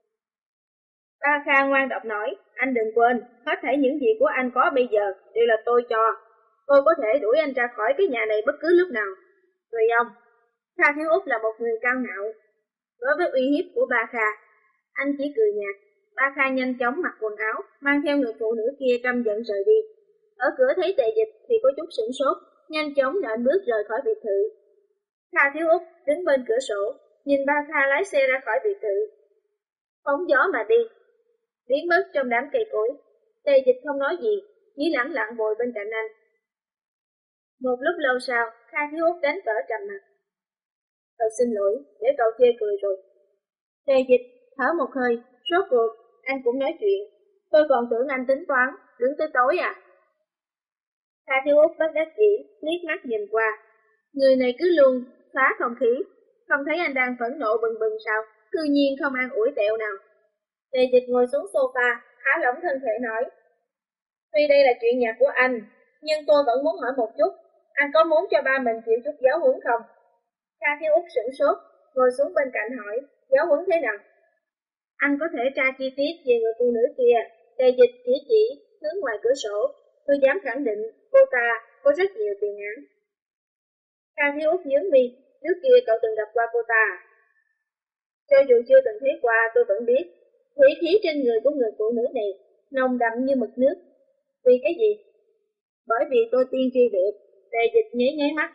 Ba Kha ngoan độc nói, anh đừng quên, hết thảy những gì của anh có bây giờ đều là tôi cho. Tôi có thể đuổi anh ra khỏi cái nhà này bất cứ lúc nào. Tùy ông. Kha Thiếu Út là một người cao ngạo. Đối với uy hiếp của Ba Kha, anh chỉ cười nhạt. Ba Kha nhanh chóng mặc quần áo, mang theo người phụ nữ kia căm giận rời đi. Ở cửa thấy Tề Dịch thì có chút sửng sốt, nhanh chóng nện bước rời khỏi biệt thự. Kha Thiếu Út đứng bên cửa sổ, nhìn Ba Kha lái xe ra khỏi biệt thự. Phóng gió mà đi, biến mất trong đám cây cối. Tề Dịch không nói gì, chỉ lẳng lặng ngồi bên cạnh anh. Một lúc lâu sau, Kha Thiếu Út đánh vỡ trầm mặt. Tôi xin lỗi, để cậu chê cười rồi. Tề Dịch thở một hơi, rốt cuộc, anh cũng nói chuyện. Tôi còn tưởng anh tính toán, đứng tới tối à? Kha Thiếu Út bất đắc dĩ, liếc mắt nhìn qua. Người này cứ luôn phá không khí, không thấy anh đang phẫn nộ bừng bừng sao, cư nhiên không ăn ủi tẹo nào. Tề Dịch ngồi xuống sofa, thả lỏng thân thể nói. Tuy đây là chuyện nhà của anh, nhưng tôi vẫn muốn hỏi một chút, anh có muốn cho ba mình chịu chút giáo huấn không? Kha Thiếu Út sửng sốt, ngồi xuống bên cạnh hỏi, giáo huấn thế nào? Anh có thể tra chi tiết về người phụ nữ kia. Tề Dịch chỉ chỉ hướng ngoài cửa sổ. Tôi dám khẳng định cô ta có rất nhiều tiền án. Kha Thiếu Út nhướng mi, trước kia cậu từng gặp qua cô ta. Cho dù chưa từng thấy qua, tôi vẫn biết thủy khí trên người của người phụ nữ này nồng đậm như mực nước. Vì cái gì? Bởi vì tôi tiên tri được. Tề Dịch nháy nháy mắt.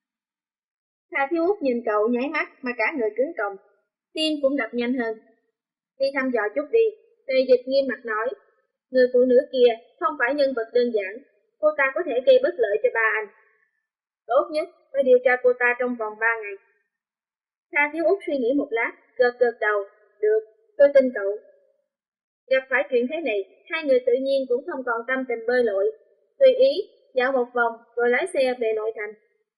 Kha Thiếu Út nhìn cậu nháy mắt mà cả người cứng còng, tim cũng đập nhanh hơn. Đi thăm dò chút đi. Tề Dịch nghiêm mặt nói. Người phụ nữ kia không phải nhân vật đơn giản, cô ta có thể gây bất lợi cho ba anh. Tốt nhất phải điều tra cô ta trong vòng ba ngày. Kha Thiếu Út suy nghĩ một lát, gật gật đầu. Được, tôi tin cậu. Gặp phải chuyện thế này, hai người tự nhiên cũng không còn tâm tình bơi lội. Tùy ý, dạo một vòng rồi lái xe về nội thành.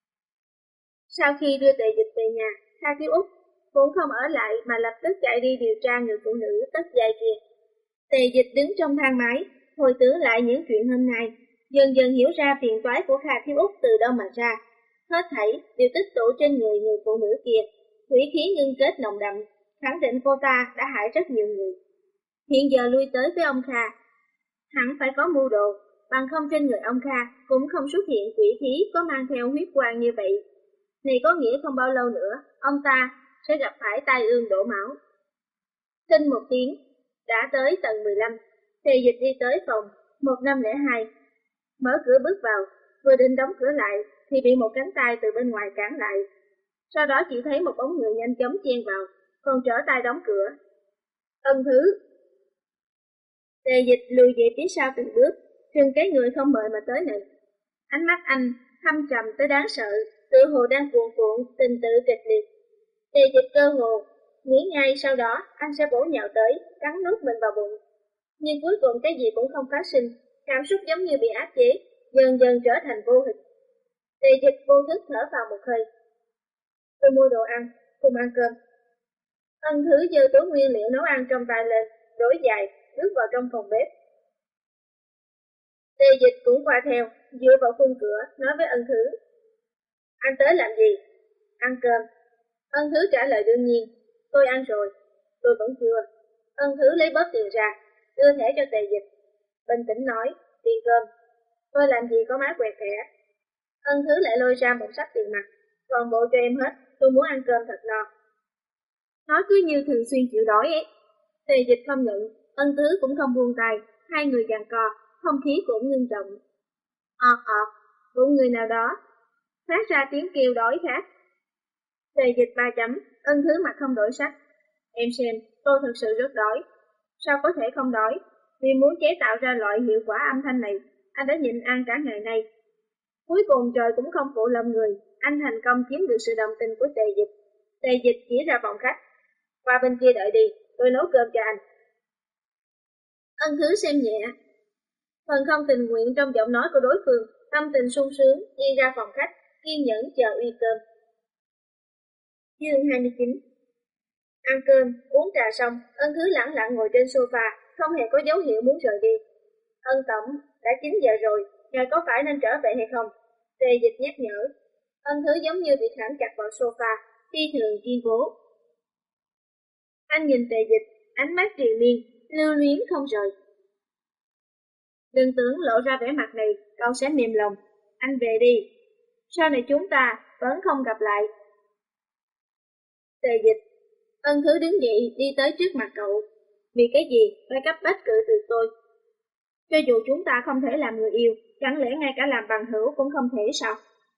Sau khi đưa Tề Dịch về nhà, Kha Thiếu Út cũng không ở lại mà lập tức chạy đi điều tra người phụ nữ Tất Gia kia. Tề Dịch đứng trong thang máy, hồi tưởng lại những chuyện hôm nay, dần dần hiểu ra phiền toái của Kha Thiếu Út từ đâu mà ra. Hết thảy đều tích tụ trên người người phụ nữ kia, thủy khí ngưng kết nồng đậm, khẳng định cô ta đã hại rất nhiều người. Hiện giờ lui tới với ông Kha, hẳn phải có mưu đồ, bằng không trên người ông Kha cũng không xuất hiện quỷ khí có mang theo huyết quang như vậy. Này có nghĩa không bao lâu nữa, ông ta sẽ gặp phải tai ương đổ máu. Kinh một tiếng, đã tới tầng mười lăm, Tề Dịch đi tới phòng một năm không hai. Mở cửa bước vào, vừa định đóng cửa lại thì bị một cánh tay từ bên ngoài cản lại. Sau đó chỉ thấy một bóng người nhanh chóng chen vào, còn trở tay đóng cửa. Ân Thứ. Tề Dịch lùi về phía sau từng bước, trừng cái người không mời mà tới này. Ánh mắt anh thâm trầm tới đáng sợ, tự hồ đang cuồn cuộn tình tự kịch liệt. Tề Dịch cơ hồ nghĩ ngay sau đó anh sẽ bổ nhào tới, cắn nuốt mình vào bụng. Nhưng cuối cùng cái gì cũng không phát sinh, cảm xúc giống như bị áp chế, dần dần trở thành vô hình. Tề Dịch vô thức thở vào một hơi. Tôi mua đồ ăn, cùng ăn cơm. Ân Thứ giơ túi nguyên liệu nấu ăn trong tay lên, đổi giày, bước vào trong phòng bếp. Tề Dịch cũng qua theo, dựa vào khung cửa, nói với Ân Thứ. Anh tới làm gì? Ăn cơm. Ân Thứ trả lời đương nhiên. Tôi ăn rồi. Tôi vẫn chưa. Ân Thứ lấy bóp tiền ra, đưa thẻ cho Tề Dịch. Bình tĩnh nói, tiền cơm. Tôi làm gì có má quẹt thẻ. Ân Thứ lại lôi ra một sắp tiền mặt. Toàn bộ cho em hết, tôi muốn ăn cơm thật no. Nói cứ như thường xuyên chịu đói ấy. Tề Dịch không nhận, Ân Thứ cũng không buông tay, hai người giằng co. không khí cũng ngưng trọng. ọt ọt, bụng người nào đó phát ra tiếng kêu đói khát. Tề Dịch ba chấm, Ân Thứ mặt không đổi sắc. Em xem, tôi thực sự rất đói. Sao có thể không đói? Vì muốn chế tạo ra loại hiệu quả âm thanh này, anh đã nhịn ăn cả ngày nay. Cuối cùng trời cũng không phụ lòng người, anh thành công chiếm được sự đồng tình của Tề Dịch. Tề Dịch chỉ ra phòng khách. Qua bên kia đợi đi, tôi nấu cơm cho anh. Ân Thứ xem nhẹ phần không tình nguyện trong giọng nói của đối phương, tâm tình sung sướng đi ra phòng khách, kiên nhẫn chờ uy cơm. Chương hai mươi chín. Ăn cơm, uống trà xong, Ân Thứ lẳng lặng ngồi trên sofa, không hề có dấu hiệu muốn rời đi. Ân tổng, đã chín giờ rồi, ngài có phải nên trở về hay không? Tề Dịch nhắc nhở. Ân Thứ giống như bị khảm chặt vào sofa, phi thường kiên cố. Anh nhìn Tề Dịch, ánh mắt triền miên, lưu luyến không rời. Đừng tưởng lộ ra vẻ mặt này, cậu sẽ mềm lòng. Anh về đi. Sau này chúng ta vẫn không gặp lại. Tề Dịch. Ân Thứ đứng dậy đi tới trước mặt cậu. Vì cái gì phải cấp bách cự tuyệt tôi? Cho dù chúng ta không thể làm người yêu, chẳng lẽ ngay cả làm bằng hữu cũng không thể sao?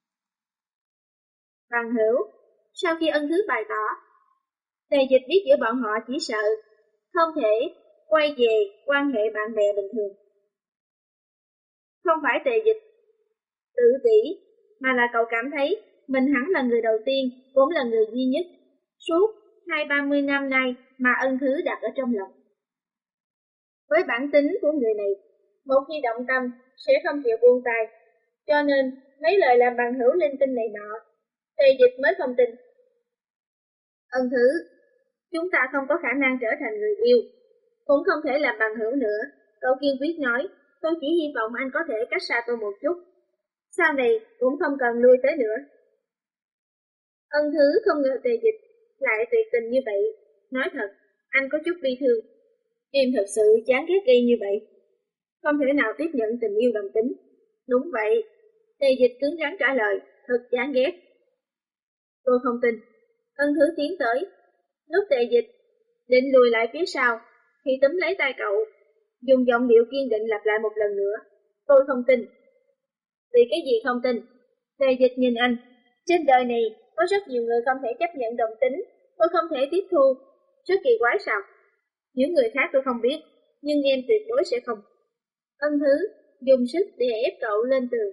Bằng hữu? Sau khi Ân Thứ bày tỏ, Tề Dịch biết giữa bọn họ chỉ sợ không thể quay về quan hệ bạn bè bình thường. Không phải Tề Dịch tự tỷ, mà là cậu cảm thấy mình hẳn là người đầu tiên, cũng là người duy nhất suốt hai ba mươi năm nay mà Ân Thứ đặt ở trong lòng. Với bản tính của người này, một khi động tâm sẽ không chịu buông tay, cho nên mấy lời làm bằng hữu linh tinh này nọ, Tề Dịch mới không tin. Ân Thứ, chúng ta không có khả năng trở thành người yêu, cũng không thể làm bằng hữu nữa. Cậu kiên quyết nói, tôi chỉ hy vọng anh có thể cách xa tôi một chút. Sau này cũng không cần lui tới nữa. Ân Thứ không ngờ Tề Dịch lại tuyệt tình như vậy. Nói thật, anh có chút bi thương. Em thật sự chán ghét y như vậy. Không thể nào tiếp nhận tình yêu đồng tính. Đúng vậy. Tề Dịch cứng rắn trả lời, thật chán ghét. Tôi không tin. Ân Thứ tiến tới. Lúc Tề Dịch định lùi lại phía sau, thì túm lấy tay cậu, dùng giọng điệu kiên định lặp lại một lần nữa. Tôi không tin. Vì cái gì không tin? Tề Dịch nhìn anh. Trên đời này có rất nhiều người không thể chấp nhận đồng tính. Tôi không thể tiếp thu. Rất kỳ quái sao? Những người khác tôi không biết, nhưng em tuyệt đối sẽ không. Ân Thứ dùng sức để ép cậu lên tường.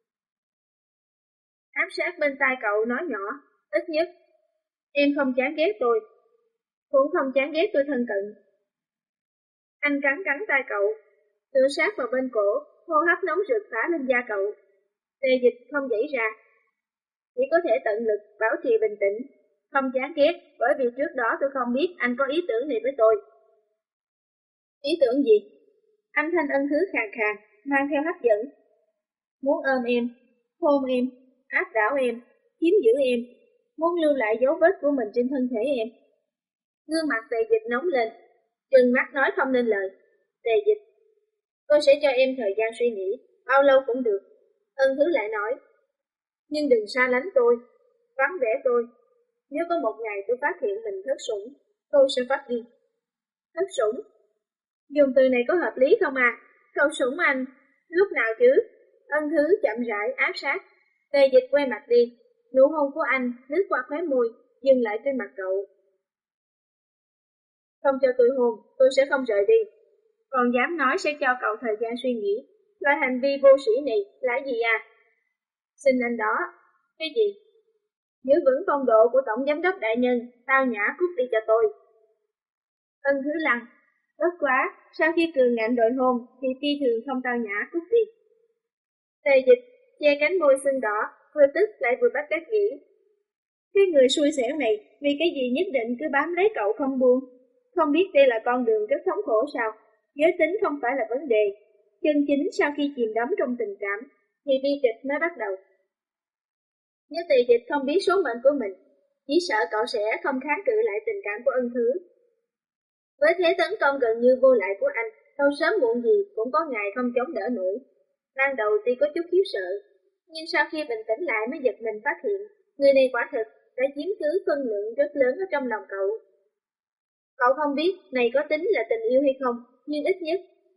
Áp sát bên tai cậu nói nhỏ, ít nhất em không chán ghét tôi, cũng không chán ghét tôi thân cận. Anh cắn cắn tay cậu, tựa sát vào bên cổ, hô hấp nóng rực phả lên da cậu. Tề Dịch không dãy ra, chỉ có thể tận lực bảo trì bình tĩnh, không chán ghét, bởi vì trước đó tôi không biết anh có ý tưởng này với tôi. Ý tưởng gì? Âm thanh Ân Thứ khàn khàn, mang theo hấp dẫn. Muốn ôm em, hôn em, áp đảo em, chiếm giữ em, muốn lưu lại dấu vết của mình trên thân thể em. Gương mặt Tề Dịch nóng lên, trừng mắt nói không nên lời. Tề Dịch, tôi sẽ cho em thời gian suy nghĩ, bao lâu cũng được. Ân Thứ lại nói, nhưng đừng xa lánh tôi, vắng vẻ tôi. Nếu có một ngày tôi phát hiện mình thất sủng, tôi sẽ phát điên. Thất sủng? Dùng từ này có hợp lý không à? Cậu sủng anh, lúc nào chứ? Ân Thứ chậm rãi áp sát. Tề Dịch quay mặt đi, nụ hôn của anh lướt qua khóe môi, dừng lại trên mặt cậu. Không cho tôi hôn, tôi sẽ không rời đi. Còn dám nói sẽ cho cậu thời gian suy nghĩ. Loại hành vi vô sĩ này là gì à? Xin anh đó. Cái gì? Giữ vững phong độ của tổng giám đốc đại nhân, tao nhã cút đi cho tôi. Ân Thứ lăng. Bất quá, sau khi cường ngạnh đòi hôn thì phi thường không tao nhã cút đi. Tề Dịch che cánh môi sưng đỏ, vừa tức lại vừa bắt đắc dĩ. Cái người xui xẻo này vì cái gì nhất định cứ bám lấy cậu không buông. Không biết đây là con đường rất thống khổ sao? Giới tính không phải là vấn đề. Chân chính sau khi chìm đắm trong tình cảm thì bi kịch mới bắt đầu. Nếu Tề Dịch không biết số mệnh của mình, chỉ sợ cậu sẽ không kháng cự lại tình cảm của Ân Thứ. Với thế tấn công gần như vô lại của anh, đâu sớm muộn gì cũng có ngày không chống đỡ nổi. Ban đầu tuy có chút khiếp sợ, nhưng sau khi bình tĩnh lại mới giật mình phát hiện, người này quả thực đã chiếm cứ phân lượng rất lớn ở trong lòng cậu. Cậu không biết này có tính là tình yêu hay không, nhưng ít nhất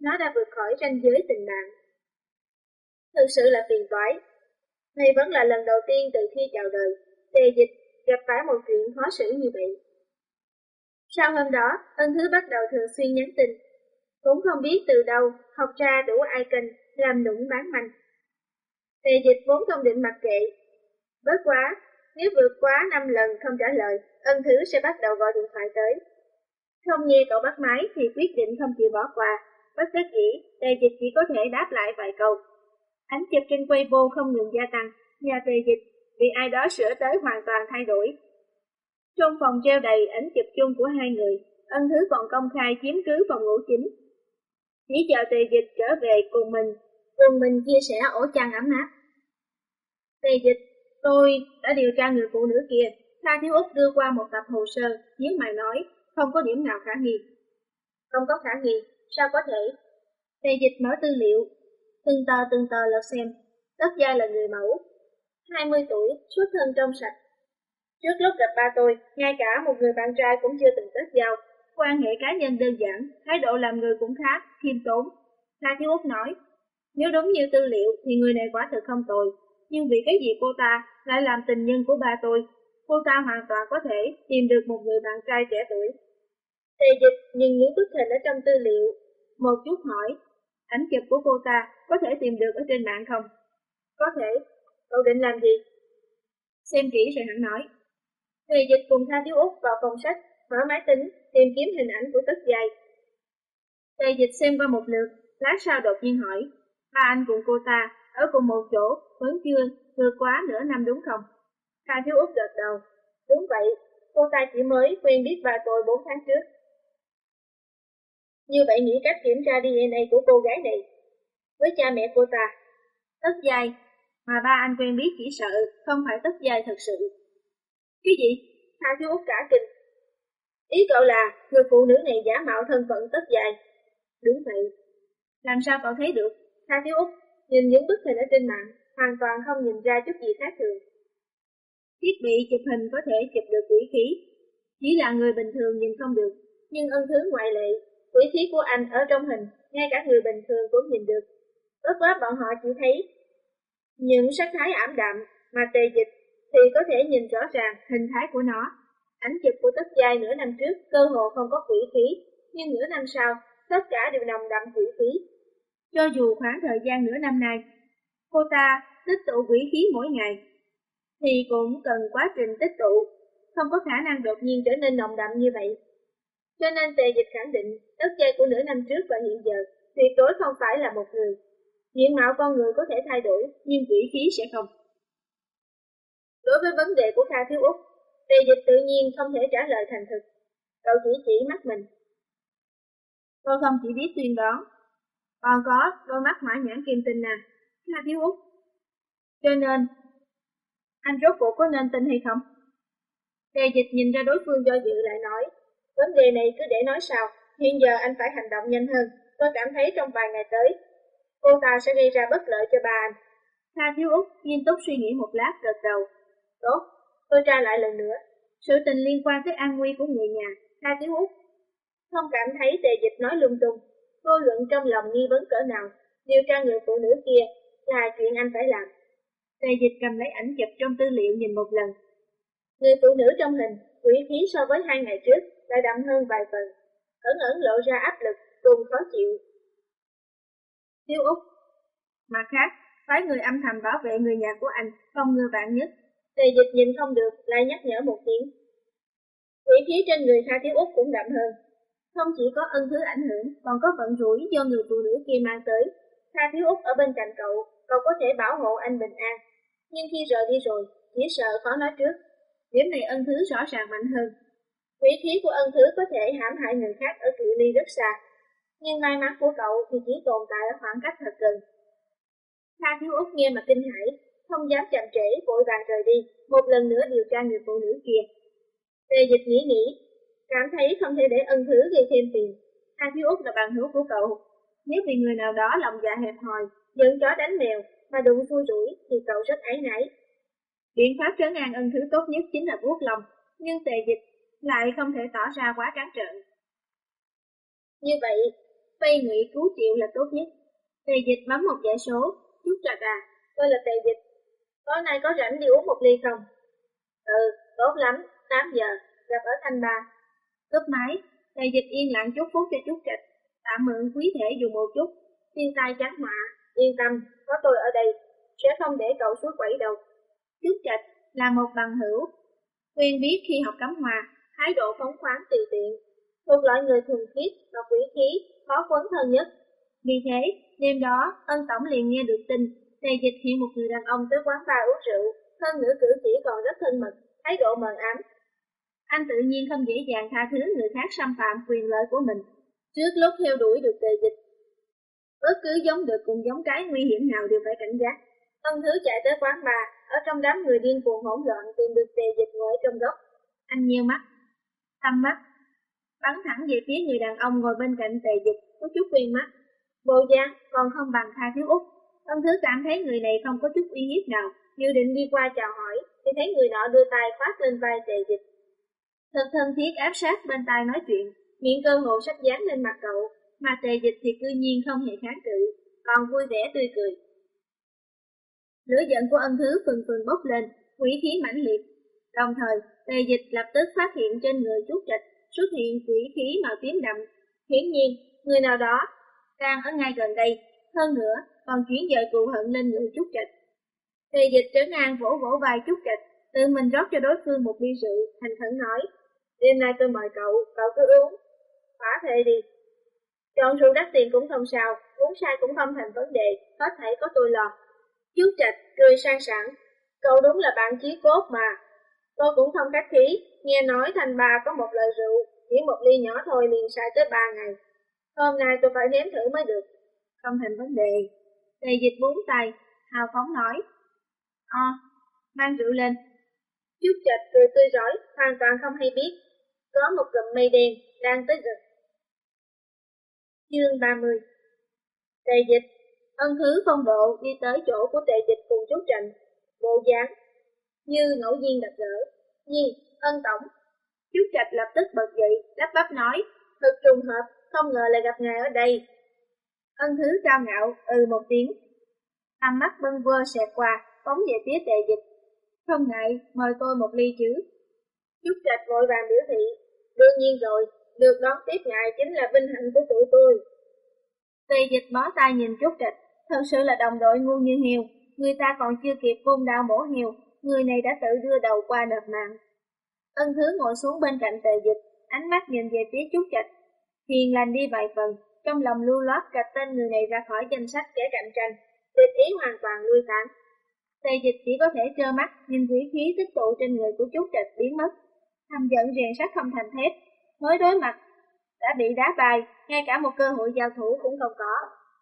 nó đã vượt khỏi ranh giới tình bạn. Thực sự là phiền toái. Đây vẫn là lần đầu tiên từ khi chào đời, Tề Dịch gặp phải một chuyện khó xử như vậy. Sau hôm đó, Ân Thứ bắt đầu thường xuyên nhắn tin. Cũng không biết từ đâu học ra đủ icon làm nũng bán manh. Tề Dịch vốn không định mặc kệ. Bất quá, nếu vượt quá năm lần không trả lời, Ân Thứ sẽ bắt đầu gọi điện thoại tới. Không nghe cậu bắt máy thì quyết định không chịu bỏ qua. Bất đắc dĩ, Tề Dịch chỉ có thể đáp lại vài câu. Ảnh chụp trên Weibo không ngừng gia tăng, nhà Tề Dịch bị ai đó sửa tới hoàn toàn thay đổi. Trong phòng treo đầy ảnh chụp chung của hai người, Ân Thứ còn công khai chiếm cứ phòng ngủ chính. Chỉ chờ Tề Dịch trở về cùng mình, cùng mình chia sẻ ổ chăn ấm áp. Tề Dịch, tôi đã điều tra người phụ nữ kia. Kha Thiếu Úc đưa qua một tập hồ sơ, nhíu mày nói, không có điểm nào khả nghi. Không có khả nghi, sao có thể? Tề Dịch mở tư liệu, từng tờ từng tờ lật xem. Tất Giai là người mẫu, hai mươi tuổi, xuất thân trong sạch. Trước lúc gặp ba tôi, ngay cả một người bạn trai cũng chưa từng kết giao. Quan hệ cá nhân đơn giản, thái độ làm người cũng khá, khiêm tốn. Kha Thiếu Úc nói, nếu đúng như tư liệu thì người này quả thực không tồi. Nhưng vì cái gì cô ta lại làm tình nhân của ba tôi? Cô ta hoàn toàn có thể tìm được một người bạn trai trẻ tuổi. Tề Dịch nhìn những bức hình ở trong tư liệu, một chút hỏi, ảnh chụp của cô ta có thể tìm được ở trên mạng không? Có thể. Cậu định làm gì? Xem kỹ rồi hẳn nói. Tề Dịch cùng Kha Thiếu Úc vào phòng sách, mở máy tính, tìm kiếm hình ảnh của Tất Giai. Tề Dịch xem qua một lượt, lát sau đột nhiên hỏi, ba anh cùng cô ta ở cùng một chỗ vẫn chưa vượt quá nửa năm đúng không? Kha Thiếu Úc gật đầu. Đúng vậy, cô ta chỉ mới quen biết ba tôi bốn tháng trước. Như vậy nghĩ cách kiểm tra đê en a của cô gái này với cha mẹ cô ta. Tất Giai mà ba anh quen biết chỉ sợ không phải Tất Giai thật sự. Cái gì? Kha Thiếu Úc cả kinh. Ý cậu là người phụ nữ này giả mạo thân phận Tất Giai. Đúng vậy. Làm sao cậu thấy được? Kha Thiếu Úc nhìn những bức hình ở trên mạng, hoàn toàn không nhìn ra chút gì khác thường. Thiết bị chụp hình có thể chụp được quỷ khí, chỉ là người bình thường nhìn không được. Nhưng Ân Thứ ngoại lệ, quỷ khí của anh ở trong hình, ngay cả người bình thường cũng nhìn được. Bất quá bọn họ chỉ thấy những sắc thái ảm đạm, mà Tề Dịch thì có thể nhìn rõ ràng hình thái của nó. Ảnh chụp của Tất Giai nửa năm trước cơ hồ không có quỷ khí, nhưng nửa năm sau tất cả đều nồng đậm quỷ khí. Cho dù khoảng thời gian nửa năm nay, cô ta tích tụ quỷ khí mỗi ngày, thì cũng cần quá trình tích tụ, không có khả năng đột nhiên trở nên nồng đậm như vậy. Cho nên Tề Dịch khẳng định Tất Giai của nửa năm trước và hiện giờ tuyệt đối không phải là một người. Diện mạo con người có thể thay đổi, nhưng quỷ khí sẽ không. Đối với vấn đề của Kha Thiếu Úc, Tề Dịch tự nhiên không thể trả lời thành thực. Cậu chỉ chỉ mắt mình. Tôi không chỉ biết tuyên đoán, còn có đôi mắt mã nhãn kim tinh à, Kha Thiếu Úc. Cho nên, anh rốt cuộc có nên tin hay không? Tề Dịch nhìn ra đối phương do dự lại nói, vấn đề này cứ để nói sau, hiện giờ anh phải hành động nhanh hơn. Tôi cảm thấy trong vài ngày tới, cô ta sẽ gây ra bất lợi cho ba anh. Kha Thiếu Úc nghiêm túc suy nghĩ một lát, gật đầu. Tốt, tôi tra lại lần nữa. Sự tình liên quan tới an nguy của người nhà, Kha Thiếu Úc không cảm thấy Tề Dịch nói lung tung. Vô luận trong lòng nghi vấn cỡ nào, điều tra người phụ nữ kia là chuyện anh phải làm. Tề Dịch cầm lấy ảnh chụp trong tư liệu nhìn một lần. Người phụ nữ trong hình, quỷ khí so với hai ngày trước lại đậm hơn vài phần, ẩn ẩn lộ ra áp lực cùng khó chịu. Thiếu Úc, mặt khác, phái người âm thầm bảo vệ người nhà của anh, phòng ngừa vạn nhất. Tề Dịch nhìn không được, lại nhắc nhở một tiếng. Quỷ khí trên người Kha Thiếu Úc cũng đậm hơn. Không chỉ có Ân Thứ ảnh hưởng, còn có vận rủi do người phụ nữ kia mang tới. Kha Thiếu Úc ở bên cạnh cậu, cậu có thể bảo hộ anh bình an. Nhưng khi rời đi rồi, chỉ sợ khó nói trước. Điểm này Ân Thứ rõ ràng mạnh hơn. Quỷ khí của Ân Thứ có thể hãm hại người khác ở cự ly rất xa. Nhưng may mắn của cậu thì chỉ tồn tại ở khoảng cách thật gần. Kha Thiếu Úc nghe mà kinh hãi, không dám chậm trễ, vội vàng rời đi, một lần nữa điều tra người phụ nữ kia. Tề Dịch nghĩ nghĩ, cảm thấy không thể để Ân Thứ gây thêm phiền. Kha Thiếu Úc là bạn hữu của cậu, nếu vì người nào đó lòng dạ hẹp hòi, giận chó đánh mèo mà đụng xui rủi thì cậu rất áy náy. Biện pháp trấn an Ân Thứ tốt nhất chính là vuốt lòng, nhưng Tề Dịch lại không thể tỏ ra quá trắng trợn. Như vậy, vây ngụy cứu triệu là tốt nhất. Tề Dịch bấm một dãy số. Chút Trạch à, tôi là Tề Dịch. Tối nay có rảnh đi uống một ly không? Ừ, tốt lắm, tám giờ, gặp ở Thanh Ba. Cúp máy, Tề Dịch yên lặng chúc phúc cho Chút Trạch, tạm mượn quý thể dùng một chút. Tiên tai trắng họa, yên tâm, có tôi ở đây, sẽ không để cậu suốt quẩy đâu. Chút Trạch là một bằng hữu, quen biết khi học cắm hòa, thái độ phóng khoáng tùy tiện, thuộc loại người thuần khiết và quý khí, khó quấn hơn nhất. Vì thế, đêm đó, Ân Tổng liền nghe được tin, Tề Dịch hẹn một người đàn ông tới quán bar uống rượu, hơn nữa cử chỉ còn rất thân mật, thái độ mờ ám. Anh tự nhiên không dễ dàng tha thứ người khác xâm phạm quyền lợi của mình. Trước lúc theo đuổi được Tề Dịch, bất cứ giống được cùng giống cái nguy hiểm nào đều phải cảnh giác. Ân Thứ chạy tới quán bar, ở trong đám người điên cuồng hỗn loạn tìm được Tề Dịch ngồi trong góc. Anh nheo mắt, tăm mắt, bắn thẳng về phía người đàn ông ngồi bên cạnh Tề Dịch, có chút quen mắt. Bộ dáng còn không bằng Tha Thiếu Út. Ân Thứ cảm thấy người này không có chút uy hiếp nào, dự định đi qua chào hỏi, thì thấy người nọ đưa tay khoác lên vai Tề Dịch. Thật thân thiết áp sát bên tai nói chuyện, miệng cơ hồ sắp dán lên mặt cậu, mà Tề Dịch thì cư nhiên không hề kháng cự, còn vui vẻ tươi cười. Lửa giận của Ân Thứ phần phần bốc lên, quỷ khí mãnh liệt. Đồng thời, Tề Dịch lập tức phát hiện trên người Chút Trạch xuất hiện quỷ khí màu tím đậm. Hiển nhiên, người nào đó đang ở ngay gần đây, hơn nữa còn chuyển dời cù hận lên người Chút Trạch. Tề Dịch trấn an vỗ vỗ vai Chút Trạch, tự mình rót cho đối phương một ly rượu, thành khẩn nói: đêm nay tôi mời cậu, cậu cứ uống, thỏa thể đi. Chọn rượu đắt tiền cũng không sao, uống sai cũng không thành vấn đề, có thể có tôi lo. Chút Trạch cười sang sảng, cậu đúng là bạn chí cốt mà. Tôi cũng không khách khí, nghe nói Thanh Ba có một lời rượu, chỉ một ly nhỏ thôi liền sai tới ba ngày. Hôm nay tôi phải nếm thử mới được. Không thành vấn đề. Tề Dịch bốn tay, hào phóng nói: Ờ, mang rượu lên. Chút Trạch cười tươi rói, hoàn toàn không hay biết. Có một cụm mây đen đang tới gần. Chương ba mươi. Tề Dịch. Ân Thứ phong độ đi tới chỗ của Tề Dịch cùng Chút Trạch, bộ dáng như ngẫu nhiên gặp gỡ. Nhi, Ân Tổng. Chút Trạch lập tức bật dậy, lắp bắp nói: thật trùng hợp, không ngờ lại gặp ngài ở đây. Ân Thứ cao ngạo, ừ một tiếng. Tầm mắt bâng quơ xẹt qua, phóng về phía Tề Dịch. Không ngại, mời tôi một ly chứ. Chút Trạch vội vàng biểu thị: đương nhiên rồi, được đón tiếp ngài chính là vinh hạnh của tụi tôi. Tề Dịch bó tay nhìn Chút Trạch, thật sự là đồng đội ngu như heo, người ta còn chưa kịp vung đao mổ heo, người này đã tự đưa đầu qua nộp mạng. Ân Thứ ngồi xuống bên cạnh Tề Dịch, ánh mắt nhìn về phía Chút Trạch, hiền lành đi vài phần, trong lòng lưu loát gạch tên người này ra khỏi danh sách kẻ cạnh tranh, địch ý hoàn toàn lui tán. Tề Dịch chỉ có thể trơ mắt nhìn quỷ khí tích tụ trên người của Chút Trạch biến mất, thầm giận rèn sắt không thành thép, mới đối mặt đã bị đá bay, ngay cả một cơ hội giao thủ cũng không có.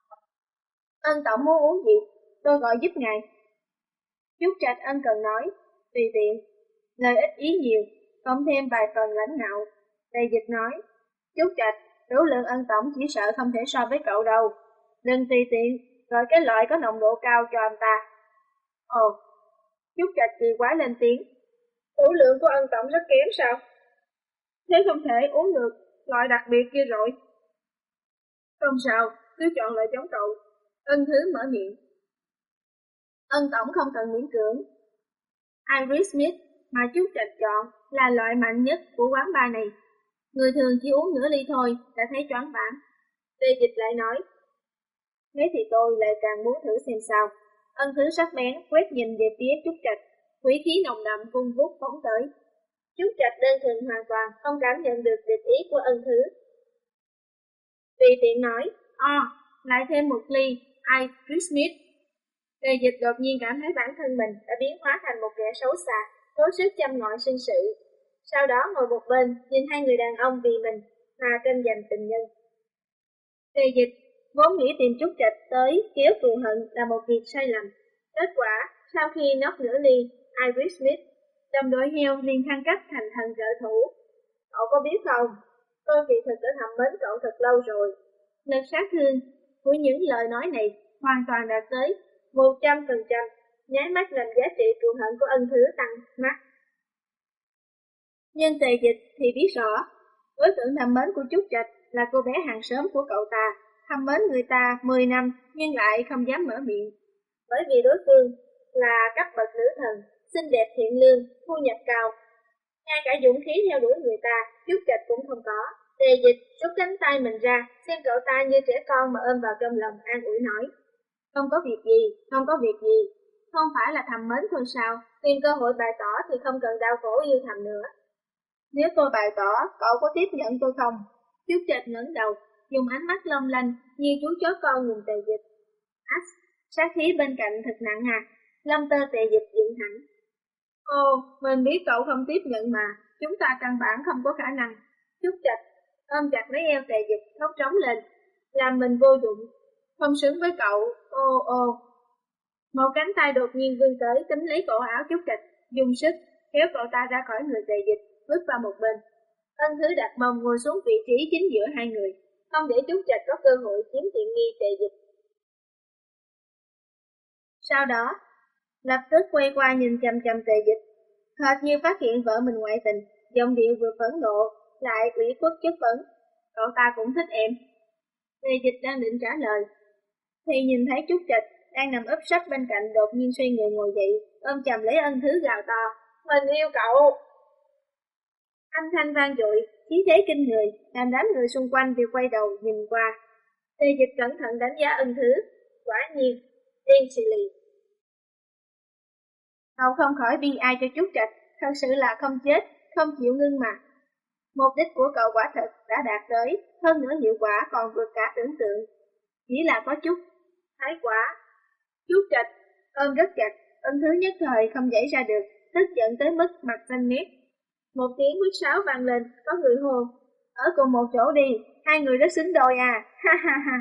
Ân Tổng muốn uống gì? Tôi gọi giúp ngài. Chút Trạch ân cần nói, tùy tiện, lời ít ý nhiều, cộng thêm vài phần lãnh ngạo. Tề Dịch nói, Chút Trạch, rượu lượng Ân Tổng chỉ sợ không thể so với cậu đâu. Đừng tùy tiện, gọi cái loại có nồng độ cao cho anh ta. Ồ, Chút Trạch kỳ quái lên tiếng, rượu lượng của Ân Tổng rất kém sao? Thế không thể uống được loại đặc biệt kia rồi. Không sao, cứ chọn loại giống cậu. Ân Thứ mở miệng. Ân Tổng không cần miễn cưỡng. Iris Smith mà Chút Trạch chọn là loại mạnh nhất của quán bar này. Người thường chỉ uống nửa ly thôi đã thấy choáng váng. Tề Dịch lại nói, thế thì tôi lại càng muốn thử xem sao. Ân Thứ sắc bén quét nhìn về phía Chút Trạch, quỷ khí nồng đậm vung vút phóng tới. Chút Trạch đơn thuần hoàn toàn không cảm nhận được địch ý của Ân Thứ. Tùy tiện nói, o, oh, lại thêm một ly Iris Smith. Tề Dịch đột nhiên cảm thấy bản thân mình đã biến hóa thành một kẻ xấu xa, cố sức châm ngòi sinh sự. Sau đó ngồi một bên, nhìn hai người đàn ông vì mình mà tranh giành tình nhân. Tề Dịch vốn nghĩ tìm Chút Trạch tới kéo cừu hận là một việc sai lầm. Kết quả, sau khi nốc nửa ly Iris Smith, đồng đội heo liền thăng cấp thành thần trợ thủ. Cậu có biết không, tôi kỳ thực đã thầm mến cậu thật lâu rồi. Lực sát thương của những lời nói này hoàn toàn đạt tới một trăm phần trăm, nháy mắt làm giá trị cừu hận của Ân Thứ tăng mắt. Nhưng Tề Dịch thì biết rõ, đối tượng thầm mến của Chút Trạch là cô bé hàng xóm của cậu ta, thầm mến người ta mười năm nhưng lại không dám mở miệng. Bởi vì đối phương là cấp bậc nữ thần, xinh đẹp thiện lương, thu nhập cao. Ngay cả dũng khí theo đuổi người ta, Trúc Trạch cũng không có. Tề Dịch rút cánh tay mình ra, xem cậu ta như trẻ con mà ôm vào trong lòng, an ủi nói. Không có việc gì, không có việc gì. Không phải là thầm mến thôi sao, tìm cơ hội bày tỏ thì không cần đau khổ yêu thầm nữa. Nếu tôi bày tỏ, cậu có tiếp nhận tôi không? Trúc Trạch ngẩng đầu, dùng ánh mắt long lanh như chú chó con nhìn Tề Dịch. Ách, sát khí bên cạnh thật nặng à? Lâm tơ Tề Dịch dựng thẳng. Ô, mình biết cậu không tiếp nhận mà, chúng ta căn bản không có khả năng. Trúc Trạch ôm chặt lấy eo Tề Dịch, khóc trống lên, làm mình vô dụng, không xứng với cậu. Ô ô. Một cánh tay đột nhiên vươn tới túm lấy cổ áo Trúc Trạch, dùng sức kéo cậu ta ra khỏi người Tề Dịch, bước vào một bên. Ân Thứ đặt mông ngồi xuống vị trí chính giữa hai người, không để Trúc Trạch có cơ hội chiếm tiện nghi Tề Dịch. Sau đó, lập tức quay qua nhìn chằm chằm Tề Dịch, hệt như phát hiện vợ mình ngoại tình, giọng điệu vừa phẫn nộ lại ủy khuất chất vấn. Cậu ta cũng thích em. Tề Dịch đang định trả lời, thì nhìn thấy Trúc Trạch đang nằm úp sấp bên cạnh đột nhiên xoay người ngồi dậy, ôm chầm lấy Ân Thứ gào to. Mình yêu cậu! Âm thanh vang dội, khí thế kinh người, làm đám người xung quanh đều quay đầu nhìn qua. Tề Dịch cẩn thận đánh giá Ân Thứ, quả nhiên, điên xì lì. Cậu không khỏi bi ai cho Trúc Trạch, thật sự là không chết, không chịu ngưng mà. Mục đích của cậu quả thật đã đạt tới, hơn nữa hiệu quả còn vượt cả tưởng tượng. Chỉ là có chút thái quá. Trúc Trạch ôm rất chặt, Ân Thứ nhất thời không dãy ra được, tức giận tới mức mặt xanh mét. Một tiếng huýt sáo vang lên, có người hô, ở cùng một chỗ đi, hai người rất xứng đôi à, ha ha ha.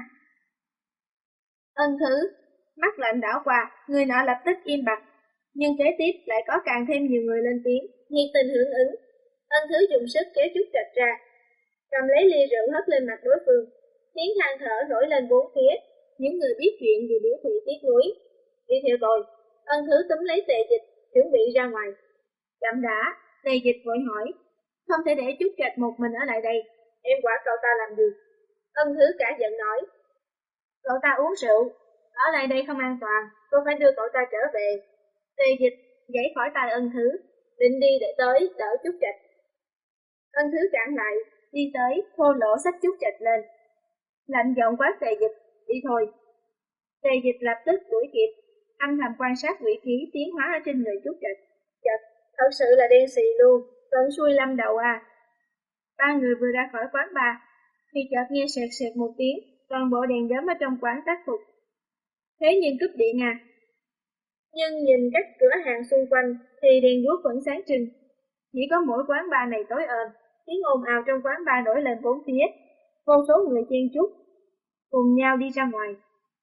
Ân Thứ, mắt lạnh đảo qua, người nọ lập tức im bặt, nhưng kế tiếp lại có càng thêm nhiều người lên tiếng, nhiệt tình hưởng ứng. Ân Thứ dùng sức kéo Trúc Trạch ra, cầm lấy ly rượu hất lên mặt đối phương, tiếng than thở nổi lên bốn phía, những người biết chuyện đều biểu thị tiếc nuối. Đi theo tôi, Ân Thứ túm lấy Tề Dịch, chuẩn bị ra ngoài. Chậm đã. Tề Dịch vội hỏi, không thể để Trúc Trạch một mình ở lại đây, em quả cậu ta làm gì? Ân Thứ cả giận nói, cậu ta uống rượu, ở lại đây không an toàn, tôi phải đưa cậu ta trở về. Tề Dịch giãy khỏi tay Ân Thứ, định đi để tới đỡ Trúc Trạch. Ân Thứ cản lại, đi tới, thô lỗ xách Trúc Trạch lên. Lạnh giọng quát Tề Dịch, đi thôi. Tề Dịch lập tức đuổi kịp, âm thầm quan sát quỷ khí tiến hóa ở trên người Trúc Trạch. Chật, thật sự là đen xì luôn, vẫn xui lâm đầu à. Ba người vừa ra khỏi quán bar, thì chợt nghe sẹt sẹt một tiếng, toàn bộ đèn đóm ở trong quán tắt phục. Thế nhưng cúp điện à. Nhưng nhìn các cửa hàng xung quanh thì đèn đuốc vẫn sáng trưng. Chỉ có mỗi quán bar này tối ôm, tiếng ồn ào trong quán bar nổi lên bốn phía. Vô số người chen chúc, cùng nhau đi ra ngoài.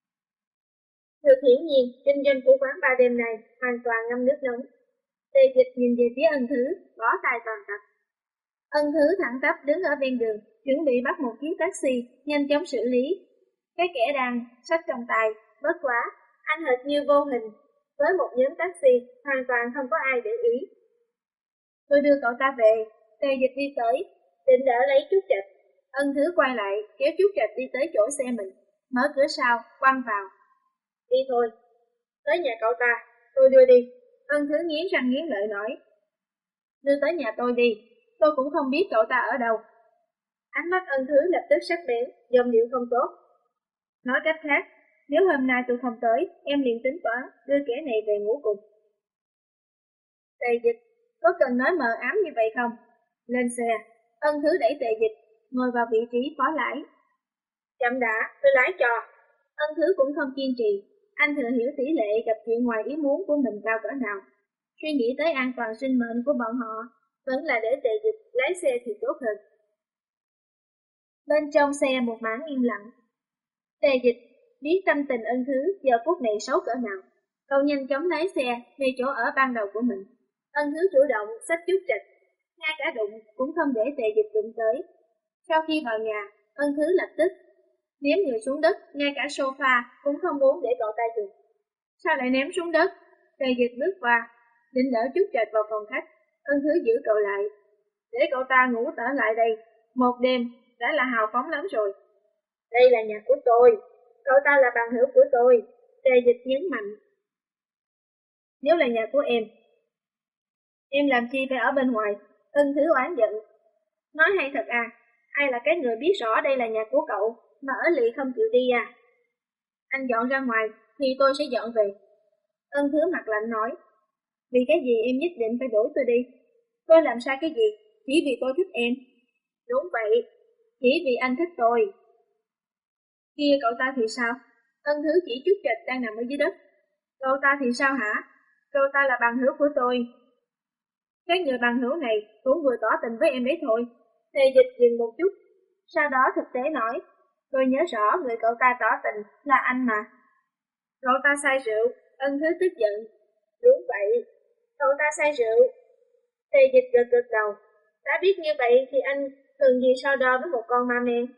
Thực hiển nhiên, kinh doanh của quán bar đêm này hoàn toàn ngâm nước nóng. Tề Dịch nhìn về phía Ân Thứ, bó tay toàn tập. Ân Thứ thẳng tắp đứng ở bên đường, chuẩn bị bắt một chiếc taxi, nhanh chóng xử lý. Cái kẻ đang xách trong tay, bất quá, anh hệt như vô hình, với một nhóm taxi hoàn toàn không có ai để ý. Tôi đưa cậu ta về, Tề Dịch đi tới, định đỡ lấy Trúc Trạch. Ân Thứ quay lại, kéo Trúc Trạch đi tới chỗ xe mình, mở cửa sau, quăng vào. Đi thôi, tới nhà cậu ta, tôi đưa đi. Ân Thứ nghiến răng nghiến lợi nói. Đưa tới nhà tôi đi, tôi cũng không biết cậu ta ở đâu. Ánh mắt Ân Thứ lập tức sắc bén, giọng điệu không tốt. Nói cách khác, nếu hôm nay tôi không tới, em liền tính toán đưa kẻ này về ngủ cùng. Tề Dịch, có cần nói mờ ám như vậy không? Lên xe, Ân Thứ đẩy Tề Dịch, ngồi vào vị trí phó lái. Chậm đã, tôi lái cho. Ân Thứ cũng không kiên trì, anh thừa hiểu tỷ lệ gặp chuyện ngoài ý muốn của mình cao cỡ nào. Suy nghĩ tới an toàn sinh mệnh của bọn họ, vẫn là để Tề Dịch lái xe thì tốt hơn. Bên trong xe một mảng im lặng. Tề Dịch biết tâm tình Ân Thứ giờ phút này xấu cỡ nào. Cậu nhanh chóng lái xe về chỗ ở ban đầu của mình. Ân Thứ chủ động xách Trúc Trạch, ngay cả đụng cũng không để Tề Dịch đụng tới. Sau khi vào nhà, Ân Thứ lập tức ném người xuống đất, ngay cả sofa cũng không muốn để cậu ta dùng. Sao lại ném xuống đất? Tề Dịch bước qua, định đỡ Trúc Trạch vào phòng khách. Ân Thứ giữ cậu lại, để cậu ta ngủ tở lại đây. Một đêm đã là hào phóng lắm rồi. Đây là nhà của tôi, cậu ta là bằng hữu của tôi, Tề Dịch nhấn mạnh. Nếu là nhà của em, em làm chi phải ở bên ngoài? Ân Thứ oán giận. Nói hay thật à, ai là cái người biết rõ đây là nhà của cậu, mà ở lì không chịu đi à? Anh dọn ra ngoài, thì tôi sẽ dọn về. Ân Thứ mặt lạnh nói. Vì cái gì em nhất định phải đuổi tôi đi? Tôi làm sai cái gì? Chỉ vì tôi thích em. Đúng vậy, chỉ vì anh thích tôi. Kia cậu ta thì sao? Ân Thứ chỉ chút trịch đang nằm ở dưới đất. Cậu ta thì sao hả? Cậu ta là bằng hữu của tôi. Cái người bằng hữu này cũng vừa tỏ tình với em đấy thôi. Tề Dịch dừng một chút, sau đó thực tế nói. Tôi nhớ rõ người cậu ta tỏ tình là anh mà. Cậu ta say rượu, Ân Thứ tức giận. Đúng vậy, cậu ta say rượu. Tề Dịch gật gật đầu. Đã biết như vậy thì anh cần gì so đo với một con ma men?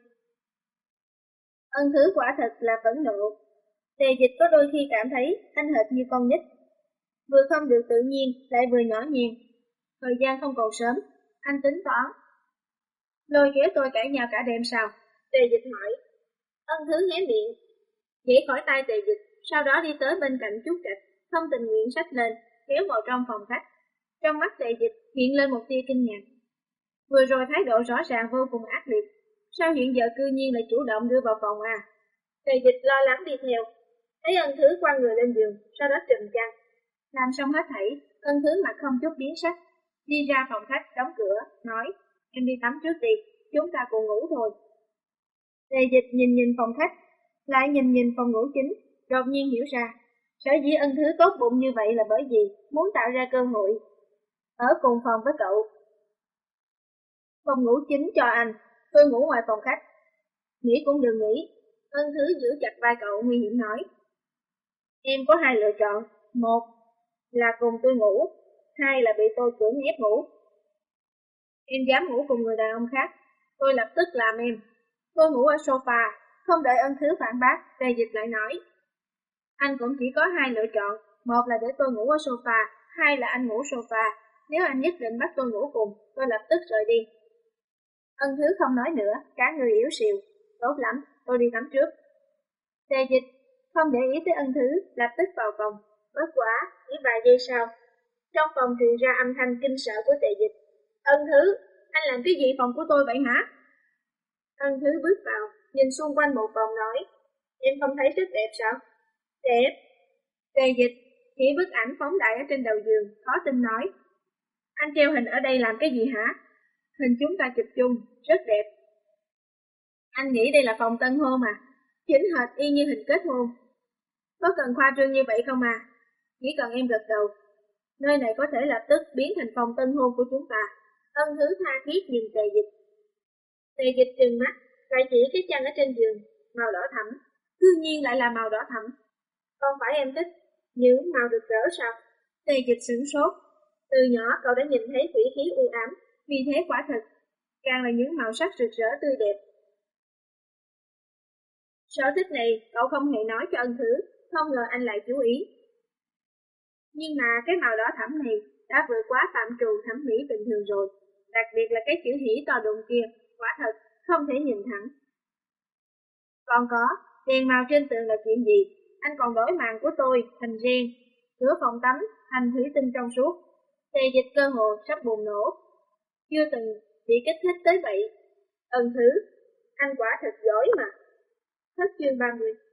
Ân Thứ quả thật là phẫn nộ. Tề Dịch có đôi khi cảm thấy anh hệt như con nít. Vừa không được tự nhiên, lại vừa nhỏ nhìn. Thời gian không còn sớm, anh tính toán. Lôi kéo tôi cãi nhau cả đêm sao? Tề Dịch hỏi. Ân Thứ hé miệng, nhảy khỏi tay Tề Dịch, sau đó đi tới bên cạnh Trúc Trạch, không tình nguyện xách lên, kéo vào trong phòng khách. Trong mắt Tề Dịch hiện lên một tia kinh ngạc. Vừa rồi thái độ rõ ràng vô cùng ác liệt, sao hiện giờ cư nhiên lại chủ động đưa vào phòng à? Tề Dịch lo lắng đi theo, thấy Ân Thứ quăng người lên giường, sau đó trùm chăn. Làm xong hết thảy, Ân Thứ mặt không chút biến sắc, đi ra phòng khách đóng cửa, nói, em đi tắm trước đi, chúng ta cùng ngủ thôi. Tề Dịch nhìn nhìn phòng khách, lại nhìn nhìn phòng ngủ chính, đột nhiên hiểu ra, sở dĩ Ân Thứ tốt bụng như vậy là bởi vì muốn tạo ra cơ hội ở cùng phòng với cậu. Phòng ngủ chính cho anh, tôi ngủ ngoài phòng khách. Nghĩ cũng đừng nghĩ. Ân Thứ giữ chặt vai cậu nguy hiểm nói. Em có hai lựa chọn, một là cùng tôi ngủ, hai là bị tôi cưỡng ép ngủ. Em dám ngủ cùng người đàn ông khác, tôi lập tức làm em. Tôi ngủ ở sofa, không đợi Ân Thứ phản bác, Tề Dịch lại nói. Anh cũng chỉ có hai lựa chọn, một là để tôi ngủ ở sofa, hai là anh ngủ sofa. Nếu anh nhất định bắt tôi ngủ cùng, tôi lập tức rời đi. Ân Thứ không nói nữa, cả người yếu xìu. Tốt lắm, tôi đi tắm trước. Tề Dịch không để ý tới Ân Thứ, lập tức vào phòng. Bất quá, chỉ vài giây sau, trong phòng truyền ra âm thanh kinh sợ của Tề Dịch. Ân Thứ, anh làm cái gì phòng của tôi vậy hả? Ân Thứ bước vào, nhìn xung quanh một vòng nói. Em không thấy rất đẹp sao? Đẹp. Tề Dịch chỉ bức ảnh phóng đại ở trên đầu giường, khó tin nói. Anh treo hình ở đây làm cái gì hả? Hình chúng ta chụp chung, rất đẹp. Anh nghĩ đây là phòng tân hôn à? Chính hệt y như hình kết hôn. Có cần khoa trương như vậy không à? Chỉ cần em gật đầu, nơi này có thể lập tức biến thành phòng tân hôn của chúng ta. Ân Thứ tha thiết nhìn Tề Dịch. Tề Dịch trừng mắt, lại chỉ cái chân ở trên giường, màu đỏ thẫm. Cư nhiên lại là màu đỏ thẫm. Không phải em thích những màu rực rỡ sao? Tề Dịch sửng sốt. Từ nhỏ cậu đã nhìn thấy thủy khí u ám, vì thế quả thật, càng là những màu sắc rực rỡ tươi đẹp. Sở thích này cậu không hề nói cho Ân Thứ, không ngờ anh lại chú ý. Nhưng mà cái màu đỏ thẫm này đã vượt quá phạm trù thẩm mỹ bình thường rồi, đặc biệt là cái chữ hỉ to đùng kia, quả thật không thể nhìn thẳng. Còn có, đèn màu trên tường là chuyện gì? Anh còn đổi màn của tôi thành ren, cửa phòng tắm thành thủy tinh trong suốt. Tề Dịch cơ hồ sắp bùng nổ. Chưa từng bị kích thích tới vậy. Ân Thứ, anh quả thật giỏi mà. Hết chương ba mươi.